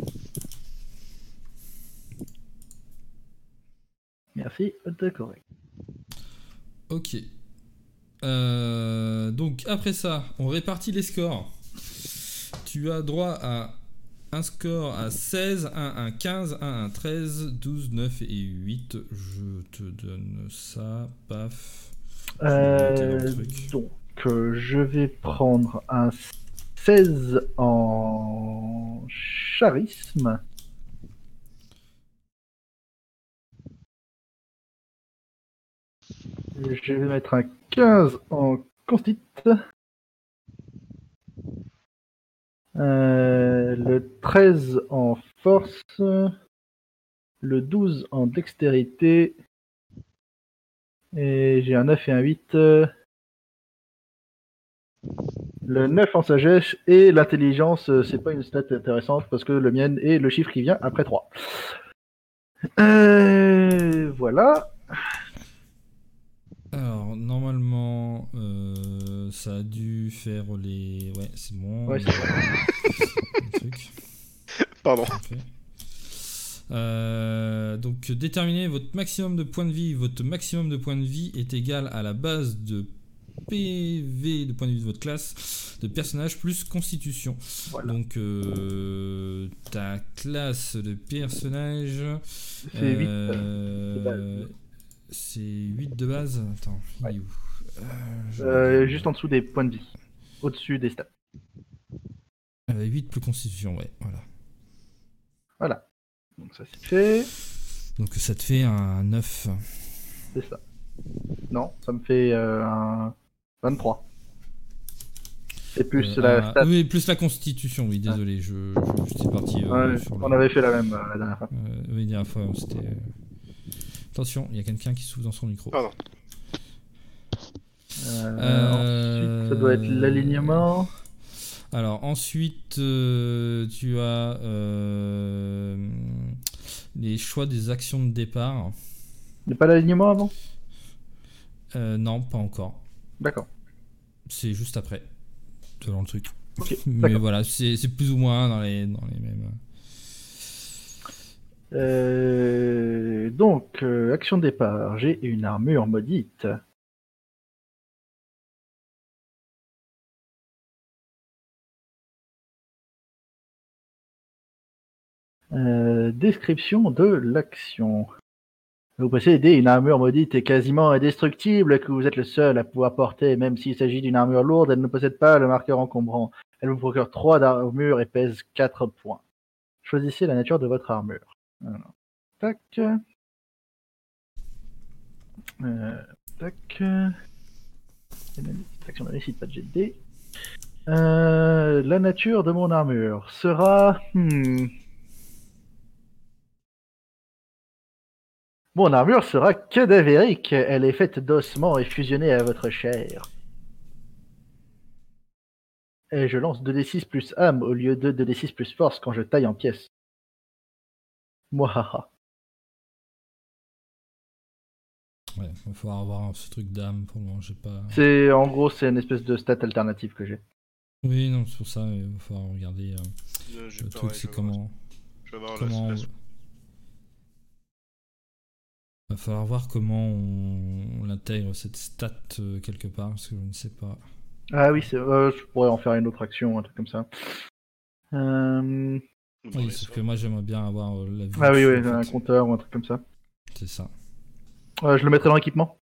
Merci, autocorrect. Ok. Euh, donc après ça, on répartit les scores. Tu as droit à un score à seize, un à quinze, un à treize, douze, neuf et huit. Je te donne ça, paf. Je vais noter dans le Euh, truc. donc, euh, je vais prendre un seize en charisme. Je vais mettre un quinze en constite. Euh, le treize en force. Le douze en dextérité. Et j'ai un neuf et un huit. Le neuf en sagesse. Et l'intelligence, c'est pas une stat intéressante parce que le mien est le chiffre qui vient après trois. Euh, voilà. Alors, normalement, euh, ça a dû faire les. Ouais, c'est bon. Ouais, on a- c'est le truc. Pardon. Ok. Euh, donc, déterminez votre maximum de points de vie. Votre maximum de points de vie est égal à la base de P V de points de vie de votre classe de personnage plus constitution. Voilà. Donc, euh, ta classe de personnage. C'est huit. euh, de base. C'est huit de base. Attends, il est Ouais. où Euh, je Euh, regarde. juste en dessous des points de vie. Au-dessus des stats. Euh, huit plus constitution, ouais, voilà. Voilà. Donc ça c'est fait. Donc ça te fait un neuf. C'est ça. Non, ça me fait euh, un vingt-trois. C'est plus Euh, la ah, stat. oui, plus la constitution, oui, désolé, je, je, j'étais parti. euh, Ouais, sur on le- avait fait la même euh, la dernière fois. Euh, oui, la dernière fois, c'était. euh, Attention, il y a quelqu'un qui souffle dans son micro. Pardon. Euh, Euh, Ensuite, ça doit être l'alignement. Alors, ensuite, euh, tu as euh, les choix des actions de départ. Il n'y a pas l'alignement avant? Euh, non, pas encore. D'accord. C'est juste après. Selon le truc. Ok, Mais d'accord. voilà, c'est, c'est plus ou moins dans les, dans les mêmes. Euh, donc, euh, action de départ, j'ai une armure maudite. Euh, description de l'action. Vous possédez une armure maudite et quasiment indestructible que vous êtes le seul à pouvoir porter, même s'il s'agit d'une armure lourde, elle ne possède pas le marqueur encombrant. Elle vous procure trois d'armure et pèse quatre points. Choisissez la nature de votre armure. Alors, tac. Euh, tac. Action de réussite, pas de jet de dés. Euh, la nature de mon armure sera... Hmm. Mon armure sera cadavérique. Elle est faite d'ossements et fusionnée à votre chair. Et je lance deux d six plus âme au lieu de deux d six plus force quand je taille en pièces. Mouhaha. Ouais, il va falloir avoir ce truc d'âme pour le moment, j'ai pas... C'est, en gros, c'est une espèce de stat alternative que j'ai. Oui, non, c'est pour ça, il va falloir regarder. Euh, Euh, j'ai le pareil, truc, je c'est vais comment... Je vais avoir comment... la, Il la- va falloir voir comment on, on intègre cette stat euh, quelque part, parce que je ne sais pas. Ah oui, c'est, euh, je pourrais en faire une autre action, un truc comme ça. Euh... Bon, Oui, les sauf sorts. que moi j'aimerais bien avoir euh, la vue Ah oui, dessus, oui, en un fait. compteur ou un truc comme ça. C'est ça. Euh, je le mettrai dans l'équipement.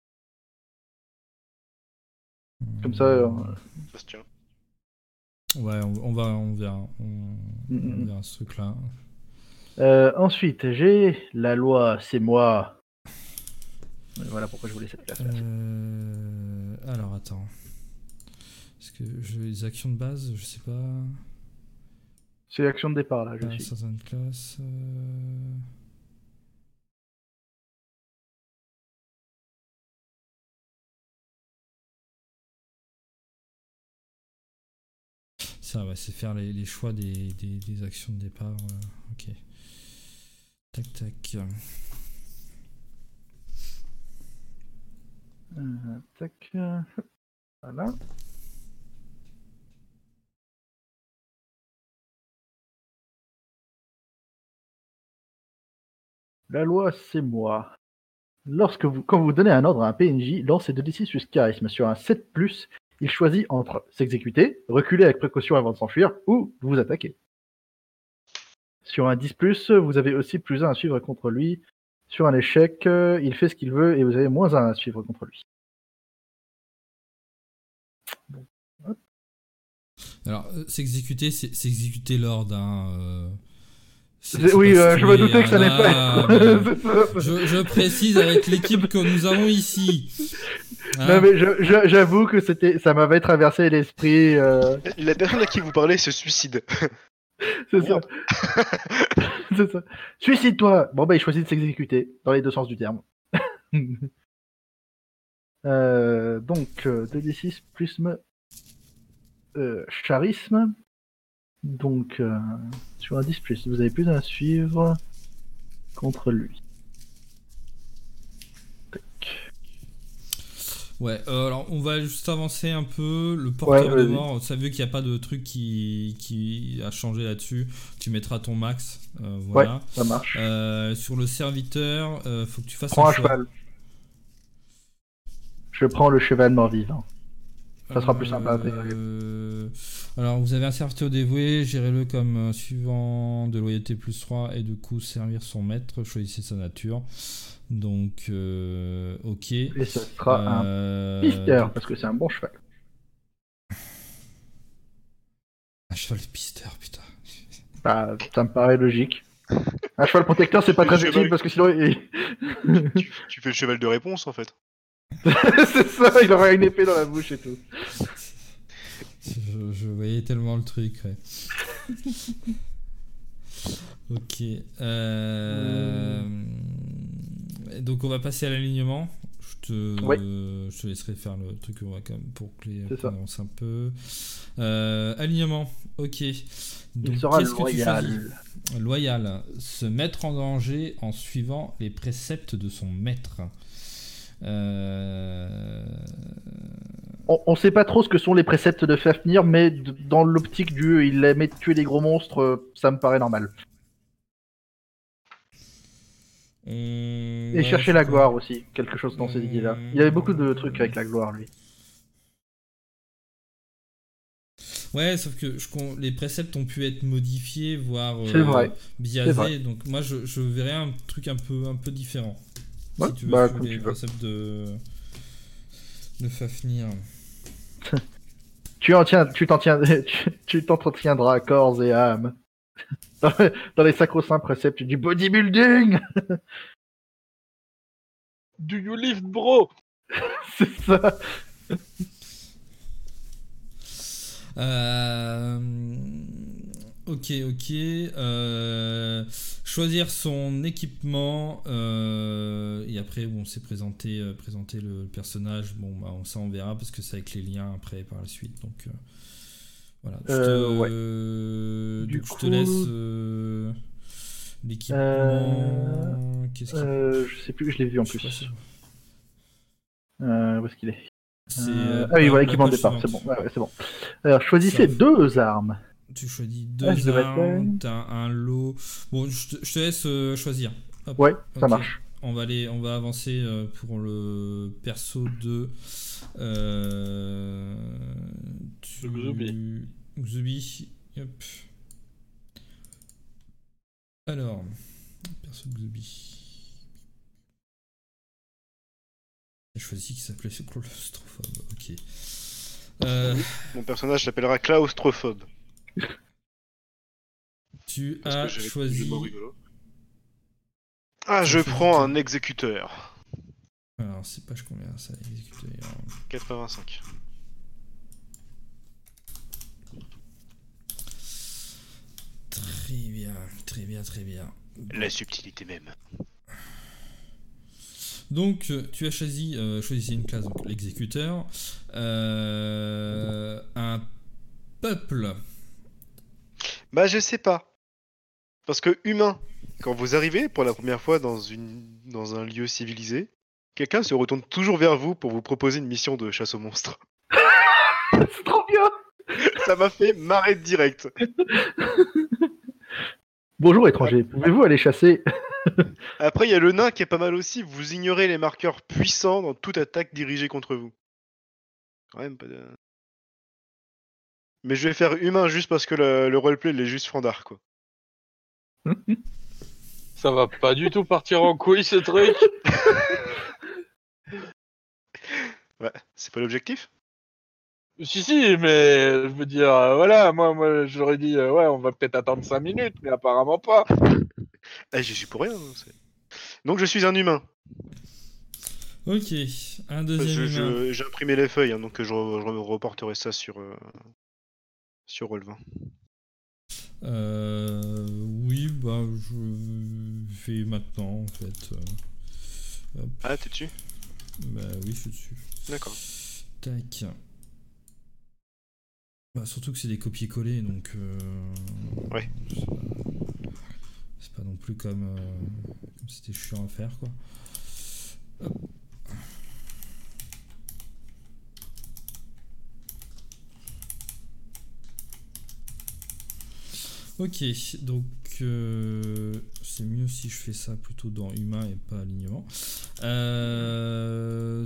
Comme ça, euh, Ça se tient. Ouais, on, on va, on verra. On, Mm, mm, on mm. verra ce truc-là. Euh, ensuite, j'ai la loi, c'est moi. Euh, Voilà pourquoi je voulais cette place. Euh, alors attends. Est-ce que je, les actions de base, je sais pas. C'est l'action de départ là, je Ah, suis. certaines classes. euh, Ça, ouais, c'est faire les, les choix des, des, des actions de départ. euh, Ok. Tac, tac. Euh, tac. euh, Voilà. La loi, c'est moi. Lorsque vous, quand vous donnez un ordre à un P N J, lancez deux d six plus charisme. Sur un sept plus, il choisit entre s'exécuter, reculer avec précaution avant de s'enfuir, ou vous attaquer. Sur un dix plus, vous avez aussi plus un à suivre contre lui. Sur un échec, euh, il fait ce qu'il veut et vous avez moins un à suivre contre lui. Alors, euh, s'exécuter, c'est s'exécuter l'ordre. Hein, euh, c'est- C'est- c'est Oui, pas euh, je me stylé, doutais que ça hein, n'allait là, pas mais, être. euh, C'est ça. je, je précise avec l'équipe que nous avons ici. Hein. Non mais je- je- j'avoue que c'était, ça m'avait traversé l'esprit. euh, La personne à qui vous parlez se suicide. C'est ça. Merde. C'est ça. Suicide-toi. Bon bah il choisit de s'exécuter dans les deux sens du terme. Euh, donc euh, deux d six plus me... euh, charisme. Donc euh, sur un dix plus, vous avez plus à suivre contre lui. Tac. Ouais, euh, alors on va juste avancer un peu. Le porteur Ouais, de vas-y. mort, ça vu qu'il n'y a pas de truc qui, qui a changé là-dessus. Tu mettras ton max. euh, voilà. Ouais, ça marche. Euh, sur le serviteur, euh, faut que tu fasses Prends un choix. cheval. Je prends le cheval mort-vivant. Ça sera plus simple à intégrer. Euh, Alors, vous avez un serviteur dévoué, gérez-le comme euh, suivant de loyauté plus trois et de coup servir son maître, choisissez sa nature. Donc, euh, ok. Et ce sera Euh, un pisteur parce que c'est un bon cheval. Un cheval pisteur, putain. Bah, ça me paraît logique. Un cheval protecteur, c'est pas Le très cheval- utile parce que sinon. il- tu, tu fais le cheval de réponse en fait. c'est ça, il aura une épée dans la bouche et tout. Je, je voyais tellement le truc, ouais. Ok. Euh... Donc, on va passer à l'alignement. Je te, Ouais. je te laisserai faire le truc on va quand même pour que les C'est ça. qu'on avance un peu. Euh, alignement, ok. Donc, Il sera qu'est-ce que tu loyal. choisis ? Loyal, se mettre en danger en suivant les préceptes de son maître. Euh... On, on sait pas trop ce que sont les préceptes de Fafnir, mais d- dans l'optique du il aimait tuer des gros monstres, euh, ça me paraît normal. On... Et ouais, chercher c'est la quoi gloire aussi, quelque chose dans ces Hum. idées-là. Il y avait beaucoup de trucs avec la gloire, lui. Ouais, sauf que je con- les préceptes ont pu être modifiés, voire C'est vrai, euh, c'est vrai. biaisés. Donc moi, je, je verrais un truc un peu, un peu différent. Ouais, si tu veux bah, suivre comme les tu veux. préceptes de, de Fafnir. Tu en tiens, tu t'en tiens, tu, tu t'entretiendras à corps et à âme. Dans, dans les sacro-saints préceptes du bodybuilding. Do you lift, bro? C'est ça. Euh, Ok, ok. Euh, choisir son équipement. euh, et après, bon, c'est présenter, euh, présenter le personnage. Bon, bah, ça, on verra parce que c'est avec les liens après par la suite. Donc, euh, voilà. Je te, Euh, ouais. euh, Du donc, je te coup, laisse euh, l'équipement. Euh, Qu'est-ce qu'il Euh, je sais plus, je l'ai vu en je sais pas, plus. c'est- Euh, où est-ce qu'il est c'est, Euh, euh, Ah oui, pa- voilà, la équipement de page départ, c'est suivante. bon. Ouais, ouais, c'est bon. Alors, choisissez Ça. deux armes. Tu choisis Ah, je deux devrais armes, faire- t'as un lot. Bon, je te, je te laisse euh, choisir. Hop. Ouais, ça Ok. marche. On va aller, on va avancer euh, pour le perso de euh, tu- Xubi. Xubi. Hop. Alors, perso de Xubi. J'ai choisi qui s'appelait claustrophobe. Ok. Euh, Mon personnage s'appellera Claustrophobe. tu Parce que as j'avais choisi. des mots rigolos. Ah, tu as je choisi prends ton- un exécuteur. Alors, c'est page combien ça, exécuteur. quatre-vingt-cinq. Très bien, très bien, très bien. La subtilité même. Donc, euh, tu as choisi, euh, choisi une classe, donc l'exécuteur. Euh, un peuple. Bah, je sais pas. Parce que humain, quand vous arrivez pour la première fois dans, une... dans un lieu civilisé, quelqu'un se retourne toujours vers vous pour vous proposer une mission de chasse aux monstres. C'est trop bien. Ça m'a fait marrer direct. Bonjour étranger, pouvez-vous aller chasser? Après, il y a le nain qui est pas mal aussi. Vous ignorez les marqueurs puissants dans toute attaque dirigée contre vous. Quand même pas de... Mais je vais faire humain juste parce que le, le roleplay, il est juste fandard, quoi. Ça va pas du tout partir en couille ce truc. Ouais, c'est pas l'objectif. Si, si, mais je veux dire, euh, voilà, moi, moi j'aurais dit, euh, ouais, on va peut-être attendre cinq minutes, mais apparemment pas. Eh, j'y suis pour rien. hein, c'est- Donc je suis un humain. Ok, un deuxième Je- humain. je- J'ai imprimé les feuilles, hein, donc je, je reporterai ça sur, euh, sur Roll vingt. Euh, oui, bah, je fais maintenant, en fait. Euh, hop. Ah, t'es dessus? Bah oui, je suis dessus. D'accord. Tac. Bah, surtout que c'est des copier-coller, donc... euh, Ouais. c'est pas- C'est pas non plus comme... euh, comme c'était chiant à faire, quoi. Hop. Ok, donc euh, c'est mieux si je fais ça plutôt dans humain et pas alignement. Euh,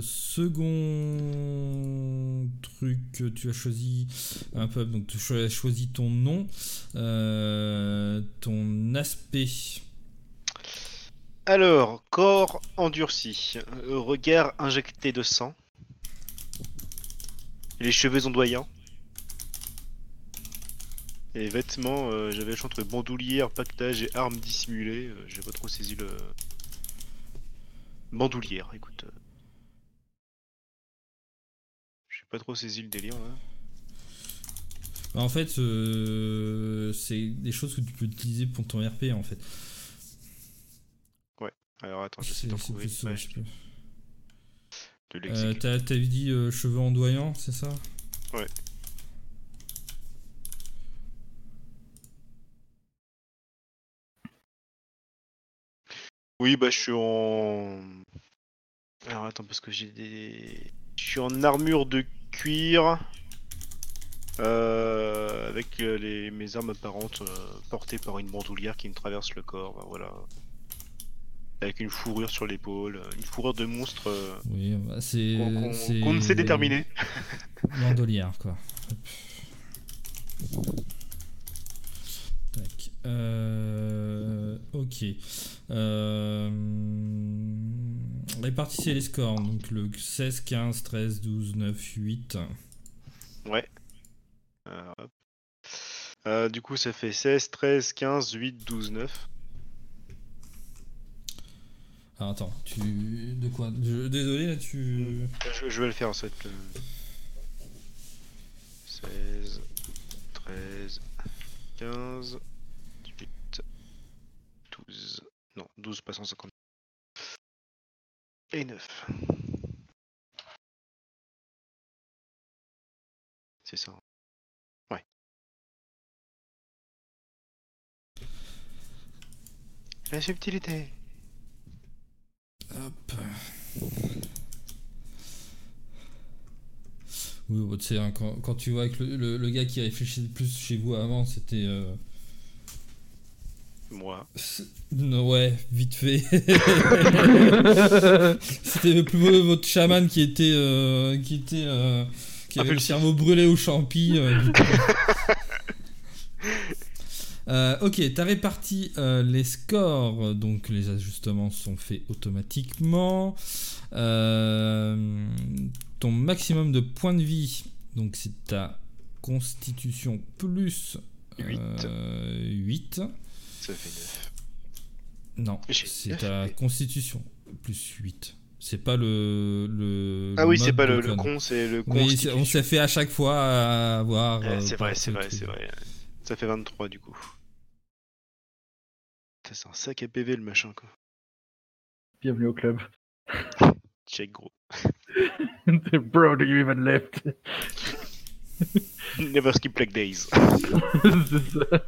second truc, tu as choisi un peuple, donc tu as choisi ton nom, euh, ton aspect. Alors, corps endurci, euh, regard injecté de sang, les cheveux ondoyants, et les vêtements, euh, j'avais le choix entre bandoulière, pactage et armes dissimulées. euh, J'ai pas trop saisi le... Bandoulière, écoute. euh. J'ai pas trop saisi le délire, là. Bah, en fait, euh, c'est des choses que tu peux utiliser pour ton R P, en fait. Alors attends, j'essaie C'est d'en c'est trouver plus une ça, image je peux. de Euh, l'exécuteur. t'as- T'avais dit euh, cheveux ondoyants, c'est ça? Ouais. Oui, bah je suis en... Alors attends, parce que j'ai des... Je suis en armure de cuir, euh, avec euh, les... mes armes apparentes euh, portées par une bandoulière qui me traverse le corps, bah, voilà. avec une fourrure sur l'épaule, une fourrure de monstre euh, Oui, bah, c'est. qu'on qu'on- c'est- qu'on ne sait déterminer. Bandolière, quoi. Hop. Tac. Euh, ok. Euh, répartissez les scores. Donc le seize, quinze, treize, douze, neuf, huit. Ouais. Euh, hop. Euh, du coup, ça fait seize, treize, quinze, huit, douze, neuf. Ah, attends, tu. De quoi je... Désolé, là, tu. Je, je vais le faire en fait. le- seize, treize, quinze, huit, douze. Non, douze, pas cent cinquante. Et neuf. C'est ça. Ouais. La subtilité. Hop. Oui, bah, tu sais, hein, quand, quand tu vois que le, le, le gars qui réfléchissait le plus chez vous avant, c'était. Euh... Moi. Non, ouais, vite fait. C'était plus votre chaman qui était. Euh, qui était. Euh, qui avait le cerveau brûlé au champi. Euh, du coup. Euh, ok, t'as réparti euh, les scores, donc les ajustements sont faits automatiquement. Euh, ton maximum de points de vie, donc c'est ta constitution plus euh, huit. Ça fait neuf. Non, J'ai c'est neuf, ta mais- constitution plus huit. C'est pas le. le Ah le oui, mode c'est pas de le, le con. con, c'est le con. Oui, c'est- on s'est fait à chaque fois à avoir. euh, c'est vrai, par c'est ce vrai, truc. c'est vrai. Ça fait vingt-trois du coup. Putain, c'est un sac à P V le machin quoi. Bienvenue au club. Check gros. Bro, do you even left? Never skip leg days. C'est ça.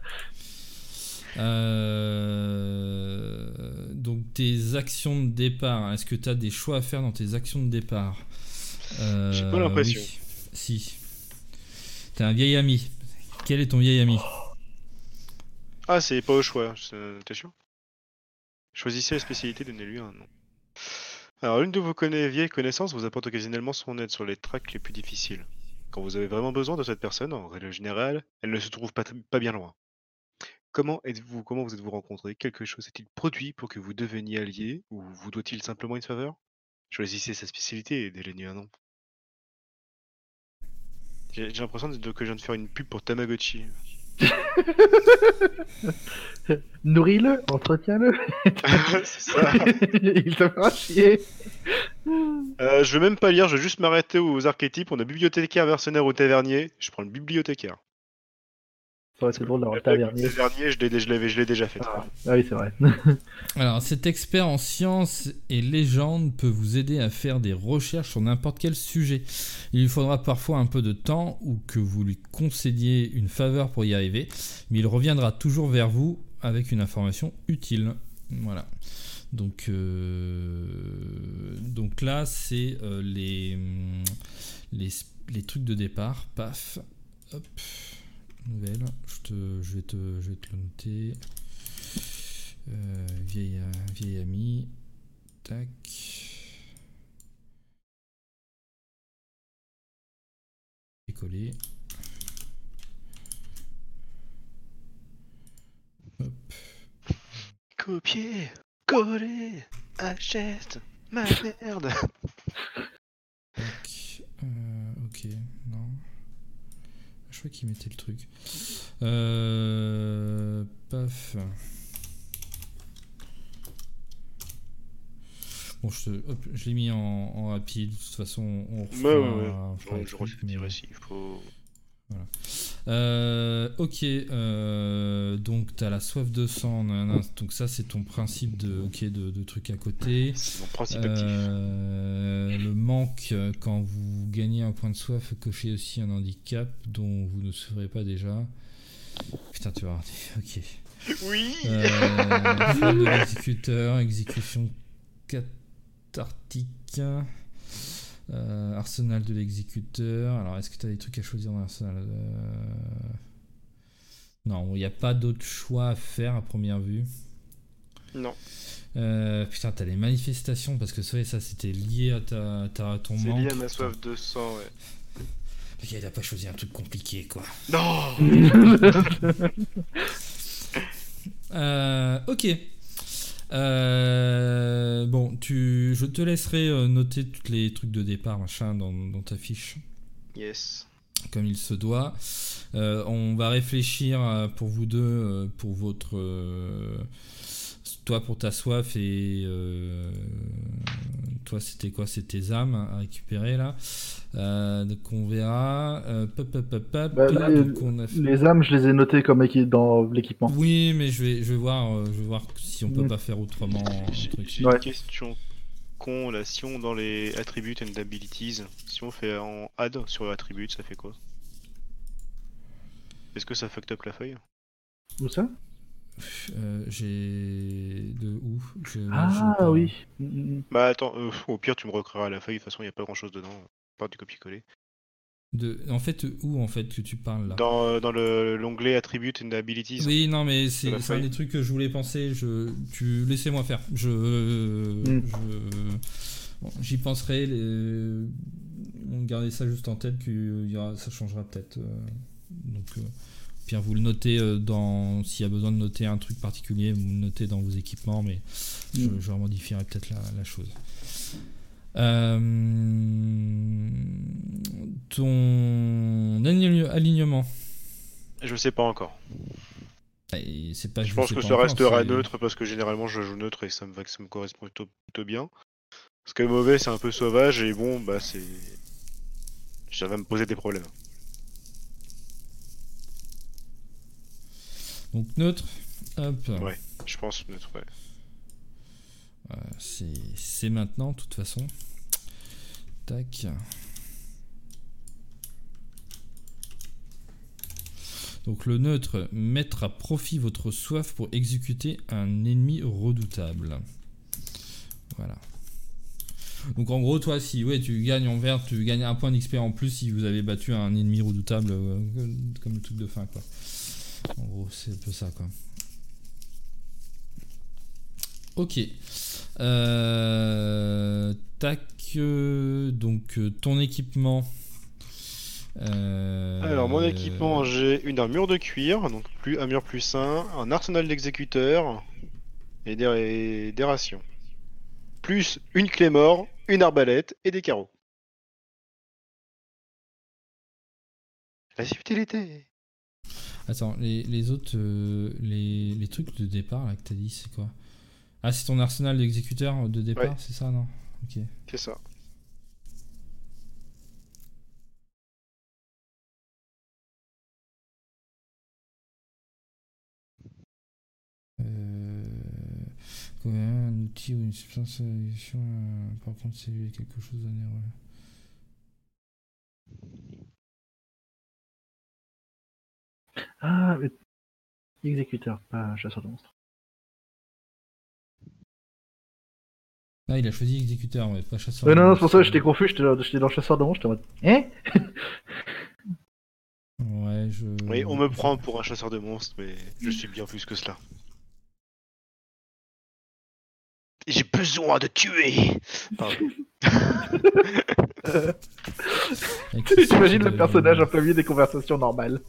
Euh, Donc tes actions de départ, est-ce que tu as des choix à faire dans tes actions de départ? Euh, J'ai pas l'impression. oui. Si. T'as un vieil ami. Quel est ton vieil ami? Ah, c'est pas au choix, c'est- t'es sûr? Choisissez la spécialité, donnez-lui un nom. Alors, l'une de vos conna- vieilles connaissances vous apporte occasionnellement son aide sur les tracks les plus difficiles. Quand vous avez vraiment besoin de cette personne, en règle générale, elle ne se trouve pas, tr- pas bien loin. Comment êtes-vous, comment vous êtes-vous rencontrés? Quelque chose s'est-il produit pour que vous deveniez alliés, ou vous doit-il simplement une faveur? Choisissez sa spécialité et donnez-lui un nom. J'ai j'ai l'impression de- que je viens de faire une pub pour Tamagotchi. Nourris-le, entretiens-le. C'est ça. Il te fera chier. Euh, je vais même pas lire, je vais juste m'arrêter aux archétypes. On a bibliothécaire, mercenaire ou tavernier. Je prends le bibliothécaire. Ça aurait été drôle d'avoir le Le tavernier. tavernier, je l'ai je l'avais- je l'ai déjà fait. Ah, ah oui, c'est vrai. Alors, cet expert en sciences et légendes peut vous aider à faire des recherches sur n'importe quel sujet. Il lui faudra parfois un peu de temps ou que vous lui concédiez une faveur pour y arriver, mais il reviendra toujours vers vous avec une information utile. Voilà. Donc, euh, donc là, c'est euh, les, les, les trucs de départ. Paf. Hop. Nouvelle. Je, te, je, vais te, je vais te le noter. Euh, vieille, euh, vieille amie. Tac. Et coller. Hop. Copier, coller, achète, ma merde. Tac. Euh, ok. Non. Je crois qu'il mettait le truc. Euh, paf. Bon, je, te, hop, je l'ai mis en, en rapide. De toute façon, on refera, Ouais, ouais, ouais. on fera Bon, les je trucs, mais- redirai s'il faut. Euh, ok, euh, donc tu as la soif de sang, nanana, donc ça c'est ton principe de, ok, de, de truc à côté. C'est mon principe actif. Euh, le manque, euh, quand vous gagnez un point de soif, cochez aussi un handicap dont vous ne serez pas déjà. Putain, tu vois, ok. Oui. Euh, flamme de l'exécuteur, exécution cathartique. Euh, arsenal de l'exécuteur. Alors, est-ce que tu as des trucs à choisir dans l'arsenal? euh... Non, il n'y a pas d'autre choix à faire à première vue. Non. Euh, putain, t'as les manifestations parce que ça, ça c'était lié à, ta, ta, à ton C'est manque. lié à ma soif de sang, ouais. Ok, il a pas choisi un truc compliqué, quoi. Non. Euh, ok. Euh, bon, tu, je te laisserai euh, noter tous les trucs de départ, machin, dans, dans ta fiche, Yes. comme il se doit. Euh, on va réfléchir euh, pour vous deux, euh, pour votre, euh, toi pour ta soif et euh, toi c'était quoi? C'était tes âmes à récupérer là. Euh, donc on verra. Euh, pop, pop, pop, pop. Bah, les, Donc, on a fait- les âmes, je les ai notées comme équi- dans l'équipement. Oui, mais je vais, je vais voir, euh, je vais voir si on peut Mm. pas faire autrement. un J'ai truc. j'ai Ouais. une question con là. Si on dans les attributes and abilities, si on fait en add sur attributes, ça fait quoi? Est-ce que ça fucked up la feuille? Où ça? Euh, j'ai de où je, Ah j'ai pas- oui. Mm, Bah attends, euh, au pire tu me recréeras la feuille, de toute façon il n'y a pas grand chose dedans, pas du copier-coller. De, en fait, où en fait que tu parles là? Dans, euh, dans le l'onglet attributes and abilities. Oui, non, mais de c'est la c'est un feuille. des trucs que je voulais penser. Je, tu laissez-moi faire. Je, Mm. je- bon, j'y penserai. Les, on gardait ça juste en tête que il y aura, ça changera peut-être. euh, donc, euh, puis vous le notez euh, dans, s'il y a besoin de noter un truc particulier, vous le notez dans vos équipements, mais je, Mm. je modifierai peut-être la, la chose. Euh, ton align- alignement. Je sais pas encore. Et c'est pas Je vous pense sais que pas ça encore, restera c'est- neutre parce que généralement je joue neutre et ça me, va, ça me correspond plutôt, plutôt bien. Ce qui est mauvais c'est un peu sauvage et bon bah c'est... Ça va me poser des problèmes. Donc neutre. Hop. Ouais, je pense neutre, ouais. Euh, c'est c'est maintenant, de toute façon. Tac. Donc le neutre, mettre à profit votre soif pour exécuter un ennemi redoutable. Voilà. Donc en gros, toi, si ouais, tu gagnes en vert, tu gagnes un point d'X P en plus si vous avez battu un ennemi redoutable, euh, comme le truc de fin, quoi. En gros, c'est un peu ça, quoi. Ok. Euh, tac. euh, donc euh, ton équipement. Euh, Alors mon équipement, j'ai une armure de cuir, donc plus un mur plus un, un arsenal d'exécuteurs et des, et des rations. Plus une clé mort, une arbalète et des carreaux. La subtilité. Attends, les, les autres, euh, les, les trucs de départ là que t'as dit, c'est quoi? Ah, c'est ton arsenal d'exécuteurs de départ, Ouais. c'est ça, non? Ok. C'est ça. Euh, quand même, un outil ou une substance d'addition, euh, par contre, c'est quelque chose d'onéreux. Ah, mais- exécuteur, pas chasseur de monstres. Ah, il a choisi exécuteur, ouais, pas chasseur. Ouais, de non, non, c'est pour ça que monstres. j'étais confus, j'étais dans, j'étais dans chasseur de monstres, j'étais en mode. Hein? Ouais, je. Oui, on me prend pour un chasseur de monstres, mais je suis bien plus que cela. J'ai besoin de tuer. Pardon. Avec une sorte J'imagine de- le personnage en plein milieu des conversations normales.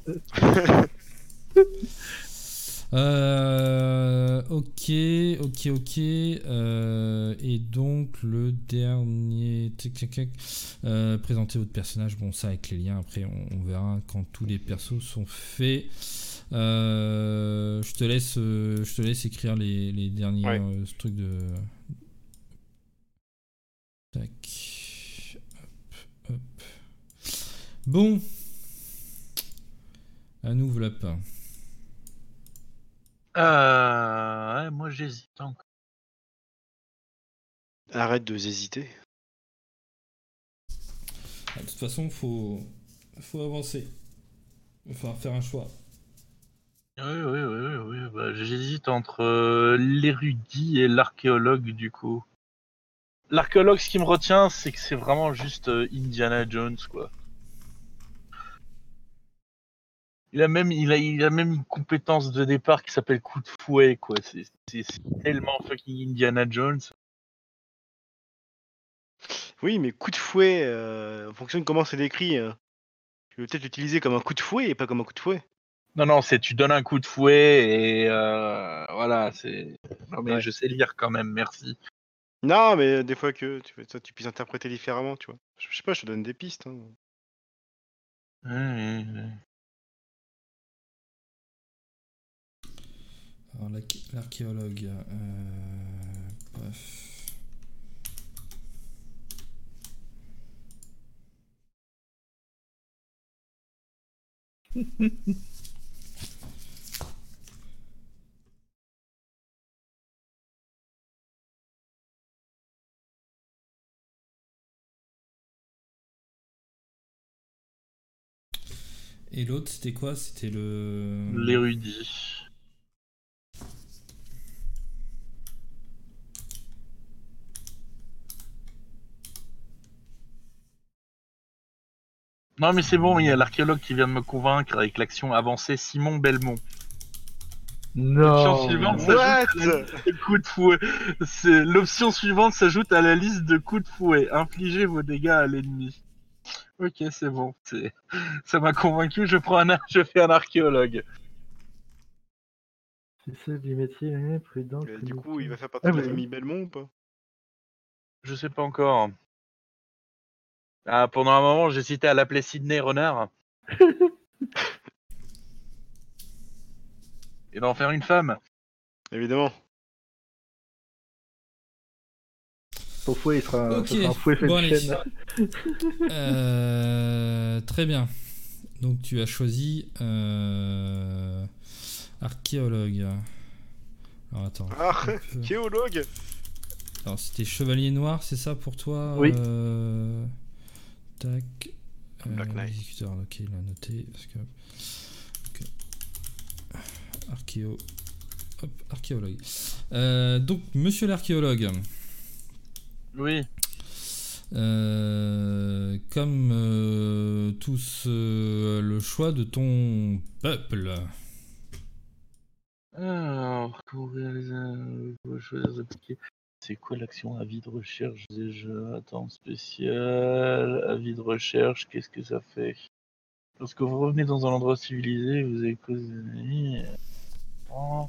Euh, ok, ok, ok. Euh, et donc le dernier, tic, tic, tic. Euh, présenter votre personnage. Bon, ça avec les liens. Après, on, on verra quand tous les persos sont faits. Euh, je te laisse, euh, je te laisse écrire les, les derniers Ouais. euh, trucs de. Tac. Hop, hop. Bon. À nous, Vlop. Euh, ouais, moi j'hésite encore. Arrête de hésiter. De toute façon, faut, faut avancer. Il va falloir faire un choix. Oui, oui, oui, oui, oui. Bah, j'hésite entre euh, l'érudit et l'archéologue du coup. L'archéologue, ce qui me retient, c'est que c'est vraiment juste euh, Indiana Jones, quoi. Il a même, il a, il a même une compétence de départ qui s'appelle coup de fouet, quoi. C'est, c'est, c'est tellement fucking Indiana Jones. Oui, mais coup de fouet, euh, en fonction de comment c'est décrit, euh, tu veux peut-être l'utiliser comme un coup de fouet et pas comme un coup de fouet. Non, non, c'est tu donnes un coup de fouet et euh, voilà, c'est. Non, mais Ouais. je sais lire quand même, merci. Non, mais des fois que tu, ça, tu puisses interpréter différemment, tu vois. Je je sais pas, je te donne des pistes. Hein. Ouais, ouais, ouais. Alors, l'arché- l'archéologue. Euh... Bref. Et l'autre, c'était quoi? C'était le. L'érudit. Non, mais c'est bon, il y a l'archéologue qui vient de me convaincre avec l'action avancée Simon Belmont. L'option Non. suivante What s'ajoute à la liste de coups de fouet. C'est... L'option suivante s'ajoute à la liste de coups de fouet. Infligez vos dégâts à l'ennemi. Ok, c'est bon. C'est... Ça m'a convaincu, je prends un ar- je fais un archéologue. C'est ça du métier, hein, prudent. Euh, Du coup, il va faire Ah, partie de la mais- famille Belmont ou pas? Je sais pas encore. Ah, pendant un moment, j'hésitais à l'appeler Sydney Renard. Et d'en faire une femme. Évidemment. Ton fouet, il sera, Ok. ce sera un fouet fait Bon, de allez. chêne. Euh, très bien. Donc tu as choisi euh, archéologue. Alors attends. Ah, un peu. archéologue. Alors c'était chevalier noir, c'est ça pour toi? Oui. Euh, Tac. Euh, Black Knight. Exécuteur, ok, il a noté. Parce que... ok. Archéo... Hop, archéologue. Euh, donc, monsieur l'archéologue, Oui. euh, comme euh, tous euh, le choix de ton peuple. Alors, pour réaliser un... faut choisir d'appliquer. C'est quoi l'action avis de recherche déjà? Attends, spécial, avis de recherche, qu'est-ce que ça fait? Lorsque vous revenez dans un endroit civilisé, vous avez causé des ennemis. Oh.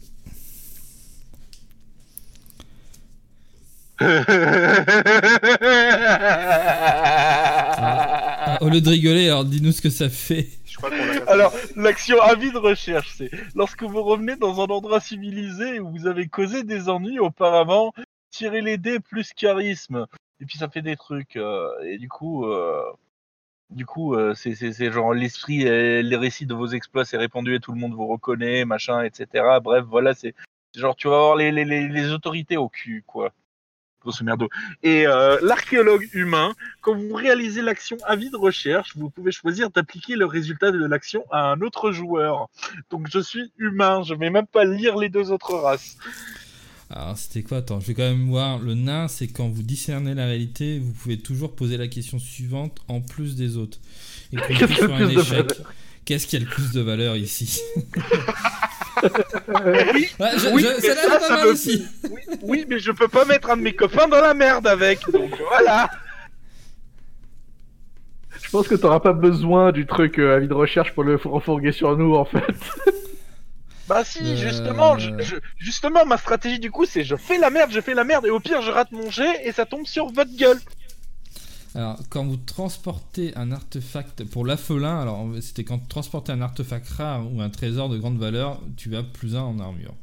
Ah, au lieu de rigoler, alors dis-nous ce que ça fait. Je crois qu'on l'a. Alors, l'action avis de recherche, c'est lorsque vous revenez dans un endroit civilisé où vous avez causé des ennuis auparavant, tirez les dés plus charisme. Et puis ça fait des trucs. euh, et du coup, euh, du coup, euh, c'est, c'est, c'est genre l'esprit, euh, les récits de vos exploits s'est répandu et tout le monde vous reconnaît, machin, et cetera. Bref, voilà, c'est, c'est genre tu vas avoir les, les, les, les autorités au cul, quoi. Grosso merdo. Et euh, l'archéologue humain, quand vous réalisez l'action avis de recherche, vous pouvez choisir d'appliquer le résultat de l'action à un autre joueur. Donc je suis humain, je vais même pas lire les deux autres races. Alors c'était quoi? Attends, je vais quand même voir. Le nain, c'est quand vous discernez la réalité, vous pouvez toujours poser la question suivante en plus des autres. Et quand Qu'est-ce vous qui a sur le un plus de échec, valeur? qu'est-ce qui a le plus de valeur ici? Oui, Ouais, je- oui, je- mais ça ça, l'a pas ça mal me- aussi. oui, oui, mais je peux pas mettre un de mes copains dans la merde avec, donc voilà. Je pense que t'auras pas besoin du truc euh, avis de recherche pour le refourguer sur nous, en fait. Bah si, Euh, justement, je, je- justement, ma stratégie du coup, c'est je fais la merde, je fais la merde, et au pire, je rate mon jet et ça tombe sur votre gueule. Alors, quand vous transportez un artefact pour l'affelin, alors c'était quand vous transportez un artefact rare ou un trésor de grande valeur, tu as plus un en armure.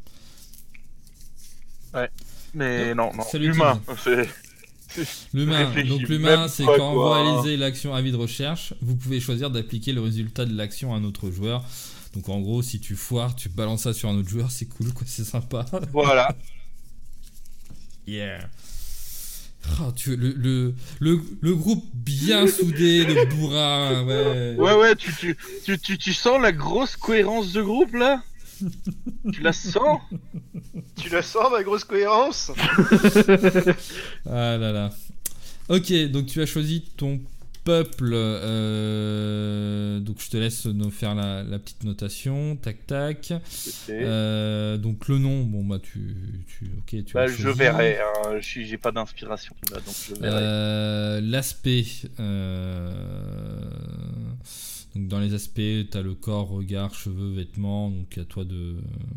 Mais non, non, Ça humain, c'est... L'humain, Réfléchis donc l'humain, même c'est pas, quand vous quoi. réalisez l'action avis de recherche, vous pouvez choisir d'appliquer le résultat de l'action à un autre joueur. Donc en gros, si tu foires, tu balances ça sur un autre joueur, c'est cool, quoi, c'est sympa. Voilà. Yeah. Oh, tu, le, le, le, le groupe bien soudé de bourrins, ouais. Ouais, ouais, tu, tu, tu, tu, tu sens la grosse cohérence de groupe, là? Tu la sens? Tu la sens, ma grosse cohérence? Ah là là. Ok, donc tu as choisi ton peuple, euh, donc je te laisse nous faire la, la petite notation. Tac tac. Euh, donc le nom, bon bah tu, tu ok tu. Bah, l'as je choisi. verrai. Hein, je suis- j'ai pas d'inspiration là, donc je verrai. Euh, L'aspect. Euh, donc dans les aspects, t'as le corps, regard, cheveux, vêtements. Donc à toi de.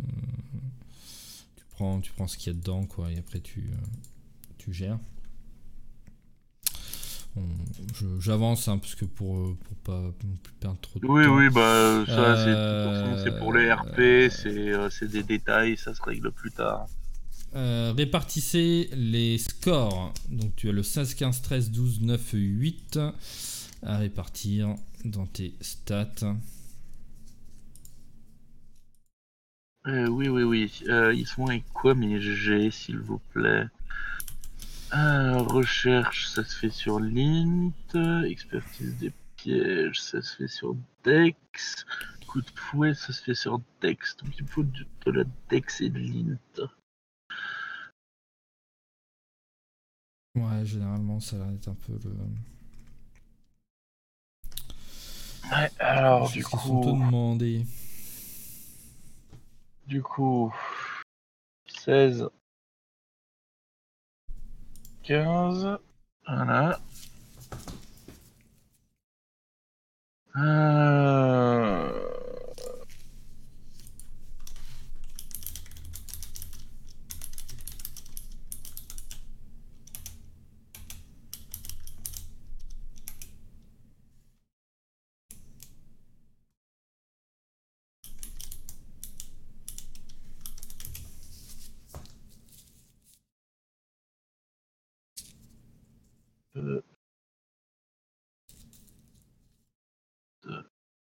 Tu prends, tu prends ce qu'il y a dedans, quoi, et après tu, tu gères. On- je- J'avance hein, parce que pour, euh, pour pas non plus perdre trop de Oui, temps. oui, bah ça, c'est de toute Euh, façon, c'est pour les R P, c'est euh, c'est des détails, ça se règle plus tard. Euh, répartissez les scores. Donc tu as le seize, quinze, treize, douze, neuf, huit à répartir dans tes stats. Euh, oui, oui, oui. Euh, ils sont avec quoi mes G, s'il vous plaît? Euh, recherche, ça se fait sur l'int. Expertise des pièges, ça se fait sur Dex. Coup de fouet, ça se fait sur Dex. Donc il faut de, de la Dex et de l'int. Ouais, généralement ça va être un peu le. Ouais, alors C'est du ce qu'ils sont te coup, demandés. du coup, seize, quinze, voilà. Euh... deux, deux,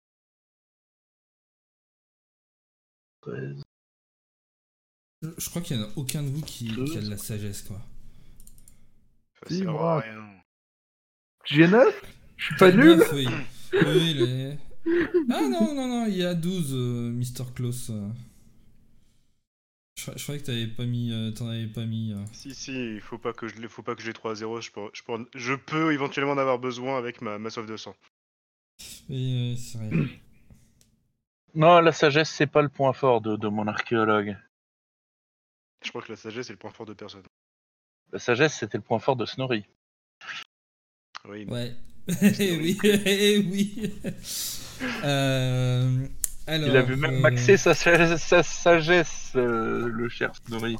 treize. Je, je crois qu'il n'y en a aucun de vous qui, Deux. qui a de la sagesse, quoi. Ça Si, sert moi. à rien. J'ai neuf. Je suis pas T'as nul. neuf, oui. Oui, les- Ah non, non, non, il y a douze, euh, mister Klaus. euh. Je, je croyais que t'avais pas mis, euh, t'en avais pas mis. euh. Si, si, il faut pas que je l'ai- faut pas que j'ai trois à zéro. Je peux, je, peux, je peux éventuellement en avoir besoin avec ma, ma soif de sang. Oui, oui, c'est vrai. Non, la sagesse, c'est pas le point fort de, de mon archéologue. Je crois que la sagesse est le point fort de personne. La sagesse, c'était le point fort de Snorri. Oui. Ouais. oui, oui. Euh, alors. Il a vu même euh, maxer sa, sa- sa sagesse, euh, le cher Snorri.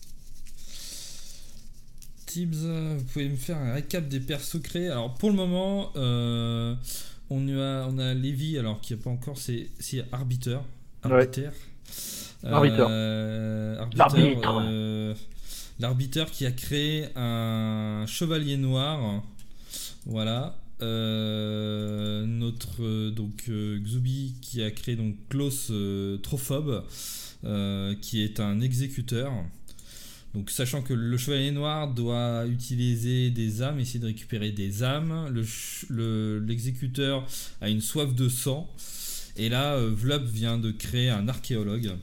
Tibbs, euh, vous pouvez me faire un récap des persos créés. Alors pour le moment, euh, on a, on a Lévi, alors qui n'a pas encore, c'est c'est Arbiter. Arbiter. Arbiter. Euh, Arbiter, L'arbitre. euh, L'arbitre qui a créé un chevalier noir. Voilà. Euh, notre euh, donc euh, Xubi qui a créé donc Klaus euh, Trophobe, euh, qui est un exécuteur. Donc sachant que le chevalier noir doit utiliser des âmes, essayer de récupérer des âmes, le ch- le- l'exécuteur a une soif de sang, et là euh, Vlop vient de créer un archéologue.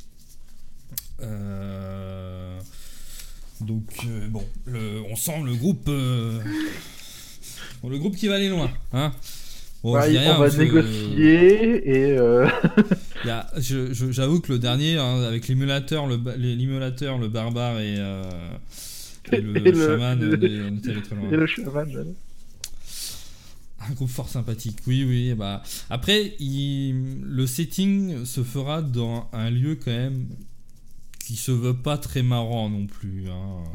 Euh, Donc euh, bon, le- on sent le groupe, euh, bon, le groupe qui va aller loin, hein. Bon, Ouais, je dis rien, on va parce que, négocier et euh... il y a- je- je- j'avoue que le dernier, hein, avec l'émulateur, le, ba- les- l'émulateur, le barbare et, euh, et le Et le- chaman, le- on est- on était allé très loin. et le chaman. voilà. Un groupe fort sympathique, oui, oui. Bah. Après, il- le setting se fera dans un lieu quand même qui se veut pas très marrant non plus. Hein.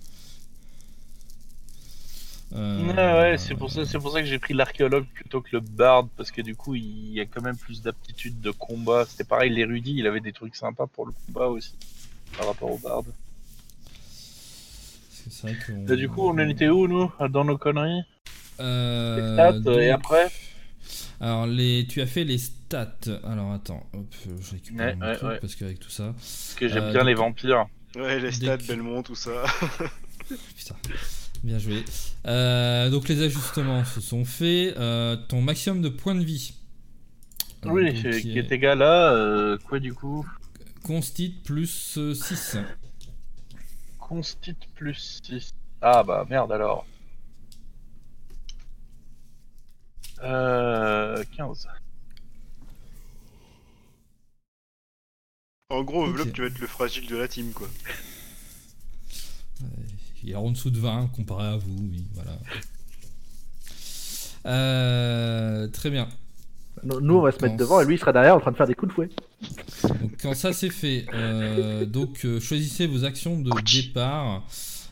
Euh, Ouais, ouais, c'est pour ça, c'est pour ça que j'ai pris l'archéologue plutôt que le bard, parce que du coup, il y a quand même plus d'aptitude de combat. C'était pareil, l'érudit, il avait des trucs sympas pour le combat aussi, par rapport au bard. parce que c'est vrai qu'on- Et du coup, on en était où, nous, dans nos conneries? Euh, Les stats, donc, et après alors, les, tu as fait les stats. Alors, attends, hop, je récupère Ouais, mon ouais, truc ouais. parce qu'avec tout ça. Parce que j'aime Euh, bien donc- les vampires. Ouais, les Dès stats, que- Belmont, tout ça. Putain, bien joué. Euh, donc, les ajustements se sont faits. Euh, ton maximum de points de vie. Euh, Oui, donc, qui qui est égal à euh, quoi du coup? Constit plus euh, six. Constit plus six. Ah bah merde alors. Euh, quinze. En gros, Ok. Vlog, tu vas être le fragile de la team, quoi. Il est en dessous de vingt comparé à vous, oui, voilà. Euh, très bien. Nous, nous, on va se Quand mettre devant et lui, il sera derrière en train de faire des coups de fouet. Donc quand ça c'est fait, euh, donc euh, choisissez vos actions de départ.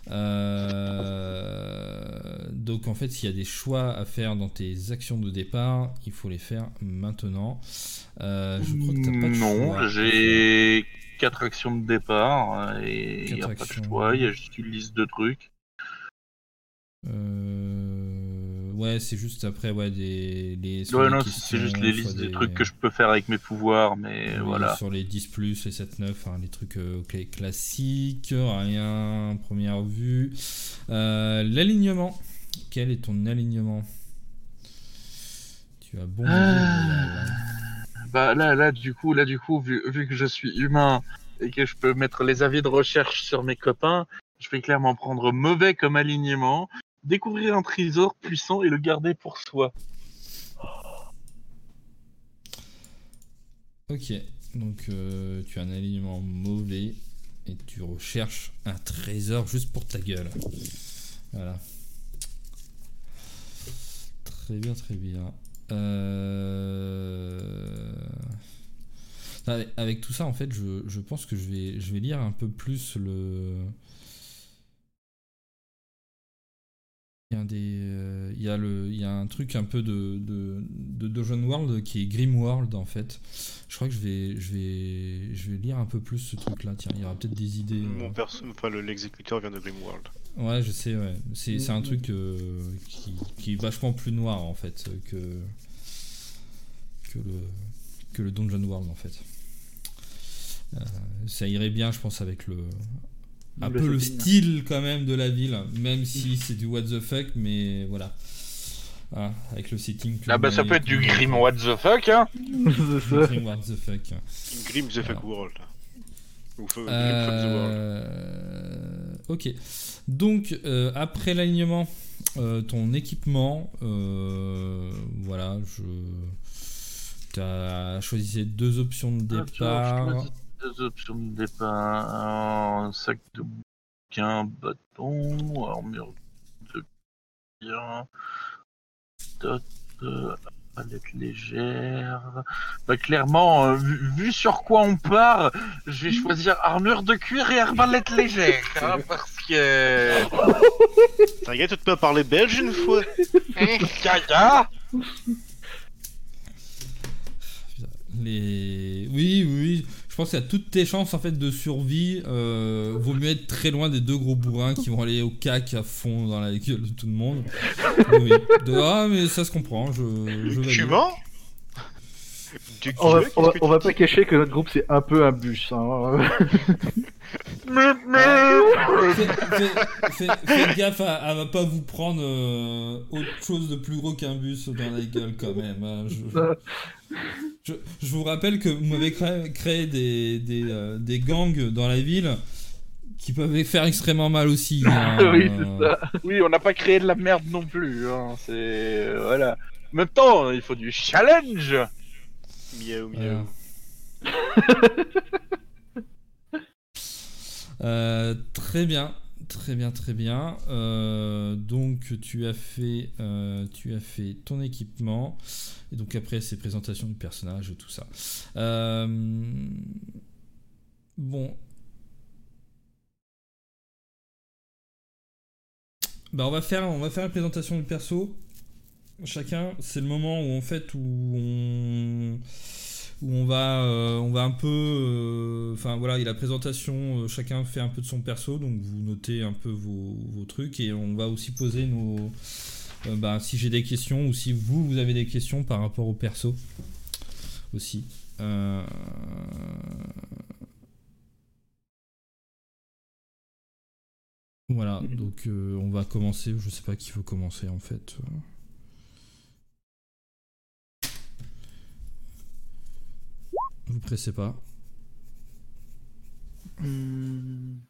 Euh, donc en fait, s'il y a des choix à faire dans tes actions de départ, il faut les faire maintenant. Euh, je crois que t'as pas de choix. Non, à faire. j'ai quatre actions de départ euh, et il n'y a Quatre pas de actions. choix, il y a juste une liste de trucs. Euh, ouais, c'est juste après ouais des les. sur Ouais, les non, questions, c'est juste les soit listes des des trucs que je peux faire avec mes pouvoirs, mais oui, voilà. sur les dix plus, les sept neuf, hein, les trucs euh, clés classiques, rien, première vue. Euh, l'alignement. Quel est ton alignement? Tu as bon Ah. Bah là, là, du coup, là, du coup, vu, vu que je suis humain et que je peux mettre les avis de recherche sur mes copains, je vais clairement prendre mauvais comme alignement, découvrir un trésor puissant et le garder pour soi. Ok, donc euh, tu as un alignement mauvais et tu recherches un trésor juste pour ta gueule. Voilà. Très bien, très bien. Euh... Avec, avec tout ça, en fait, je, je pense que je vais, je vais lire un peu plus le... Il y a, des, euh, il y a, le, il y a un truc un peu de, de, de Dungeon World qui est Grimworld en fait. Je crois que je vais, je vais, je vais lire un peu plus ce truc là. Tiens, il y aura peut-être des idées. Mon euh. perso, enfin, le- l'exécuteur vient de Grimworld. Ouais, je sais, ouais. C'est, c'est un truc euh, qui, qui est vachement plus noir en fait que, que, le, que le Dungeon World en fait. Euh, ça irait bien, je pense, avec le. Un Le peu le setting. style quand même de la ville, même si c'est du what the fuck, mais voilà. Ah, avec le setting. que Ah vous bah ça m'avez peut être du communiqué. Grim what the fuck, hein. C'est ça. Grim what the fuck. Grim the fuck Alors. world. Ou fuck- Grim fuck the world. Euh, ok. Donc, euh, après l'alignement, euh, ton équipement, euh, voilà, je. T'as choisi deux options de Ah, tu vois, je départ. choisis deux options de départ, un sac de bouquin, bâton, armure de bien, dot, euh, palette légère. Bah clairement, euh, vu, vu sur quoi on part, je vais choisir armure de cuir et arbalète légère, hein, parce que... T'as regardé toute ma parler belge une fois? Gaga. Les... Oui, oui, oui. Je pense qu'il y a toutes tes chances en fait de survie. Euh, vaut mieux être très loin des deux gros bourrins qui vont aller au cac à fond dans la gueule de tout le monde. Oui. De... Ah, mais ça se comprend. Je, je Tu valide. mens? Tu- On va, qu'est-ce on va, que on tu va dis? pas cacher que notre groupe c'est un peu un bus. Hein. Faites, faites- faites- faites gaffe à, à pas vous prendre euh, autre chose de plus gros qu'un bus dans la gueule quand même. hein. Je, je, je vous rappelle que vous m'avez créé, créé des, des, euh, des gangs dans la ville qui peuvent faire extrêmement mal aussi. hein. Oui, c'est ça. Oui, on n'a pas créé de la merde non plus, hein, c'est... Voilà. En même temps, il faut du challenge. Miaou, Voilà. miaou. Euh, très bien, très bien, très bien. Euh, donc tu as fait, euh, tu as fait ton équipement et donc après c'est présentation du personnage et tout ça. Euh, bon. Bah on va faire, on va faire la présentation du perso. Chacun, c'est le moment où en fait où on où on va euh, on va un peu enfin euh, voilà, il y a la présentation, euh, chacun fait un peu de son perso, donc vous notez un peu vos, vos trucs et on va aussi poser nos euh, bah, si j'ai des questions ou si vous vous avez des questions par rapport au perso aussi. Euh... Voilà, donc euh, on va commencer, je sais pas qui veut commencer en fait. Vous pressez pas. Hmm.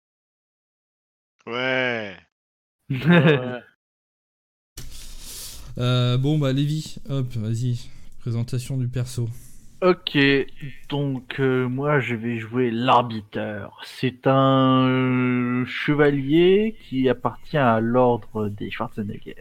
Ouais. Ouais. Euh, bon, bah, Lévi, hop, vas-y. Présentation du perso. Ok, donc euh, moi je vais jouer l'arbiteur. C'est un euh, chevalier qui appartient à l'ordre des Schwarzenegger.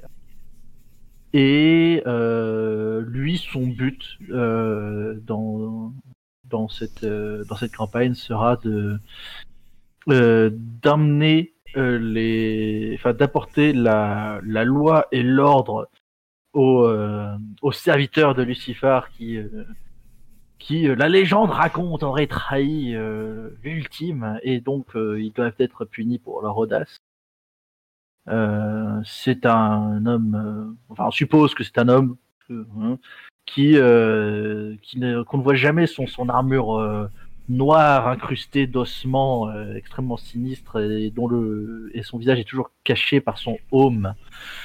Et euh, lui, son but euh, dans dans cette euh, dans cette campagne sera de euh, d'amener euh, les, enfin d'apporter la la loi et l'ordre aux euh, aux serviteurs de Lucifer qui euh, qui, euh, la légende raconte, aurait trahi euh, l'ultime, et donc euh, ils doivent être punis pour leur audace. Euh, c'est un homme, euh, enfin on suppose que c'est un homme euh, hein, qui, euh, qui ne, qu'on ne voit jamais son, son armure euh, noire incrustée d'ossements euh, extrêmement sinistres et dont le et son visage est toujours caché par son aume.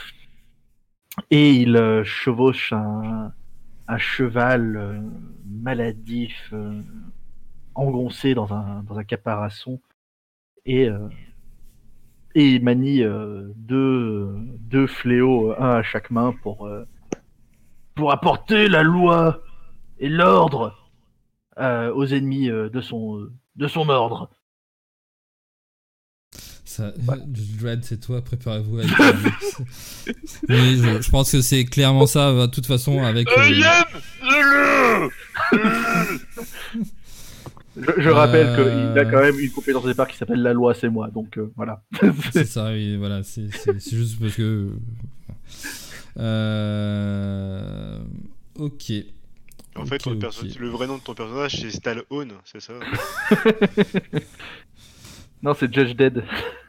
Et il euh, chevauche un, un cheval euh, maladif. Euh, engoncé dans un, dans un caparaçon et, euh, et il manie euh, deux, deux fléaux, un à chaque main pour, euh, pour apporter la loi et l'ordre euh, aux ennemis euh, de, son, de son ordre. Ça, Voilà. Dread, c'est toi, préparez-vous avec oui, je, je pense que c'est clairement ça, de toute façon, avec. Euh... Je, je rappelle euh... qu'il a quand même une compétence de départ qui s'appelle la loi, c'est moi, donc euh, voilà. C'est ça, oui, voilà, c'est, c'est, c'est juste parce que. Euh... Ok. En fait, okay, ton perso- okay. le vrai nom de ton personnage, c'est Stallone, c'est ça? Non, c'est Judge Dead.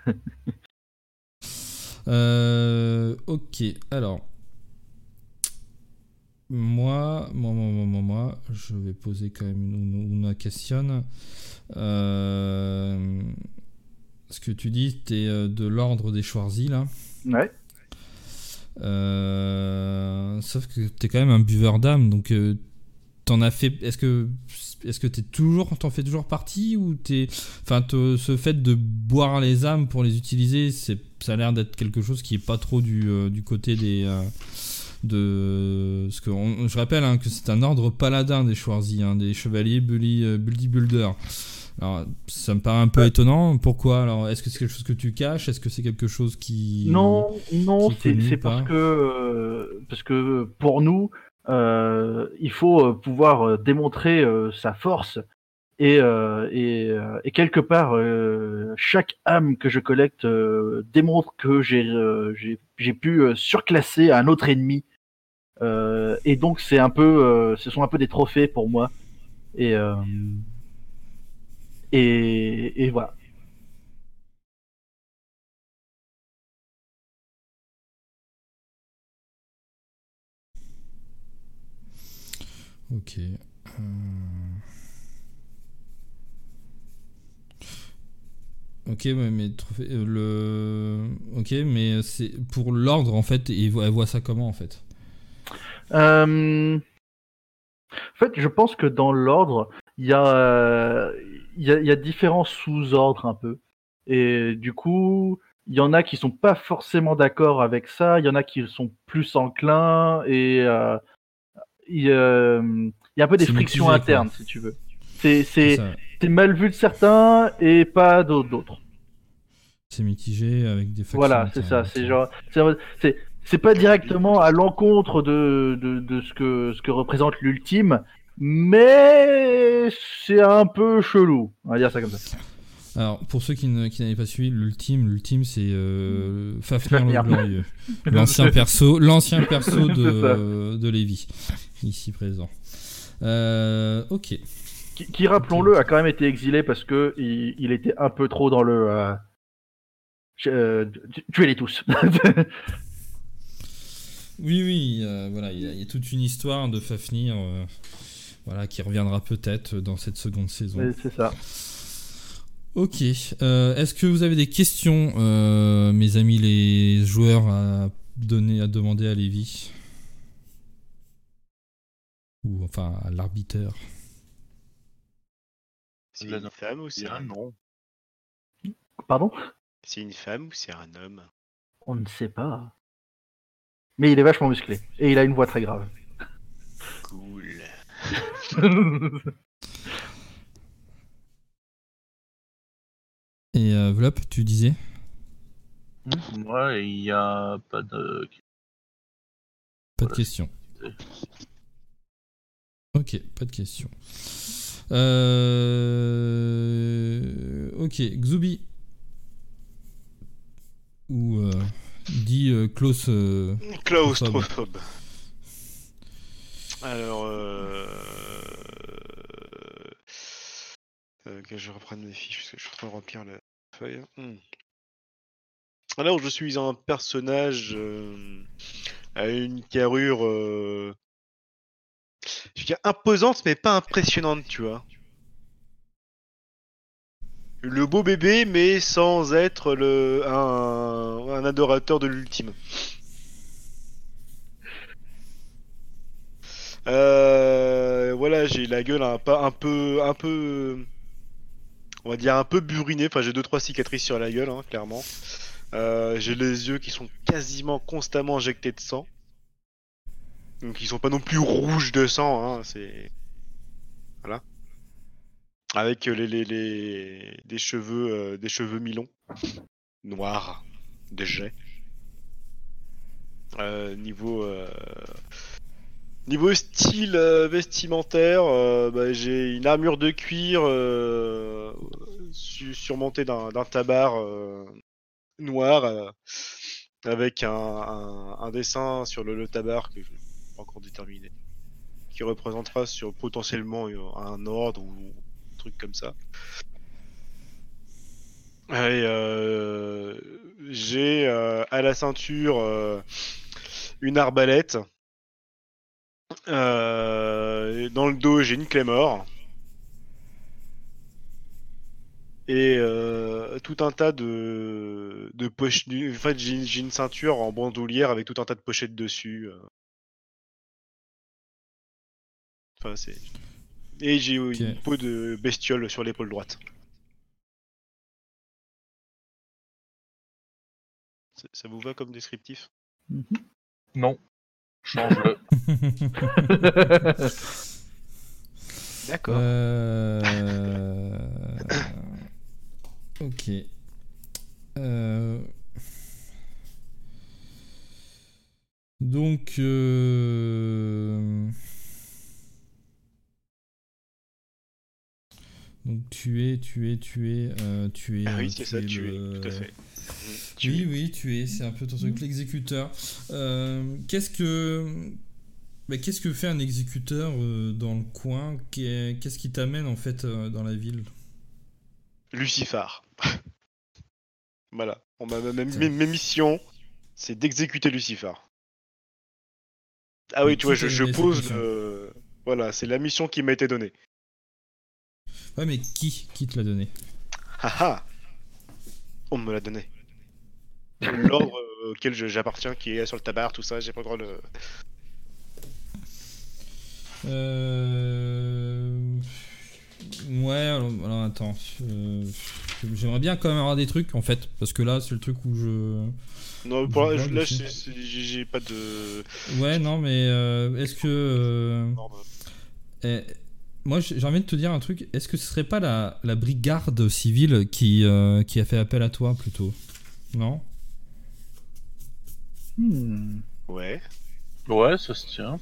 euh, ok, alors. Moi, moi, moi, moi, moi, je vais poser quand même une, une question. Euh, ce que tu dis, tu es de l'ordre des Schwarzy, là. Ouais. Euh, sauf que tu es quand même un buveur d'âme, donc euh, t'en as fait. Est-ce que est-ce que t'es toujours, t'en fais toujours partie ou t'es, enfin, te, ce fait de boire les âmes pour les utiliser, c'est, ça a l'air d'être quelque chose qui est pas trop du euh, du côté des euh, de ce que on, je rappelle hein, que c'est un ordre paladin des Schwarzy, hein, des chevaliers bully euh, bodybuilder. Alors ça me paraît un peu ouais. étonnant. Pourquoi? Alors est-ce que c'est quelque chose que tu caches? Est-ce que c'est quelque chose qui non non qui c'est, c'est parce que euh, parce que pour nous euh, il faut pouvoir euh, démontrer euh, sa force et euh, et, euh, et quelque part euh, chaque âme que je collecte euh, démontre que j'ai euh, j'ai j'ai pu euh, surclasser un autre ennemi. Euh, et donc c'est un peu, euh, ce sont un peu des trophées pour moi. Et euh, et, et voilà. Ok. Euh... Ok, mais, mais trophée, euh, le. Ok, mais c'est pour l'ordre en fait. Et elle voit ça comment en fait? Euh... En fait, je pense que dans l'ordre, il y a, il y a, il y a différents sous-ordres un peu. Et du coup, il y en a qui sont pas forcément d'accord avec ça. Il y en a qui sont plus enclins et euh, il, euh, il y a un peu des c'est frictions mitigé, internes, quoi. si tu veux. C'est, c'est, c'est, c'est mal vu de certains et pas d'autres. C'est mitigé avec des factions. Voilà, c'est ça. C'est genre, c'est, c'est, c'est pas directement à l'encontre de, de, de ce que, ce que représente l'ultime, mais c'est un peu chelou. On va dire ça comme ça. Alors, pour ceux qui, ne, qui n'avaient pas suivi, l'ultime, l'ultime, c'est euh, Fafnir le Glorieux, l'ancien perso, l'ancien perso de, de Lévi, ici présent. Euh, ok. Qui, qui rappelons-le, a quand même été exilé parce que il, il était un peu trop dans le euh, euh, tuez-les tous. oui, oui, euh, voilà, il y, a, il y a toute une histoire de Fafnir, euh, voilà, qui reviendra peut-être dans cette seconde saison. Mais c'est ça. Ok. Euh, est-ce que vous avez des questions, euh, mes amis les joueurs, à donner, à demander à Lévi, ou enfin à l'arbitre? C'est une femme ou c'est un non? Pardon? C'est une femme ou c'est un homme? On ne sait pas. Mais il est vachement musclé. Et il a une voix très grave. Cool. Et euh, Vlop, tu disais? Moi, il n'y a pas de. Pas de Voilà. question. Ok, pas de question. Euh... Ok, Xubi. Ou euh, dit euh, Klaus. Euh... Claustrophobe. Alors, euh... euh, que je reprenne mes fiches parce que je suis en train de remplir la feuille. Hmm. Alors, je suis un personnage euh, à une carrure euh... je dirais imposante mais pas impressionnante, tu vois. Le beau bébé, mais sans être le un, un adorateur de l'ultime. Euh, voilà, j'ai la gueule un, pas un peu, un peu, on va dire un peu burinée. Enfin, j'ai deux trois cicatrices sur la gueule, hein, clairement. Euh, j'ai les yeux qui sont quasiment constamment injectés de sang, donc ils sont pas non plus rouges de sang. Hein, c'est voilà. Avec les, les, les des cheveux, euh, des cheveux mi-longs, noirs, des jets. Euh, niveau euh, Niveau style euh, vestimentaire, euh, bah, j'ai une armure de cuir euh, su- surmontée d'un d'un tabard euh, noir euh, avec un, un- un dessin sur le, le tabard que je n'ai pas encore déterminé, qui représentera sur potentiellement euh, un ordre ou un truc comme ça. Et euh, j'ai euh, à la ceinture euh, une arbalète. Euh, dans le dos, j'ai une Claymore. Et euh, tout un tas de, de poches. En fait, j'ai j'ai une ceinture en bandoulière avec tout un tas de pochettes dessus. euh. Enfin, c'est. Et j'ai Ok. une peau de bestiole sur l'épaule droite. Ça, ça vous va comme descriptif? Non. Change-le. D'accord. Euh... ok. Euh... Donc, euh... donc tu es, tu es, tu es, euh, tu es. Ah euh, oui, c'est ça, es tu es, le- tout à fait. Oui, oui, tu es. C'est un peu ton truc, l'exécuteur. Euh, qu'est-ce que, bah, qu'est-ce que fait un exécuteur euh, dans le coin? Qu'est- Qu'est-ce qui t'amène en fait euh, dans la ville? Lucifer. Voilà. On m'a- ma- ma- Tiens. mes, mes missions, c'est d'exécuter Lucifer. Ah Mais oui, tu vois, qui je, t'a je donné cette pose mission? le. Voilà, c'est la mission qui m'a été donnée. Ouais, mais qui, qui te l'a donné? Haha. On me l'a donné. L'ordre euh, auquel je- j'appartiens, qui est sur le tabac, tout ça, j'ai pas le droit de. Euh... Ouais, alors, alors, attends. Euh, J'aimerais bien quand même avoir des trucs en fait, parce que là c'est le truc où je. Non, où pour là, je je- bug là aussi. c'est- c'est- j'ai j'ai pas de. Ouais, non, mais euh, est-ce que. euh, eh, moi j'ai j'ai envie de te dire un truc, est-ce que ce serait pas la, la brigade civile qui, euh, qui a fait appel à toi plutôt? Non? Hmm. Ouais. Ouais, ça se tient.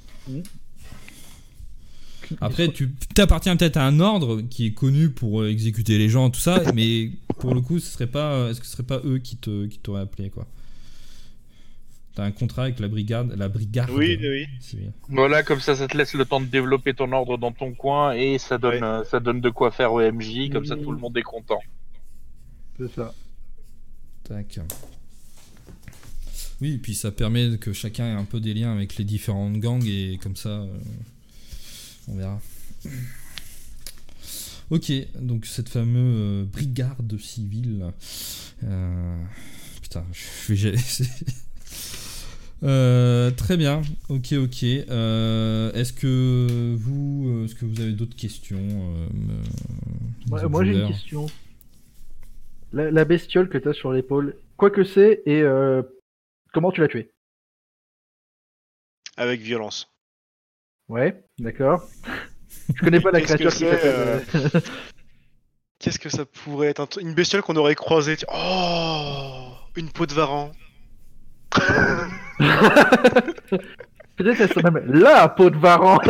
Après, tu t'appartiens peut-être à un ordre qui est connu pour euh, exécuter les gens, tout ça, mais pour le coup, ce serait pas, est-ce que ce serait pas eux qui te, qui t'auraient appelé, quoi? T'as un contrat avec la brigade, la brigade Oui, oui. civile. Voilà, comme ça, ça te laisse le temps de développer ton ordre dans ton coin et ça donne, Ouais. euh, ça donne de quoi faire au M J. Comme ça, Mmh. tout le monde est content. C'est ça. Tac. Oui, et puis ça permet que chacun ait un peu des liens avec les différentes gangs et comme ça, euh, on verra. Ok, donc cette fameuse euh, brigade civile. Euh, putain, je vais. Euh, très bien, ok, ok. Euh, est-ce que vous, est-ce que vous avez d'autres questions euh, me- Ouais, les moi j'ai une joueurs question. La, la bestiole que t'as sur l'épaule, quoi que c'est et euh, comment tu l'as tuée? avec violence. Ouais, d'accord. Je connais pas la Qu'est-ce créature que qui c'est, s'appelle. euh, Qu'est-ce que ça pourrait être un tr- Une bestiole qu'on aurait croisée. tu- Oh, une peau de varan. Peut-être elle serait même la peau de varan.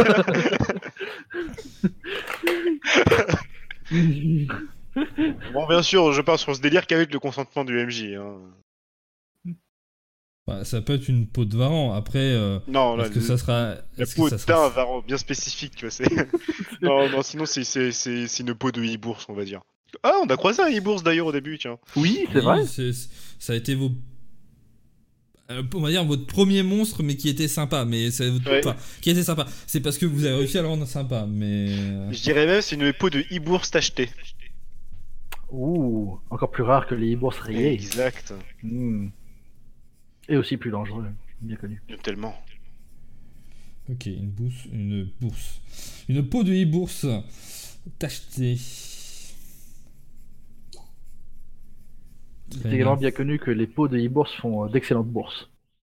Bon, bien sûr, je pars sur ce délire qu'avec le consentement du M J. Hein. Bah, ça peut être une peau de varan. Après, euh, Non, là, est-ce que le- ça sera. la Est-ce que peau ça d'un sera. varan bien spécifique, tu vois. C'est... non, non, sinon c'est, c'est, c'est, c'est une peau de hibours, on va dire. Ah, on a croisé un hibours d'ailleurs au début, tiens. Oui, c'est Oui, vrai. c'est- ça a été vos. euh, On va dire votre premier monstre, mais qui était sympa. Mais c'est Ouais. enfin, qui était sympa. C'est parce que vous avez réussi à le rendre sympa. Mais euh, Je dirais même c'est une peau de hibours tachetée. Ouh, encore plus rare que les hibours rayés. Exact. Hmm. Et aussi plus dangereux, bien connu. Tellement. ok, une bourse, une bourse, une peau de bourse tachetée. C'est Très également bien. bien connu que les peaux de hibours font euh, d'excellentes bourses.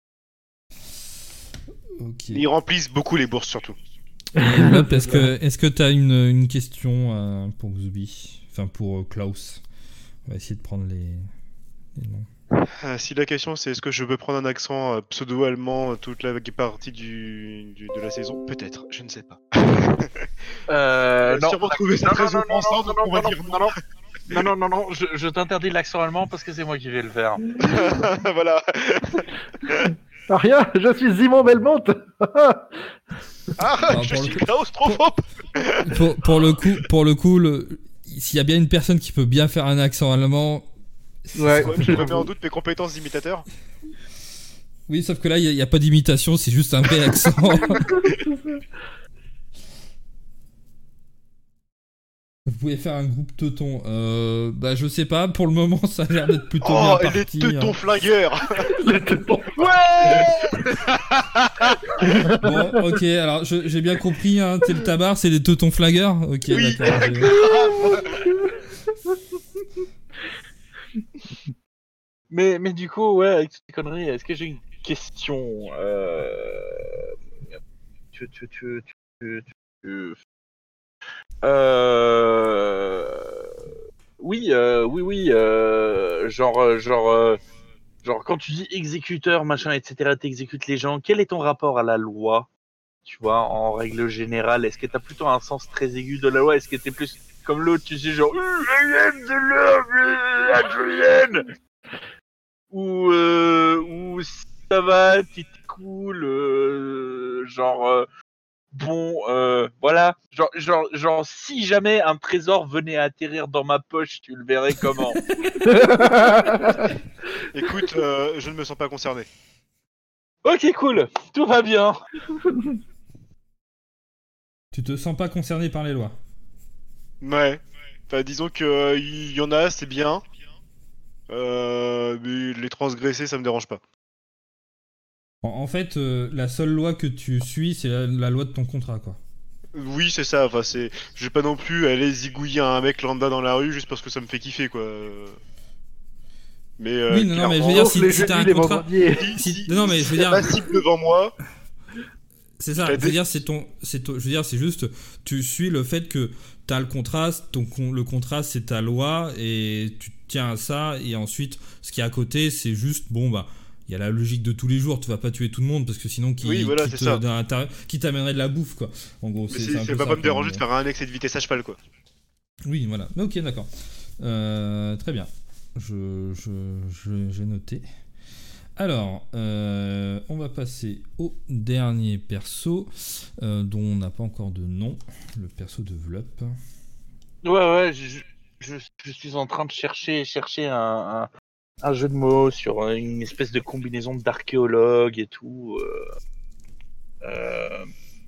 Ok. Ils remplissent beaucoup les bourses surtout. Enveloppe, est-ce que est-ce que t'as une, une question euh, pour Xubi, enfin pour euh, Klaus? On va essayer de prendre les, les noms. Ah, si la question c'est est-ce que je peux prendre un accent euh, pseudo-allemand euh, toute la partie du, du- de la saison, peut-être, je ne sais pas. Euh, On va non, sûrement trouver ça non, très non, non, offensant, non, donc non, on va non, dire non, non, non, non, non, non, je, je t'interdis l'accent allemand parce que c'est moi qui vais le faire. voilà. Ah rien, je suis Simon Belmont. Ah, Alors, je pour le suis coup- Klaus Trofop. Pour, pour le coup, pour le coup, le- s'il y a bien une personne qui peut bien faire un accent allemand, Ouais. Ouais, je remets en doute mes compétences d'imitateur. oui, sauf que là, il n'y a, a pas d'imitation, c'est juste un vrai accent. Vous pouvez faire un groupe teuton. Euh, bah, je sais pas, pour le moment, ça a l'air d'être plutôt Oh, bien et les parti. teutons hein. flingueurs. Les tétons. Bon, ok, alors je- j'ai bien compris, hein, t'es le tabar, c'est des teutons flingueurs. Ok, Oui, d'accord. je- Mais, mais du coup, ouais, avec toutes ces conneries, est-ce que j'ai une question euh... tu, tu, tu, tu, tu, tu- Euh... Oui, euh, oui, oui, euh, genre, euh, genre, euh, genre, quand tu dis exécuteur, machin, et cetera, t'exécutes les gens, quel est ton rapport à la loi? Tu vois, en règle générale, est-ce que t'as plutôt un sens très aigu de la loi? Est-ce que t'es plus comme l'autre, tu sais, genre, Adrienne de l'homme, Adrienne, ou, euh, ou ça va, t'es cool, euh, genre, euh, bon, euh, voilà, genre, genre, genre, si jamais un trésor venait à atterrir dans ma poche, tu le verrais comment? Écoute, euh, je ne me sens pas concerné. Ok, cool, tout va bien. Tu te sens pas concerné par les lois. Ouais. Enfin, disons que euh, il y en a, c'est bien. Euh, mais les transgresser, ça me dérange pas. En, en fait, euh, la seule loi que tu suis, c'est la, la loi de ton contrat, quoi. Oui, c'est ça. Enfin, c'est. Je vais pas non plus aller zigouiller un mec lambda dans la rue juste parce que ça me fait kiffer, quoi. Mais. Euh, Oui, non, non, mais je veux clairement, dire, Sauf si, les si t'as un jeudis, les contrat. vendredis. si- si- si- non, non, mais si je veux t'as dire- ma cible devant moi. C'est ça, T'as je veux des- dire, c'est ton, c'est ton- je veux dire, c'est juste, tu suis le fait que t'as le contrat, ton, con- le contrat c'est ta loi et tu te tiens à ça et ensuite, ce qui est à côté, c'est juste, bon bah, il y a la logique de tous les jours, tu vas pas tuer tout le monde parce que sinon, qui, Oui, voilà, qui c'est te- ça. dans l'intérieur- qui t'amènerait de la bouffe, quoi. En gros, Mais c'est c'est c'est un c'est peu pas ça, pas me quoi, déranger mais- de faire un excès de vitesse à cheval, quoi. Oui, voilà. Ok, d'accord. Euh, très bien. Je, je, je- j'ai noté. Alors, euh, on va passer au dernier perso euh, dont on n'a pas encore de nom, le perso de Vlop. Ouais, ouais, je, je, je suis en train de chercher, chercher un, un, un jeu de mots sur une espèce de combinaison d'archéologue et tout. Euh, euh,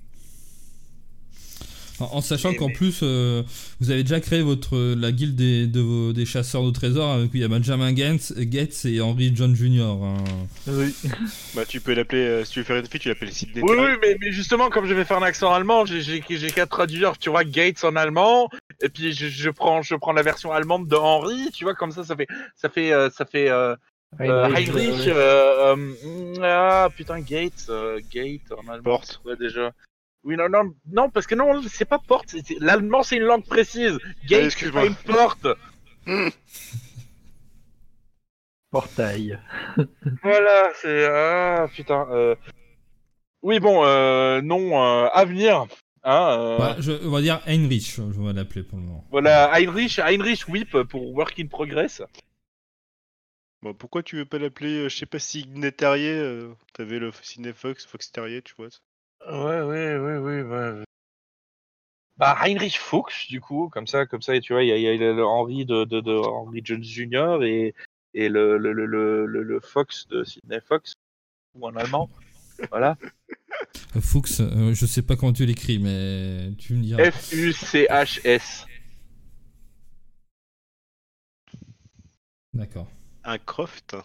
En, en sachant Mais- qu'en mais- plus, euh, vous avez déjà créé votre, la guilde des, de vos- des chasseurs de trésors avec où il y a Benjamin Gates, Gates et Henry John Junior hein. Oui. Bah, tu peux l'appeler. euh, si tu veux faire une fille, tu l'appelles Sidney. Oui, oui, mais, mais justement, comme je vais faire un accent allemand, j'ai, j'ai, j'ai qu'à traduire, tu vois, Gates en allemand, et puis je, je prends, je prends la version allemande de Henry, tu vois, comme ça, ça fait, ça fait, euh, ça fait, euh, Euh, Heinrich, Heinrich, euh, euh, euh, ah putain, Gate, euh, Gate en allemand. Porte. Ouais, déjà. Oui, non, non, non, parce que non, c'est pas porte. c'est- c'est- L'allemand, c'est une langue précise. Ah, Gate, c'est excuse-moi. pas une porte. Portail. Voilà, c'est ah putain. Euh... Oui, bon, euh, non, euh, avenir. Hein, euh, Bah, je, on va dire Heinrich, je vais l'appeler pour le moment. Voilà, Heinrich, Heinrich Whip pour Work in Progress. Bon, pourquoi tu veux pas l'appeler, euh, je sais pas, Signet Terrier euh, T'avais le Ciné Fox, Fox Terrier, tu vois. Ouais, ouais, ouais, ouais, ouais. Bah, Heinrich Fuchs, du coup, comme ça, comme ça, tu vois, il y a, il y a le Henry de, de, de Henry Jones junior et, et le, le, le, le, le, le Fox de Sidney Fox, ou en allemand. Voilà. Euh, Fuchs, euh, je sais pas comment tu l'écris, mais tu me diras. F U C H S. D'accord. Un Croft.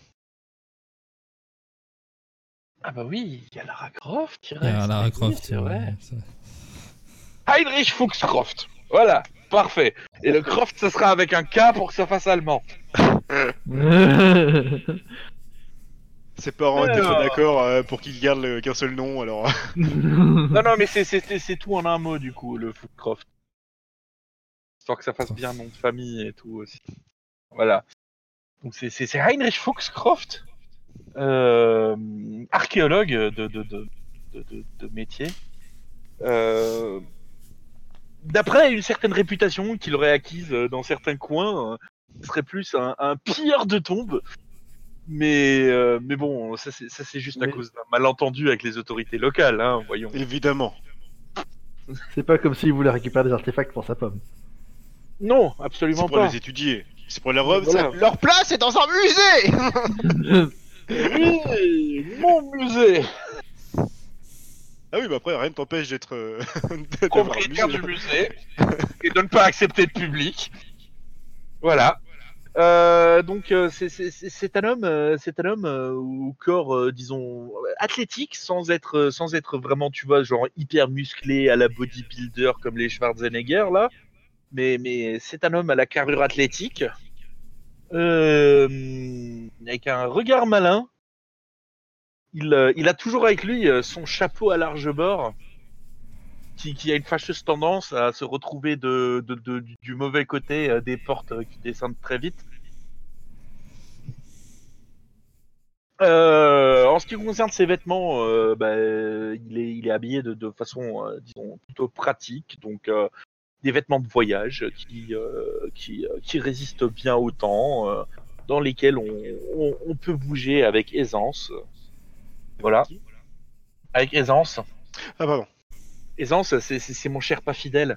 Ah bah oui, il y a Lara Croft qui Il y a reste. Lara Oui, Croft. c'est vrai. ouais, ça- Heinrich Fuchs Croft. Voilà, parfait. Et le Croft, ce sera avec un K pour que ça fasse allemand. Ses parents étaient pas Alors. d'accord euh, pour qu'il garde le- qu'un seul nom, alors. Non, non, mais c'est, c'est, c'est- c'est tout en un mot, du coup, le Fuchs Croft. Histoire que ça fasse bien nom de famille et tout aussi. Voilà. Donc c'est, c'est, c'est Heinrich Fuchs Croft, euh, archéologue de, de, de, de, de, de métier. Euh, d'après une certaine réputation qu'il aurait acquise dans certains coins, euh, ce serait plus un, un pilleur de tombes. Mais, euh, mais bon, ça c'est, ça c'est juste à Mais- cause d'un malentendu avec les autorités locales, hein, voyons. Évidemment. C'est pas comme s'il voulait récupérer des artefacts pour sa pomme. Non, C'est absolument pour pas. les étudier. C'est pour les revendre. Voilà. ça- Leur place est dans un musée. Oui, mon musée, Ah oui, bah après, rien ne t'empêche d'être. euh, d'avoir un propriétaire musée. du musée, et de ne pas accepter de public. Voilà. Euh, donc euh, c'est, c'est, c'est c'est un homme, euh, c'est un homme euh, au corps, euh, disons, athlétique, sans être, euh, sans être vraiment, tu vois, genre hyper musclé à la bodybuilder comme les Schwarzenegger là. Mais, mais c'est un homme à la carrure athlétique, euh, avec un regard malin. Il, euh, il a toujours avec lui euh, son chapeau à large bord, qui, qui a une fâcheuse tendance à se retrouver de, de, de- du mauvais côté euh, des portes euh, qui descendent très vite. Euh, en ce qui concerne ses vêtements, euh, bah, il, est, il est habillé de, de façon, euh, disons, plutôt pratique, donc euh, des vêtements de voyage qui, euh, qui, euh, qui résistent bien au temps, euh, dans lesquels on, on, on peut bouger avec aisance. Voilà, avec aisance. Ah, pardon. Aisance, c'est, c'est, c'est mon cher pas fidèle.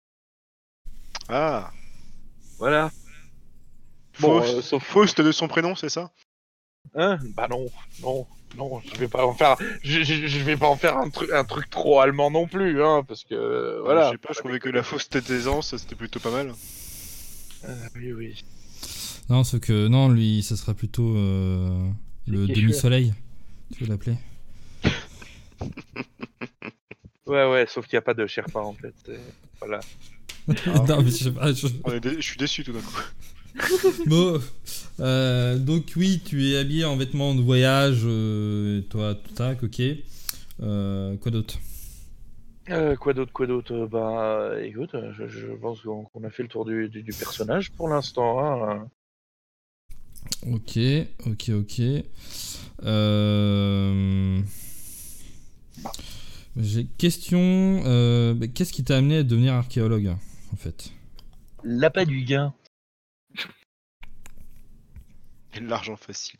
Ah. Voilà. Bon, Faust, euh, sauf- Faust de son prénom, c'est ça? Hein? Bah non, non, non, je vais pas en faire, je, je, je vais pas en faire un truc, un truc trop allemand non plus, hein, parce que euh, Je voilà. sais pas, je trouvais que la Faust d'aisance, c'était plutôt pas mal. Euh, oui, oui. Non, sauf que non, lui, ça sera plutôt euh, le Quechua. demi-soleil. Tu veux l'appeler? Ouais, ouais, sauf qu'il y a pas de Sherpa en fait. c'est- Voilà. Non, mais je sais pas. je- On est dé- Je suis déçu tout d'un coup. Bon, euh, donc oui, tu es habillé en vêtements de voyage, euh, toi, tout ça, ok. Euh, quoi d'autre? Euh, quoi d'autre, quoi d'autre Euh, Bah, écoute, euh, je, je pense qu'on qu'on a fait le tour du, du, du personnage pour l'instant. Hein. Ok, ok, ok. Euh... J'ai question. Euh... bah, Qu'est-ce qui t'a amené à devenir archéologue, en fait? L'appât du gain. Et l'argent facile.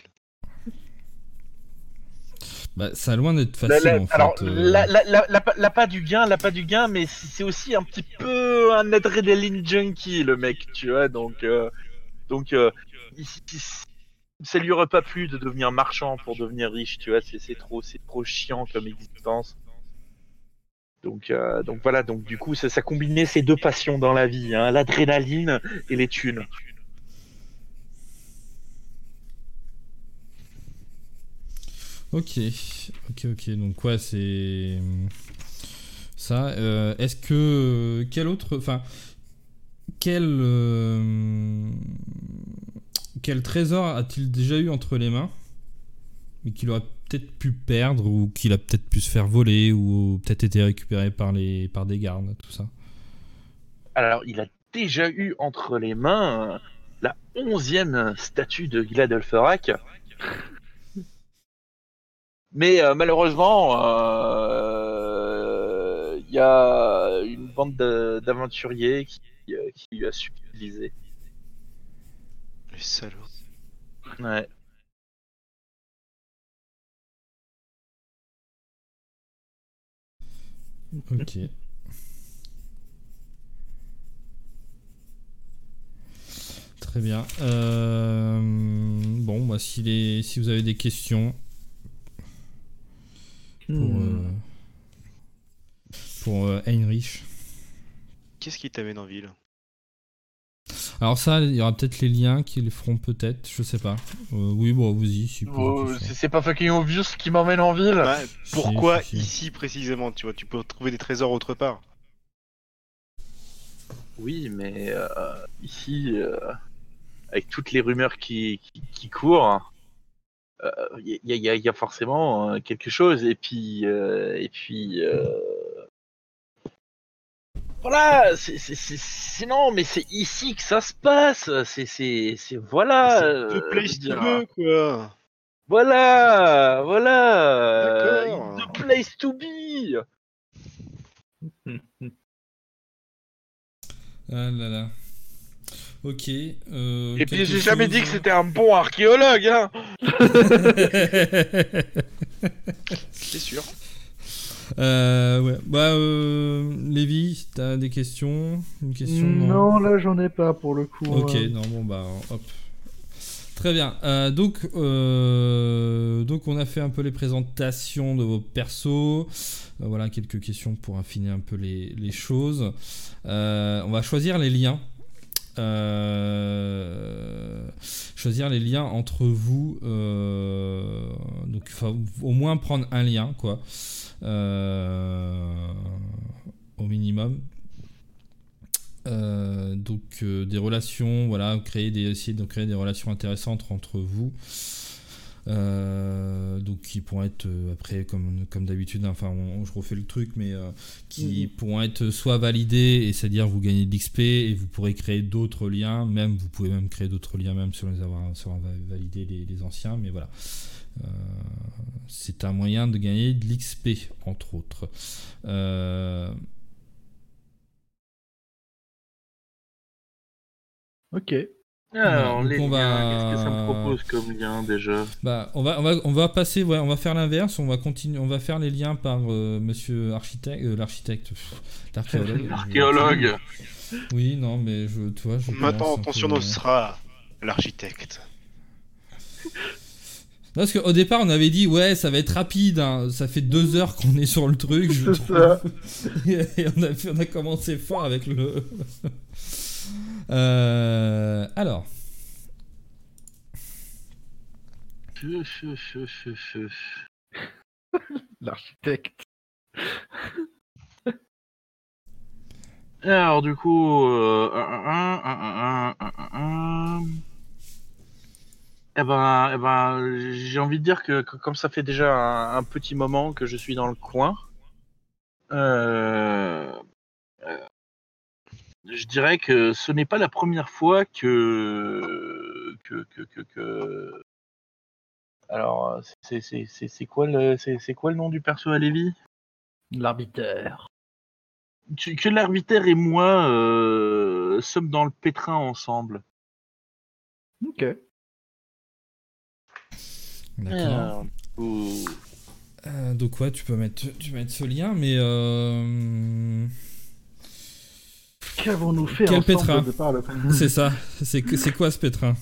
Bah, ça a loin d'être La- facile, la- en fait. alors, euh. la- la- la- l'appât l'appât du gain, l'appât du gain, mais c'est c'est aussi un petit peu un adrénaline junkie, le mec, tu vois. Donc, euh, donc, euh, il- il- ça lui aurait pas plu de devenir marchand pour devenir riche, tu vois. C'est c'est trop, c'est trop chiant comme existence. Donc, euh, donc voilà. Donc du coup, ça, ça combinait ces deux passions dans la vie, hein, l'adrénaline et les thunes. Ok, ok, ok. Donc ouais, c'est ça. Euh, Est-ce que quel autre, enfin, quel euh, quel trésor a-t-il déjà eu entre les mains, mais qu'il aurait peut-être pu perdre, ou qu'il a peut-être pu se faire voler, ou peut-être été récupéré par, les, par des gardes, tout ça. Alors, il a déjà eu entre les mains euh, la onzième statue de Gladolferac. Mais euh, malheureusement, euh, il y a une bande de- d'aventuriers qui, euh, qui lui a subtilisé. Les salauds. Ouais. Ok. Très bien. Euh, bon, bah, si, les, si vous avez des questions pour, Hmm. euh, pour euh, Heinrich. Qu'est-ce qui t'amène en ville? Alors ça, il y aura peut-être les liens qui le feront peut-être, je sais pas. Euh, oui, bon, vas-y, si. pose Oh, la question. c'est c'est pas fucking obvious qui m'emmène en ville. Bah, Si, pourquoi si, si. ici précisément? Tu vois, tu peux trouver des trésors autre part. Oui, mais euh, ici, euh, avec toutes les rumeurs qui, qui, qui courent, il y, y, y a forcément euh, quelque chose. Et puis, euh, et puis, euh, voilà. C'est, c'est, c'est, c'est non, mais c'est ici que ça se passe. C'est, c'est, c'est voilà. C'est euh, the je veux place to dire, go, quoi. Voilà, voilà. euh, D'accord. The place to be. Ah là là. Ok. Euh, Et puis quelque j'ai jamais dit que chose- c'était un bon archéologue, hein. C'est sûr. euh, ouais. Bah, euh, Lévi, t'as des questions? Une question? Non, là j'en ai pas pour le coup. Ok, euh. non, bon, bah, hop. Très bien. Euh, donc, euh, donc, on a fait un peu les présentations de vos persos. Euh, voilà, quelques questions pour affiner un peu les, les choses. Euh, on va choisir les liens. Euh, choisir les liens entre vous. Euh, donc, il faut au moins prendre un lien, quoi. Euh, au minimum. Euh, donc euh, des relations, voilà, créer des, essayer de créer des relations intéressantes entre vous, euh, donc qui pourront être euh, après comme, comme d'habitude, hein, enfin on, je refais le truc, mais euh, qui mmh. pourront être soit validés, et c'est-à-dire vous gagnez de l'X P et vous pourrez créer d'autres liens, même vous pouvez même créer d'autres liens même sans les avoir, sans avoir validé les, les anciens, mais voilà. Euh, c'est un moyen de gagner de l'X P entre autres. Euh, Ok. Alors, voilà, les on liens, va... qu'est-ce que ça me propose comme lien déjà? Bah, on va, on va, on va passer, ouais, on va faire l'inverse, on va continuer, on va faire les liens par euh, Monsieur architecte, euh, l'architecte, pff, l'archéologue. L'archéologue. Oui, non, mais je, tu vois, je Maintenant, commence ton un surnom peu... sera l'architecte. Parce qu'au départ, on avait dit, ouais, ça va être rapide, hein. Ça fait deux heures qu'on est sur le truc. Je C'est ça. Et on a, fait, on a commencé fort avec le... euh, alors... L'architecte. Alors, du coup... Euh, un, un, un, un, un, un. Eh ben, eh ben, j'ai envie de dire que, que comme ça fait déjà un, un petit moment que je suis dans le coin, euh, euh, je dirais que ce n'est pas la première fois que que que que, que... alors c'est c'est c'est c'est quoi le c'est c'est quoi le nom du perso à Lévi? L'arbitre. Que, que l'arbitre et moi euh, sommes dans le pétrin ensemble. Ok. D'accord. Euh, Euh, donc ouais, tu peux mettre, tu peux mettre ce lien, mais... Euh... Qu'avons-nous fait Quel ensemble pétrin? de par le... C'est ça. C'est, c'est quoi ce pétrin?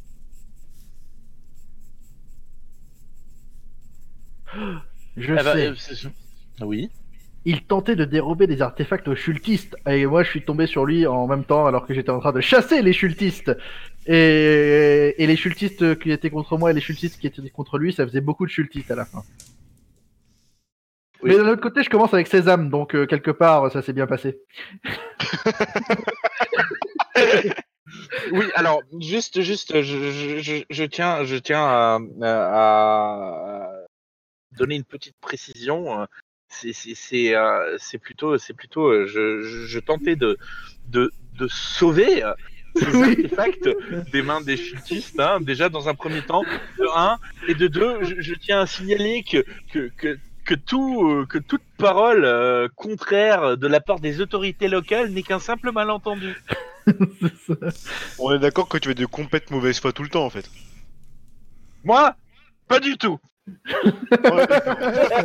Je eh ben, sais. euh, c'est- oui. Il tentait de dérober des artefacts aux cultistes, et moi je suis tombé sur lui en même temps alors que j'étais en train de chasser les cultistes. Et, et les cultistes qui étaient contre moi et les cultistes qui étaient contre lui, ça faisait beaucoup de cultistes à la fin. Oui. Mais d'un autre côté, je commence avec Sésame, donc euh, quelque part, ça s'est bien passé. Oui, alors juste, juste, je, je, je, je tiens, je tiens à, à, à donner une petite précision. C'est, c'est, c'est, euh, c'est plutôt, c'est plutôt, euh, je, je, je tentais de, de, de sauver euh, ces Oui. artefacts des mains des cultistes. Hein, déjà dans un premier temps, de un, et de deux, je, je tiens à signaler que que que que tout, euh, que toute parole euh, contraire de la part des autorités locales n'est qu'un simple malentendu. C'est ça. On est d'accord que tu es de complète mauvaise foi tout le temps en fait. Moi, pas du tout. Ouais, d'accord.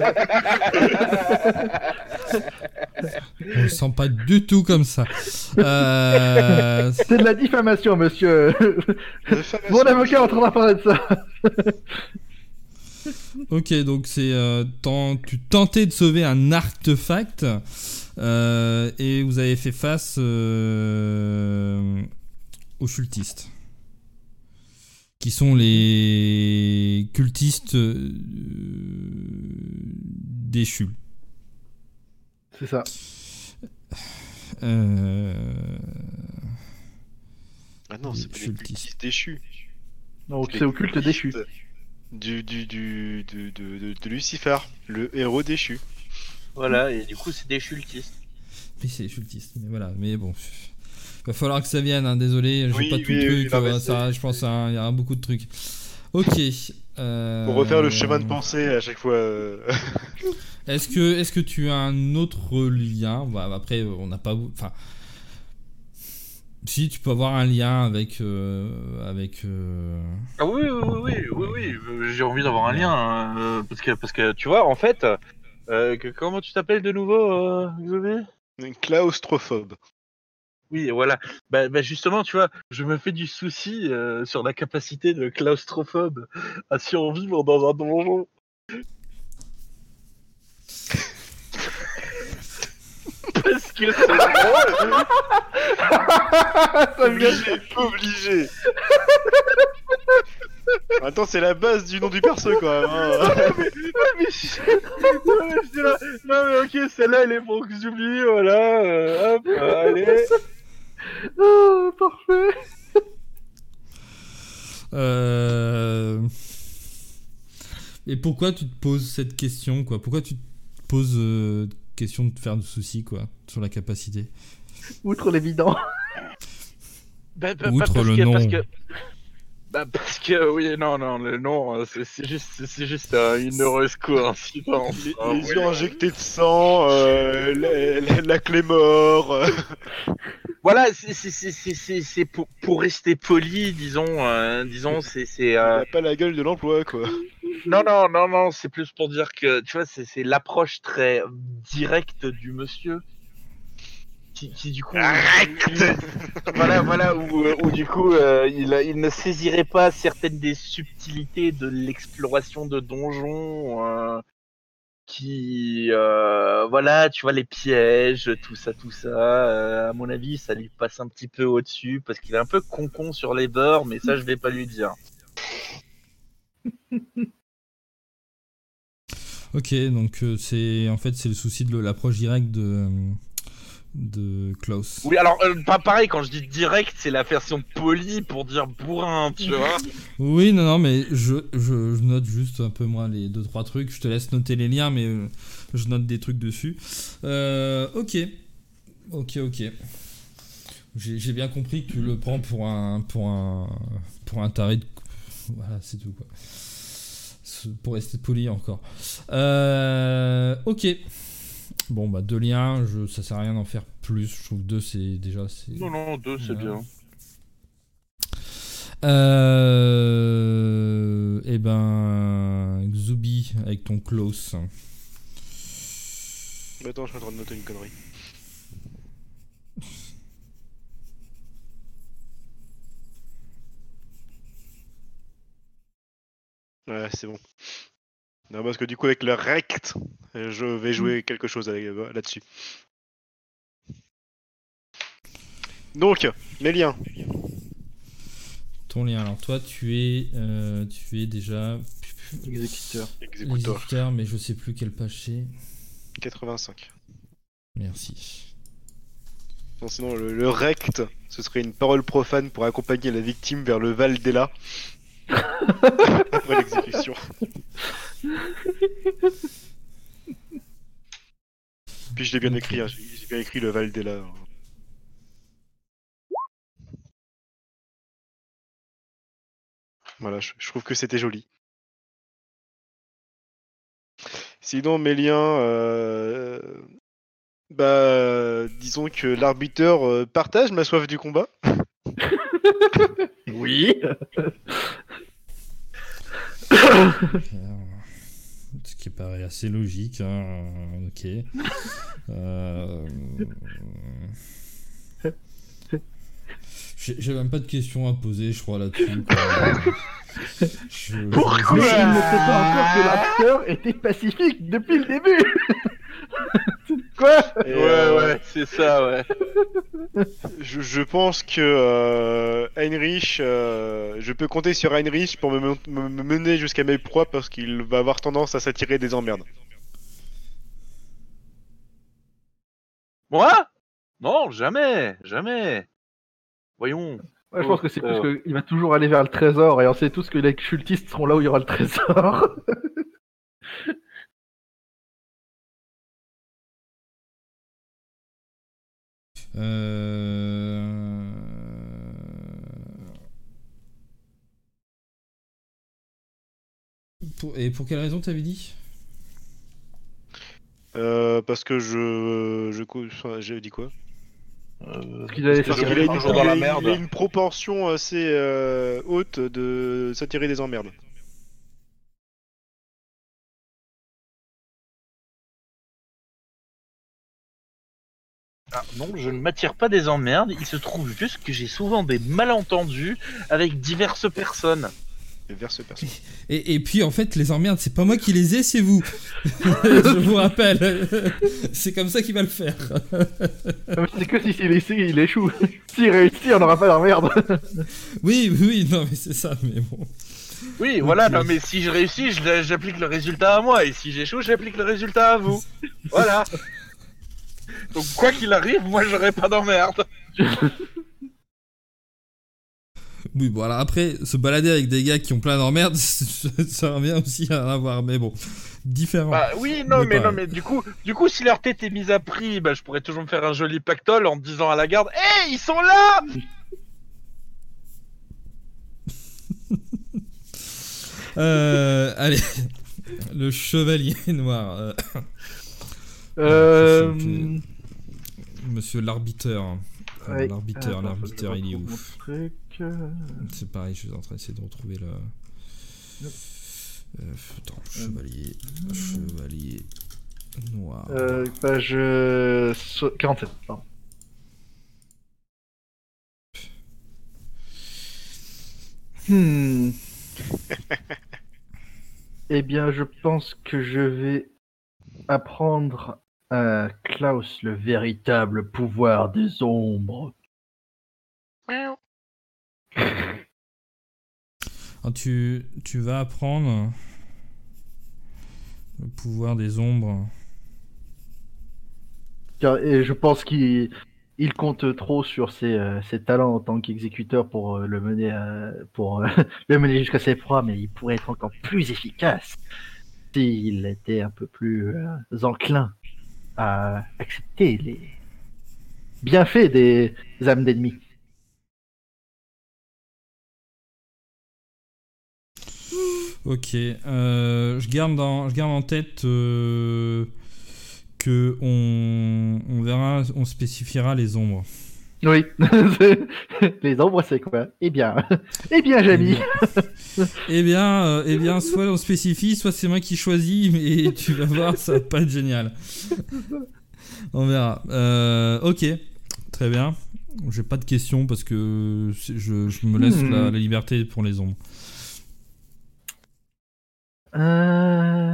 On le sent pas du tout comme ça. Euh... C'est de la diffamation, monsieur. Mon avocat est en train d'en parler de ça. Ok, donc c'est euh, tant- tu tentais de sauver un artefact euh, et vous avez fait face euh, aux cultistes, qui sont les cultistes euh, déchus. C'est ça. Euh... Ah non, c'est pas des Cultiste. cultistes déchus. Donc Les c'est occulte déchu. cultistes Du, du, du, de, de, de, de Lucifer, le héros déchu. Voilà, et du coup, c'est des cultistes. Oui, c'est les cultistes, mais voilà, mais bon. Va falloir que ça vienne, hein, désolé, j'ai Oui, pas tout oui, le oui, truc, non, mais euh, ça, c'est- je pense qu'il y aura beaucoup de trucs. Ok. Euh... Pour refaire le chemin de pensée à chaque fois. euh, Est-ce que, est-ce que tu as un autre lien? Bah, après, on n'a pas. Enfin. Si, tu peux avoir un lien avec. Euh, avec euh... Ah oui, oui, oui, oui, oui, oui, j'ai envie d'avoir un lien, hein, euh, parce que, parce que tu vois, en fait, euh, que, comment tu t'appelles de nouveau, euh, Xavier Un claustrophobe. Oui, voilà. Bah, bah justement, tu vois, je me fais du souci euh, sur la capacité de claustrophobe à survivre dans un donjon. Parce que c'est drôle. Obligé, obligé. Attends, c'est la base du nom du perso quand même. Hein. mais, mais je- non, mais j'étais là, non mais ok, celle-là elle est pour que j'oublie, voilà, euh, hop, euh, allez. Oh, parfait. Euh... Et pourquoi tu te poses cette question, quoi? Pourquoi tu te poses euh, question de te faire de soucis, quoi, sur la capacité? Outre l'évident. Bah, bah, Outre parce le que, nom. Parce que, bah, parce que, oui, non, non, le nom, euh, c'est c'est juste, c'est juste euh, une heureuse coïncidence. Les, hein, les oui. yeux injectés de sang, euh, la, la, la clé mort. euh. Voilà, c'est- c'est c'est- c'est- c'est- c'est pour, pour rester poli, disons, euh, disons, c'est c'est. Il euh, a pas la gueule de l'emploi quoi. Non, non, non, non, c'est plus pour dire que, tu vois, c'est c'est l'approche très directe du monsieur. Qui, qui du coup. Voilà, voilà, où, euh, où du coup, euh, il, il ne saisirait pas certaines des subtilités de l'exploration de donjons. euh, qui, euh, voilà, tu vois, les pièges, tout ça, tout ça. euh, à mon avis, ça lui passe un petit peu au-dessus parce qu'il est un peu con-con sur les bords, mais ça, je vais pas lui dire. Ok, donc euh, c'est en fait c'est le souci de l'approche directe de de Klaus. Oui, alors, euh, pas pareil, quand je dis direct, c'est la version polie pour dire bourrin, tu vois. Oui, non, non, mais je, je, je note juste un peu moi les deux trois trucs. Je te laisse noter les liens, mais euh, je note des trucs dessus. Euh, ok, ok, ok. J'ai j'ai bien compris que tu le prends pour un pour un pour un taré de... Voilà, c'est tout quoi. Pour rester poli encore. Euh, ok. Bon bah deux liens, je, ça sert à rien d'en faire plus. Je trouve deux c'est déjà c'est. Non, non, deux, c'est Voilà. bien. Euh... Eh ben Xubi avec ton Klaus. Attends, je suis en train de noter une connerie. Ouais, c'est bon. Non, parce que du coup, avec le rect, je vais jouer quelque chose avec- euh, là-dessus. Donc, mes liens. Ton lien. Alors toi tu es euh, tu es déjà Exécuteur. Exécuteur. exécuteur, mais je sais plus quelle page c'est. quatre-vingt-cinq. Merci. Non, sinon, le, le rect, ce serait une parole profane pour accompagner la victime vers le Val d'Ela après l'exécution. Puis je l'ai bien écrit, hein, j'ai j'ai bien écrit le Val d'Ela. Voilà, je, je trouve que c'était joli. Sinon, mes liens, euh, bah, disons que l'arbitre euh, partage ma soif du combat. Oui. Ce qui paraît assez logique, hein. Ok. Euh... J'ai j'ai même pas de questions à poser, je crois, là-dessus. quoi. Je- Pourquoi je- Mais il ne sait pas encore que l'acteur était pacifique depuis le début. Quoi Et, Ouais, euh, ouais, c'est ça, ouais. Je, je pense que euh, Heinrich, euh, je peux compter sur Heinrich pour me, mon- me- me mener jusqu'à mes proies parce qu'il va avoir tendance à s'attirer des emmerdes. Moi? Non, jamais, jamais. Voyons. Ouais, je pense que c'est Euh, plus qu'il va toujours aller vers le trésor et on sait tous que les cultistes seront là où il y aura le trésor. Euh... Pour- Et pour quelle raison t'avais dit? Euh, parce que je, je, cou- enfin, j'ai dit quoi? Parce qu'il allait Parce je qu'il s'attirer a, vais une- toujours il dans a la une- merde. il a une proportion assez euh, haute de s'attirer des emmerdes. Ah, non, je ne m'attire pas des emmerdes. Il se trouve juste que j'ai souvent des malentendus avec diverses personnes. Vers ce personnage. Et, et puis en fait, les emmerdes, c'est pas moi qui les ai, c'est vous. Je vous rappelle. C'est comme ça qu'il va le faire. C'est que si c'est laissé, il échoue. S'il réussit, on n'aura pas d'emmerde. Oui, oui, non, mais c'est ça, mais bon. Oui, voilà, Ok. non, mais si je réussis, je- j'applique le résultat à moi, et si j'échoue, j'applique le résultat à vous. Voilà. Donc, quoi qu'il arrive, moi, j'aurai pas d'emmerde. Oui, bon, alors après, se balader avec des gars qui ont plein d'emmerdes, ça, ça revient aussi à en avoir, mais bon, différent. Bah oui, non, Mais mais, non, pareil. mais du coup, du coup, si leur tête est mise à prix, bah, je pourrais toujours me faire un joli pactole en disant à la garde, hé, ils sont là! Euh, allez, le chevalier noir. euh, Euh... je sais plus. Monsieur l'arbiteur. Euh, ouais. L'arbiteur, Attends, l'arbiteur, je il est retrouve où? mon truc. C'est pareil, je suis en train d'essayer de retrouver le. Yep. Euh, attends, chevalier. Chevalier noir. Euh, page euh, so- quarante-sept, pardon. Hmm. Eh bien, je pense que je vais apprendre à Klaus le véritable pouvoir des ombres. Ah, tu, tu vas apprendre le pouvoir des ombres. Car- Et je pense qu'il il compte trop sur ses, euh, ses talents en tant qu'exécuteur pour euh, le mener à- pour euh, le mener jusqu'à ses proies, mais il pourrait être encore plus efficace s'il était un peu plus euh, enclin à accepter les bienfaits des âmes d'ennemis. Ok, euh, je, garde dans, je garde en tête euh, que on, on verra, on spécifiera les ombres. Oui, les ombres c'est quoi? Eh bien, eh bien, Jamy. Eh bien, euh, eh bien, soit on spécifie, soit c'est moi qui choisis, mais tu vas voir, ça va pas être génial. On verra. Euh, ok, très bien. J'ai pas de questions parce que c'est- je, je me laisse Hmm. la, la liberté pour les ombres. Euh...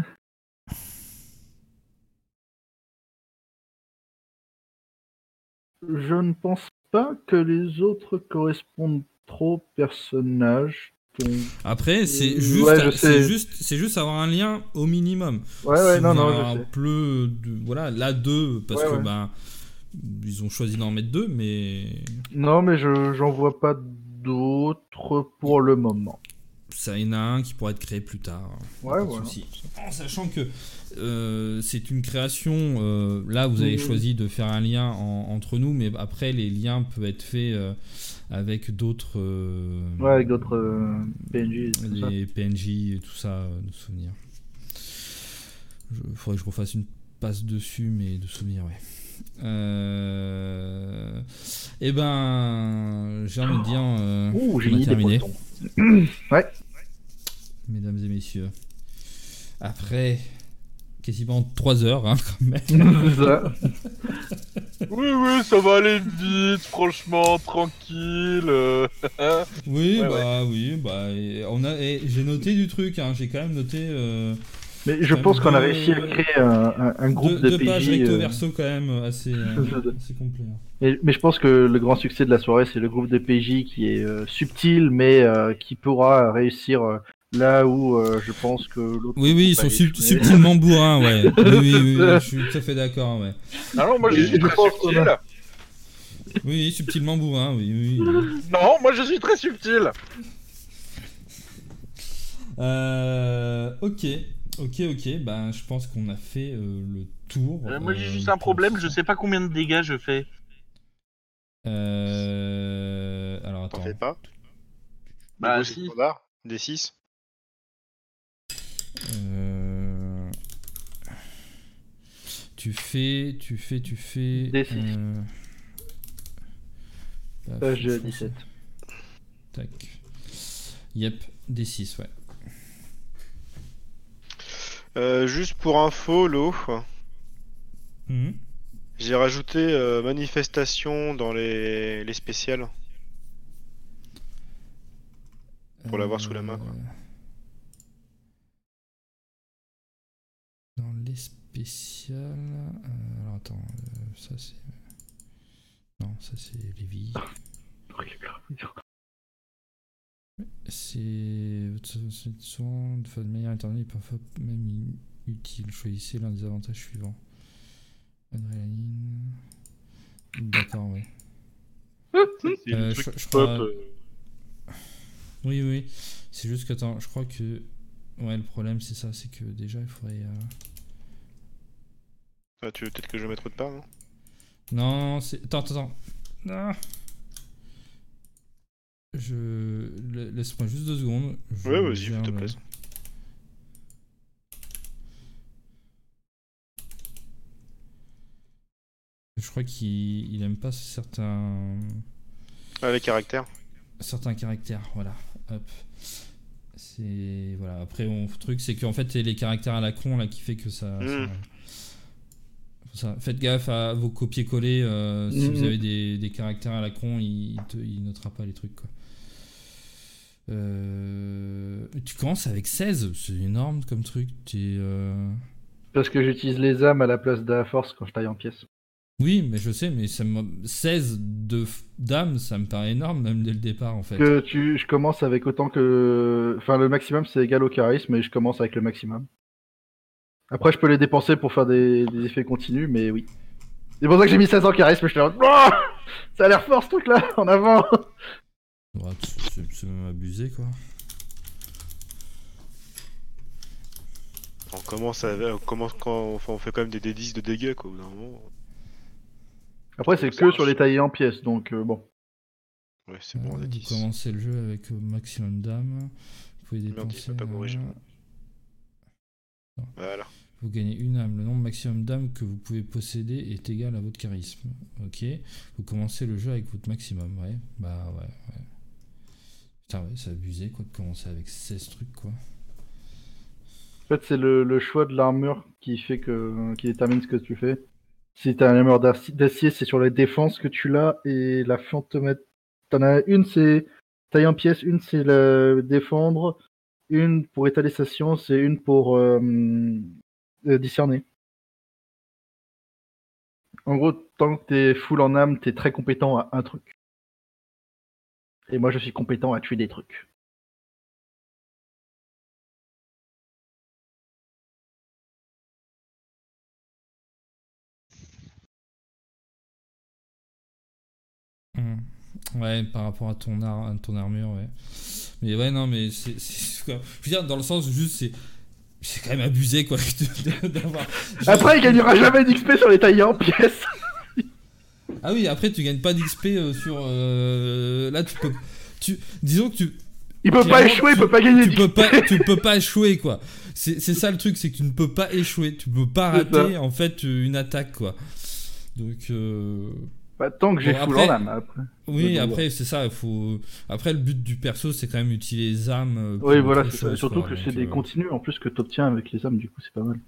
Je ne pense pas que les autres correspondent trop aux personnages. Donc... Après, c'est Euh, juste, ouais, je c'est sais. juste, c'est juste avoir un lien au minimum. Ouais, ouais, Si non, vous non, avez je un sais. peu, de, voilà, là deux, parce Ouais, que ouais. ben, Ils ont choisi d'en mettre deux, mais Non, mais je j'en vois pas d'autres pour le moment. ça y en a un qui pourrait être créé plus tard. Ouais, Pas de voilà. souci. En sachant que euh, c'est une création. euh, là, vous avez Mhm. choisi de faire un lien en- entre nous, mais après, les liens peuvent être faits euh, avec d'autres. euh, Ouais, avec d'autres euh, P N J et tout ça. les P N J et tout ça, euh, de souvenirs. Il faudrait que je refasse une passe dessus, mais de souvenirs, ouais. Euh... Eh ben, j'ai envie de dire, euh, Ouh, j'ai on a mis des terminé, postons. Ouais. mesdames et messieurs. Après quasiment trois heures, hein, quand même. C'est ça. Oui, oui, ça va aller vite, franchement, tranquille. euh. Oui, Ouais, bah oui, bah et on a. Et j'ai noté du truc, hein, j'ai quand même noté. Euh, Mais je Quand pense même qu'on a deux- réussi à créer un, un- un groupe deux, de deux pages P J. recto euh, verso quand même assez, euh, assez complet. hein. Mais, mais je pense que le grand succès de la soirée, c'est le groupe de P J qui est euh, subtil, mais euh, qui pourra réussir euh, là où euh, je pense que l'autre. Oui, oui, ils groupe a sont sub- échoué. subtilement bourrins, ouais. Oui, oui, oui, oui, je suis tout à fait d'accord, ouais. Ah non, moi je Et suis je très pense qu'on subtil. a- Oui, oui, subtilement bourrin, oui, oui. oui. Non, moi je suis très subtil. Euh, ok, ok, ok. Ben, je pense qu'on a fait euh, le tour. Euh, moi j'ai euh, juste un pour problème, ça. je sais pas combien de dégâts je fais. Euh, alors T'en attends. fais pas. Bah Du coup, c'est si. standard. Des six. Euh, Tu fais, tu fais, tu fais. D six. euh, paf, Page je crois que dix-sept. c'est- Tac. Yep, D six, ouais. Euh, juste pour info, Lo, Mhm. j'ai rajouté euh, manifestation dans les, les spéciales. Pour l'avoir sous la main, quoi. Euh, Dans les spéciales. euh, alors attends, euh, ça c'est. Non, ça c'est Lévi. C'est. C'est souvent de manière interne et parfois même utile. Choisissez l'un des avantages suivants. Adrénaline. D'accord, ouais. C'est Euh, le je, truc je pop. crois. euh. Oui, oui. C'est juste que, attends, je crois que. Ouais, le problème c'est ça, c'est que déjà il faudrait. euh, Ah, tu veux peut-être que je mette autre part, non? Non, c'est. Attends, attends, attends. Ah. Je. la- Laisse-moi juste deux secondes. Je Ouais, vas-y, gère s'il te le- plaît. Je crois qu'il il aime pas certains. Ah, les caractères. Certains caractères, voilà. Hop. C'est. Voilà. Après, mon truc, c'est qu'en fait, c'est les caractères à la con là qui fait que ça. Mm. ça- ça- Faites gaffe à vos copier-coller. euh, Si Mhm. vous avez des, des caractères à la con, il, il, te- il notera pas les trucs, quoi. Euh, Tu commences avec seize, c'est énorme comme truc. T'es, euh, Parce que j'utilise les âmes à la place de la force quand je taille en pièces. Oui, mais je sais, mais ça me... seize de f- dames, ça me paraît énorme, même dès le départ, en fait. Que tu, je commence avec autant que. Enfin, le maximum c'est égal au charisme, et je commence avec le maximum. Après, je peux les dépenser pour faire des, des effets continus, mais oui. C'est pour ça que j'ai mis seize en charisme, je suis là. Oh, ça a l'air fort ce truc là, en avant! Ouais, c'est c'est même abusé, quoi. On commence, à, on commence quand enfin, on fait quand même des D dix de dégâts, quoi, au bout d'un moment. Après, c'est que sur les taillés en pièces, donc euh, bon. Ouais, c'est bon, on a Vous dix. commencez le jeu avec au maximum d'âmes. Vous pouvez Merde, il dépenser. peut pas corriger. euh, Voilà. Vous gagnez une âme. Le nombre maximum d'âmes que vous pouvez posséder est égal à votre charisme. Ok. Vous commencez le jeu avec votre maximum. Ouais. Bah ouais. ouais. Putain, ouais, c'est abusé, quoi, de commencer avec seize trucs, quoi. En fait, c'est le, le choix de l'armure qui fait que. qui détermine ce que tu fais. Si t'as une armure d'aci- d'acier, c'est sur la défense que tu l'as, et la fantomètre. T'en as une, c'est taille en pièces, une, c'est le défendre, une pour étaler sa science, et une pour euh, euh, discerner. En gros, tant que t'es full en âme, t'es très compétent à un truc. Et moi, je suis compétent à tuer des trucs. Ouais, par rapport à ton, ar- à ton armure, ouais. Mais ouais, non, mais c'est. c'est quoi. Je veux dire, dans le sens, juste, c'est. C'est quand même abusé, quoi. de- d'avoir... Après, il gagnera jamais d'X P sur les taillés en pièces. Ah oui, après, tu gagnes pas d'X P euh, sur. euh, Là, tu peux. Tu... Disons que tu. Il peut pas Clairement, échouer, il tu- peut pas gagner tu d'X P. peux pas, tu peux pas échouer, quoi. C'est, c'est ça le truc, c'est que tu ne peux pas échouer. Tu peux pas C'est rater, ça. en fait, une attaque, quoi. Donc. Euh... Bah, tant que j'ai Bon, full après- en âme, après. Oui, Ouais, après, c'est ça. Il faut. Après, le but du perso, c'est quand même utiliser les armes. euh, pour Oui, voilà, autre c'est ça. chose, Surtout quoi. que Donc, c'est des euh, continus en plus que t'obtiens avec les âmes, du coup, c'est pas mal.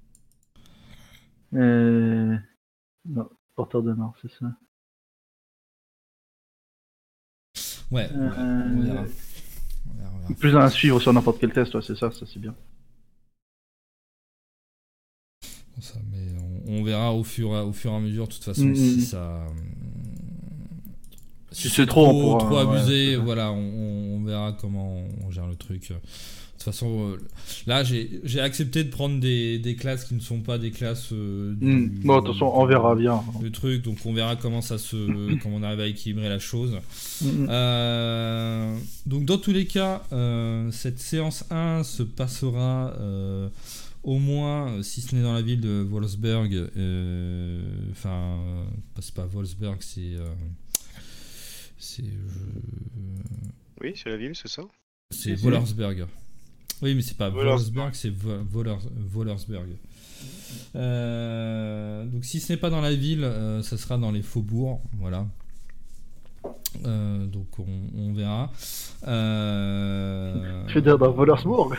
Euh... Non, porteur de mort, c'est ça. Ouais, ouais, Euh, on verra. On verra, on verra. Plus à suivre sur n'importe quel test, ouais, c'est ça, ça c'est bien. Ça, mais on, on verra au fur, et à- au fur et à mesure, de toute façon, Mm, si mm. ça. Si c'est trop, on pourra- trop ouais, abusé, c'est ça. voilà, on, on- on verra comment on gère le truc. De toute façon, euh, là, j'ai, j'ai accepté de prendre des, des classes qui ne sont pas des classes. euh, du, Hmm. Bon, de toute façon, on verra bien. Le truc, donc on verra comment ça se, comment on arrive à équilibrer la chose. Mm, mm. Euh, donc dans tous les cas, euh, cette séance un se passera euh, au moins, euh, si ce n'est dans la ville de Wolfsburg, euh, enfin, euh, c'est pas Wolfsburg, c'est, euh, c'est, je- Oui, c'est la ville, c'est ça. c'est Si, si. Wolfsburg. Oui, mais c'est pas Wolfsburg. Wolfsburg, c'est Vo- Wollers- Wollersburg. Euh, donc si ce n'est pas dans la ville, euh, ça sera dans les faubourgs, voilà. Euh, donc on, on verra. Euh, Je veux dire, dans Wollersburg.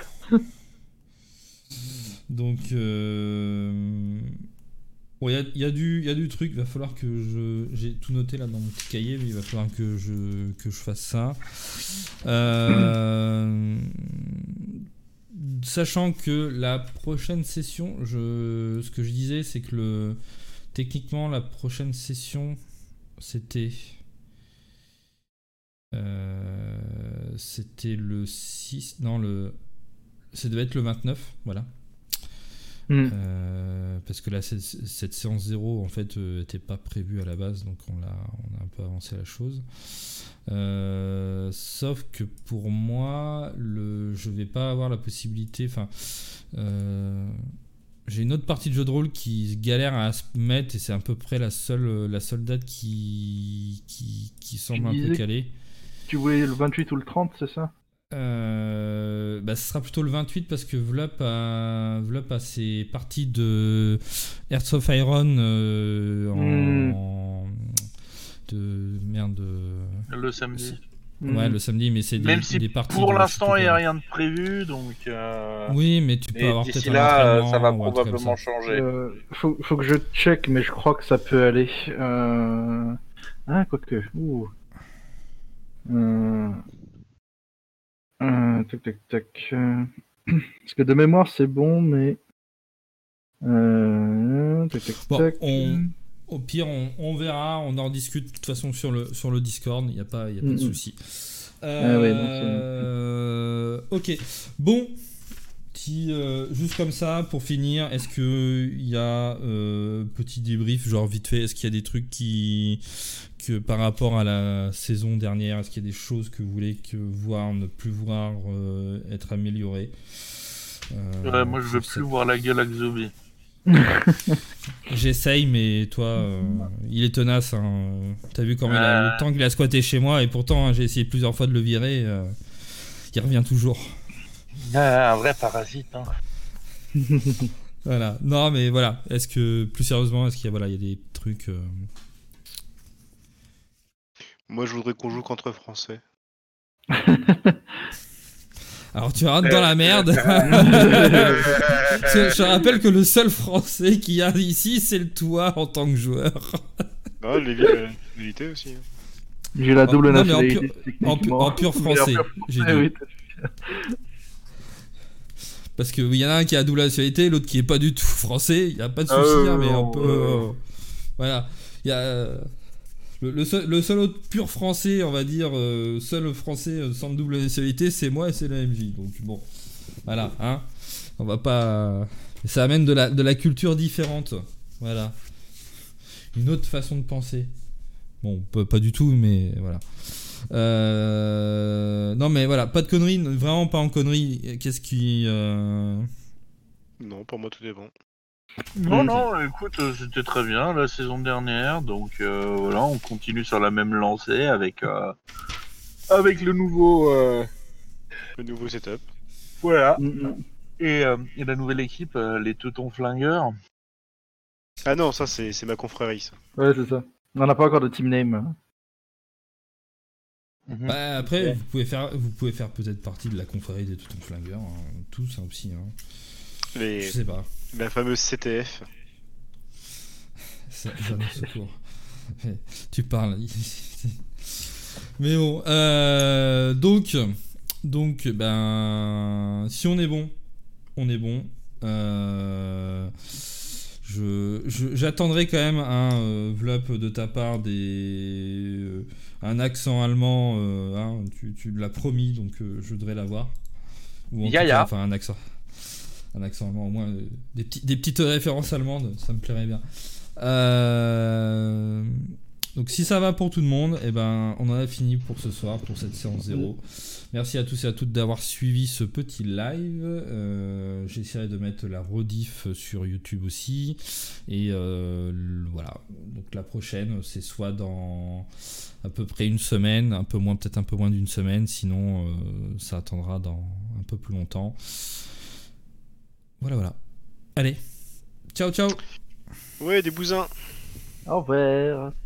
donc euh, bon, il y a, il y a du, il y a du truc. Il va falloir que je, j'ai tout noté là dans mon petit cahier, mais il va falloir que je, que je fasse ça. Euh, Sachant que la prochaine session, je, ce que je disais, c'est que le, techniquement, la prochaine session, c'était, euh, c'était le six, non, le, ça devait être le vingt-neuf, voilà. Hmm. Euh, parce que là, cette, cette séance zéro, en fait, n'était pas prévue à la base, donc on, l'a, on a un peu avancé la chose. Euh, sauf que pour moi, le, je vais pas avoir la possibilité. Enfin, euh, j'ai une autre partie de jeu de rôle qui galère à se mettre et c'est à peu près la seule, la seule date qui, qui, qui semble un peu disais- calée. Tu voulais le vingt-huit ou le trente, c'est ça? Euh, bah, ce sera plutôt le vingt-huit parce que Vlop a, Vlop a ses parties de Hearts of Iron euh, en. De. Merde. de- Le samedi. Ouais, Hmm. le samedi, mais c'est des, Même si des parties. pour de- l'instant je sais il n'y plus a quoi. rien de prévu, donc. euh, Oui, mais tu peux et avoir d'ici peut-être un là, euh, entraînement ça va ou un truc comme probablement ça. changer. Euh, faut, faut que je check, mais je crois que ça peut aller. Euh... Ah, quoique. Ouh. Euh... Euh, tac, tac, tac. euh, Parce que de mémoire, c'est bon, mais. Euh... Tac, tac, Bon, tac. on- Au pire, on, on verra, on en discute de toute façon sur le, sur le Discord, il n'y a pas, y a pas de Mhm. souci. Ah ouais, non, Euh, ok, bon, petit, euh, juste comme ça, pour finir, est-ce qu'il y a euh, petit débrief, genre vite fait, est-ce qu'il y a des trucs qui, que par rapport à la saison dernière, est-ce qu'il y a des choses que vous voulez que voir, ne plus voir euh, être améliorées? Euh, Ouais, moi je veux sur plus cette- voir la gueule à Xobi. J'essaye, mais toi, euh, il est tenace. Hein. T'as vu comment il a Euh. le temps qu'il a squatté chez moi, et pourtant, hein, j'ai essayé plusieurs fois de le virer. euh, il revient toujours. Ah, un vrai parasite. Hein. Voilà. Non, mais voilà. Est-ce que, plus sérieusement, est-ce qu'il y a, voilà, il y a des trucs. euh, Moi, je voudrais qu'on joue contre Français. Alors, tu rentres dans la merde. je, je rappelle que le seul français qu'il y a ici, c'est le toi en tant que joueur. Ah, les villes, la nationalité aussi. hein. J'ai la double Non, mais en nationalité. pur- En, pu- techniquement. en pur Mais en français. pur J'ai français, dit. oui. Parce qu'il y en a un qui a double nationalité, l'autre qui est pas du tout français. Il n'y a pas de souci, Euh, hein, mais non, on peut. euh, euh, voilà. Il y a. euh, le, le seul, le seul autre pur français, on va dire, euh, seul français euh, sans double nationalité, c'est moi et c'est la M J. Donc bon. Voilà, hein. On va pas. Ça amène de la, de la culture différente. Voilà. Une autre façon de penser. Bon, pas, pas du tout, mais voilà. Euh... Non, mais voilà, pas de conneries, vraiment pas en conneries. Qu'est-ce qui. Euh... Non, pour moi tout est bon. Non, Mm. non, écoute, euh, c'était très bien la saison dernière, donc euh, voilà, on continue sur la même lancée avec euh, avec le nouveau, euh, Le nouveau setup. voilà, Mm, mm. et, euh, et la nouvelle équipe, euh, les Teutons Flingueurs. Ah non, ça c'est c'est ma confrérie. Ça. Ouais, c'est ça. On n'a pas encore de team name. Mhm. Bah, après, Ok. vous pouvez faire, vous pouvez faire peut-être partie de la confrérie des Teutons Flingueurs, hein, tous hein, aussi. Hein. Les... Je sais pas. La fameuse C T F. Ça, ça nous secours. Tu parles. Mais bon, euh, donc, donc, ben, si on est bon, on est bon. Euh, je, je- j'attendrai quand même un euh, vlop de ta part des, euh, un accent allemand. Euh, hein, tu, tu l'as promis, donc euh, je devrais l'avoir. Ou en Ya, tout ya. cas, enfin un accent, un accent allemand au moins, euh, des petits, des petites références allemandes, ça me plairait bien. Euh, donc si ça va pour tout le monde, eh ben, on en a fini pour ce soir, pour cette séance zéro. Merci à tous et à toutes d'avoir suivi ce petit live. Euh, j'essaierai de mettre la rediff sur YouTube aussi. Et euh, voilà, donc la prochaine, c'est soit dans à peu près une semaine, un peu moins, peut-être un peu moins d'une semaine, sinon euh, ça attendra dans un peu plus longtemps. Voilà, voilà. Allez, ciao, ciao. Ouais, des bousins. Au revoir.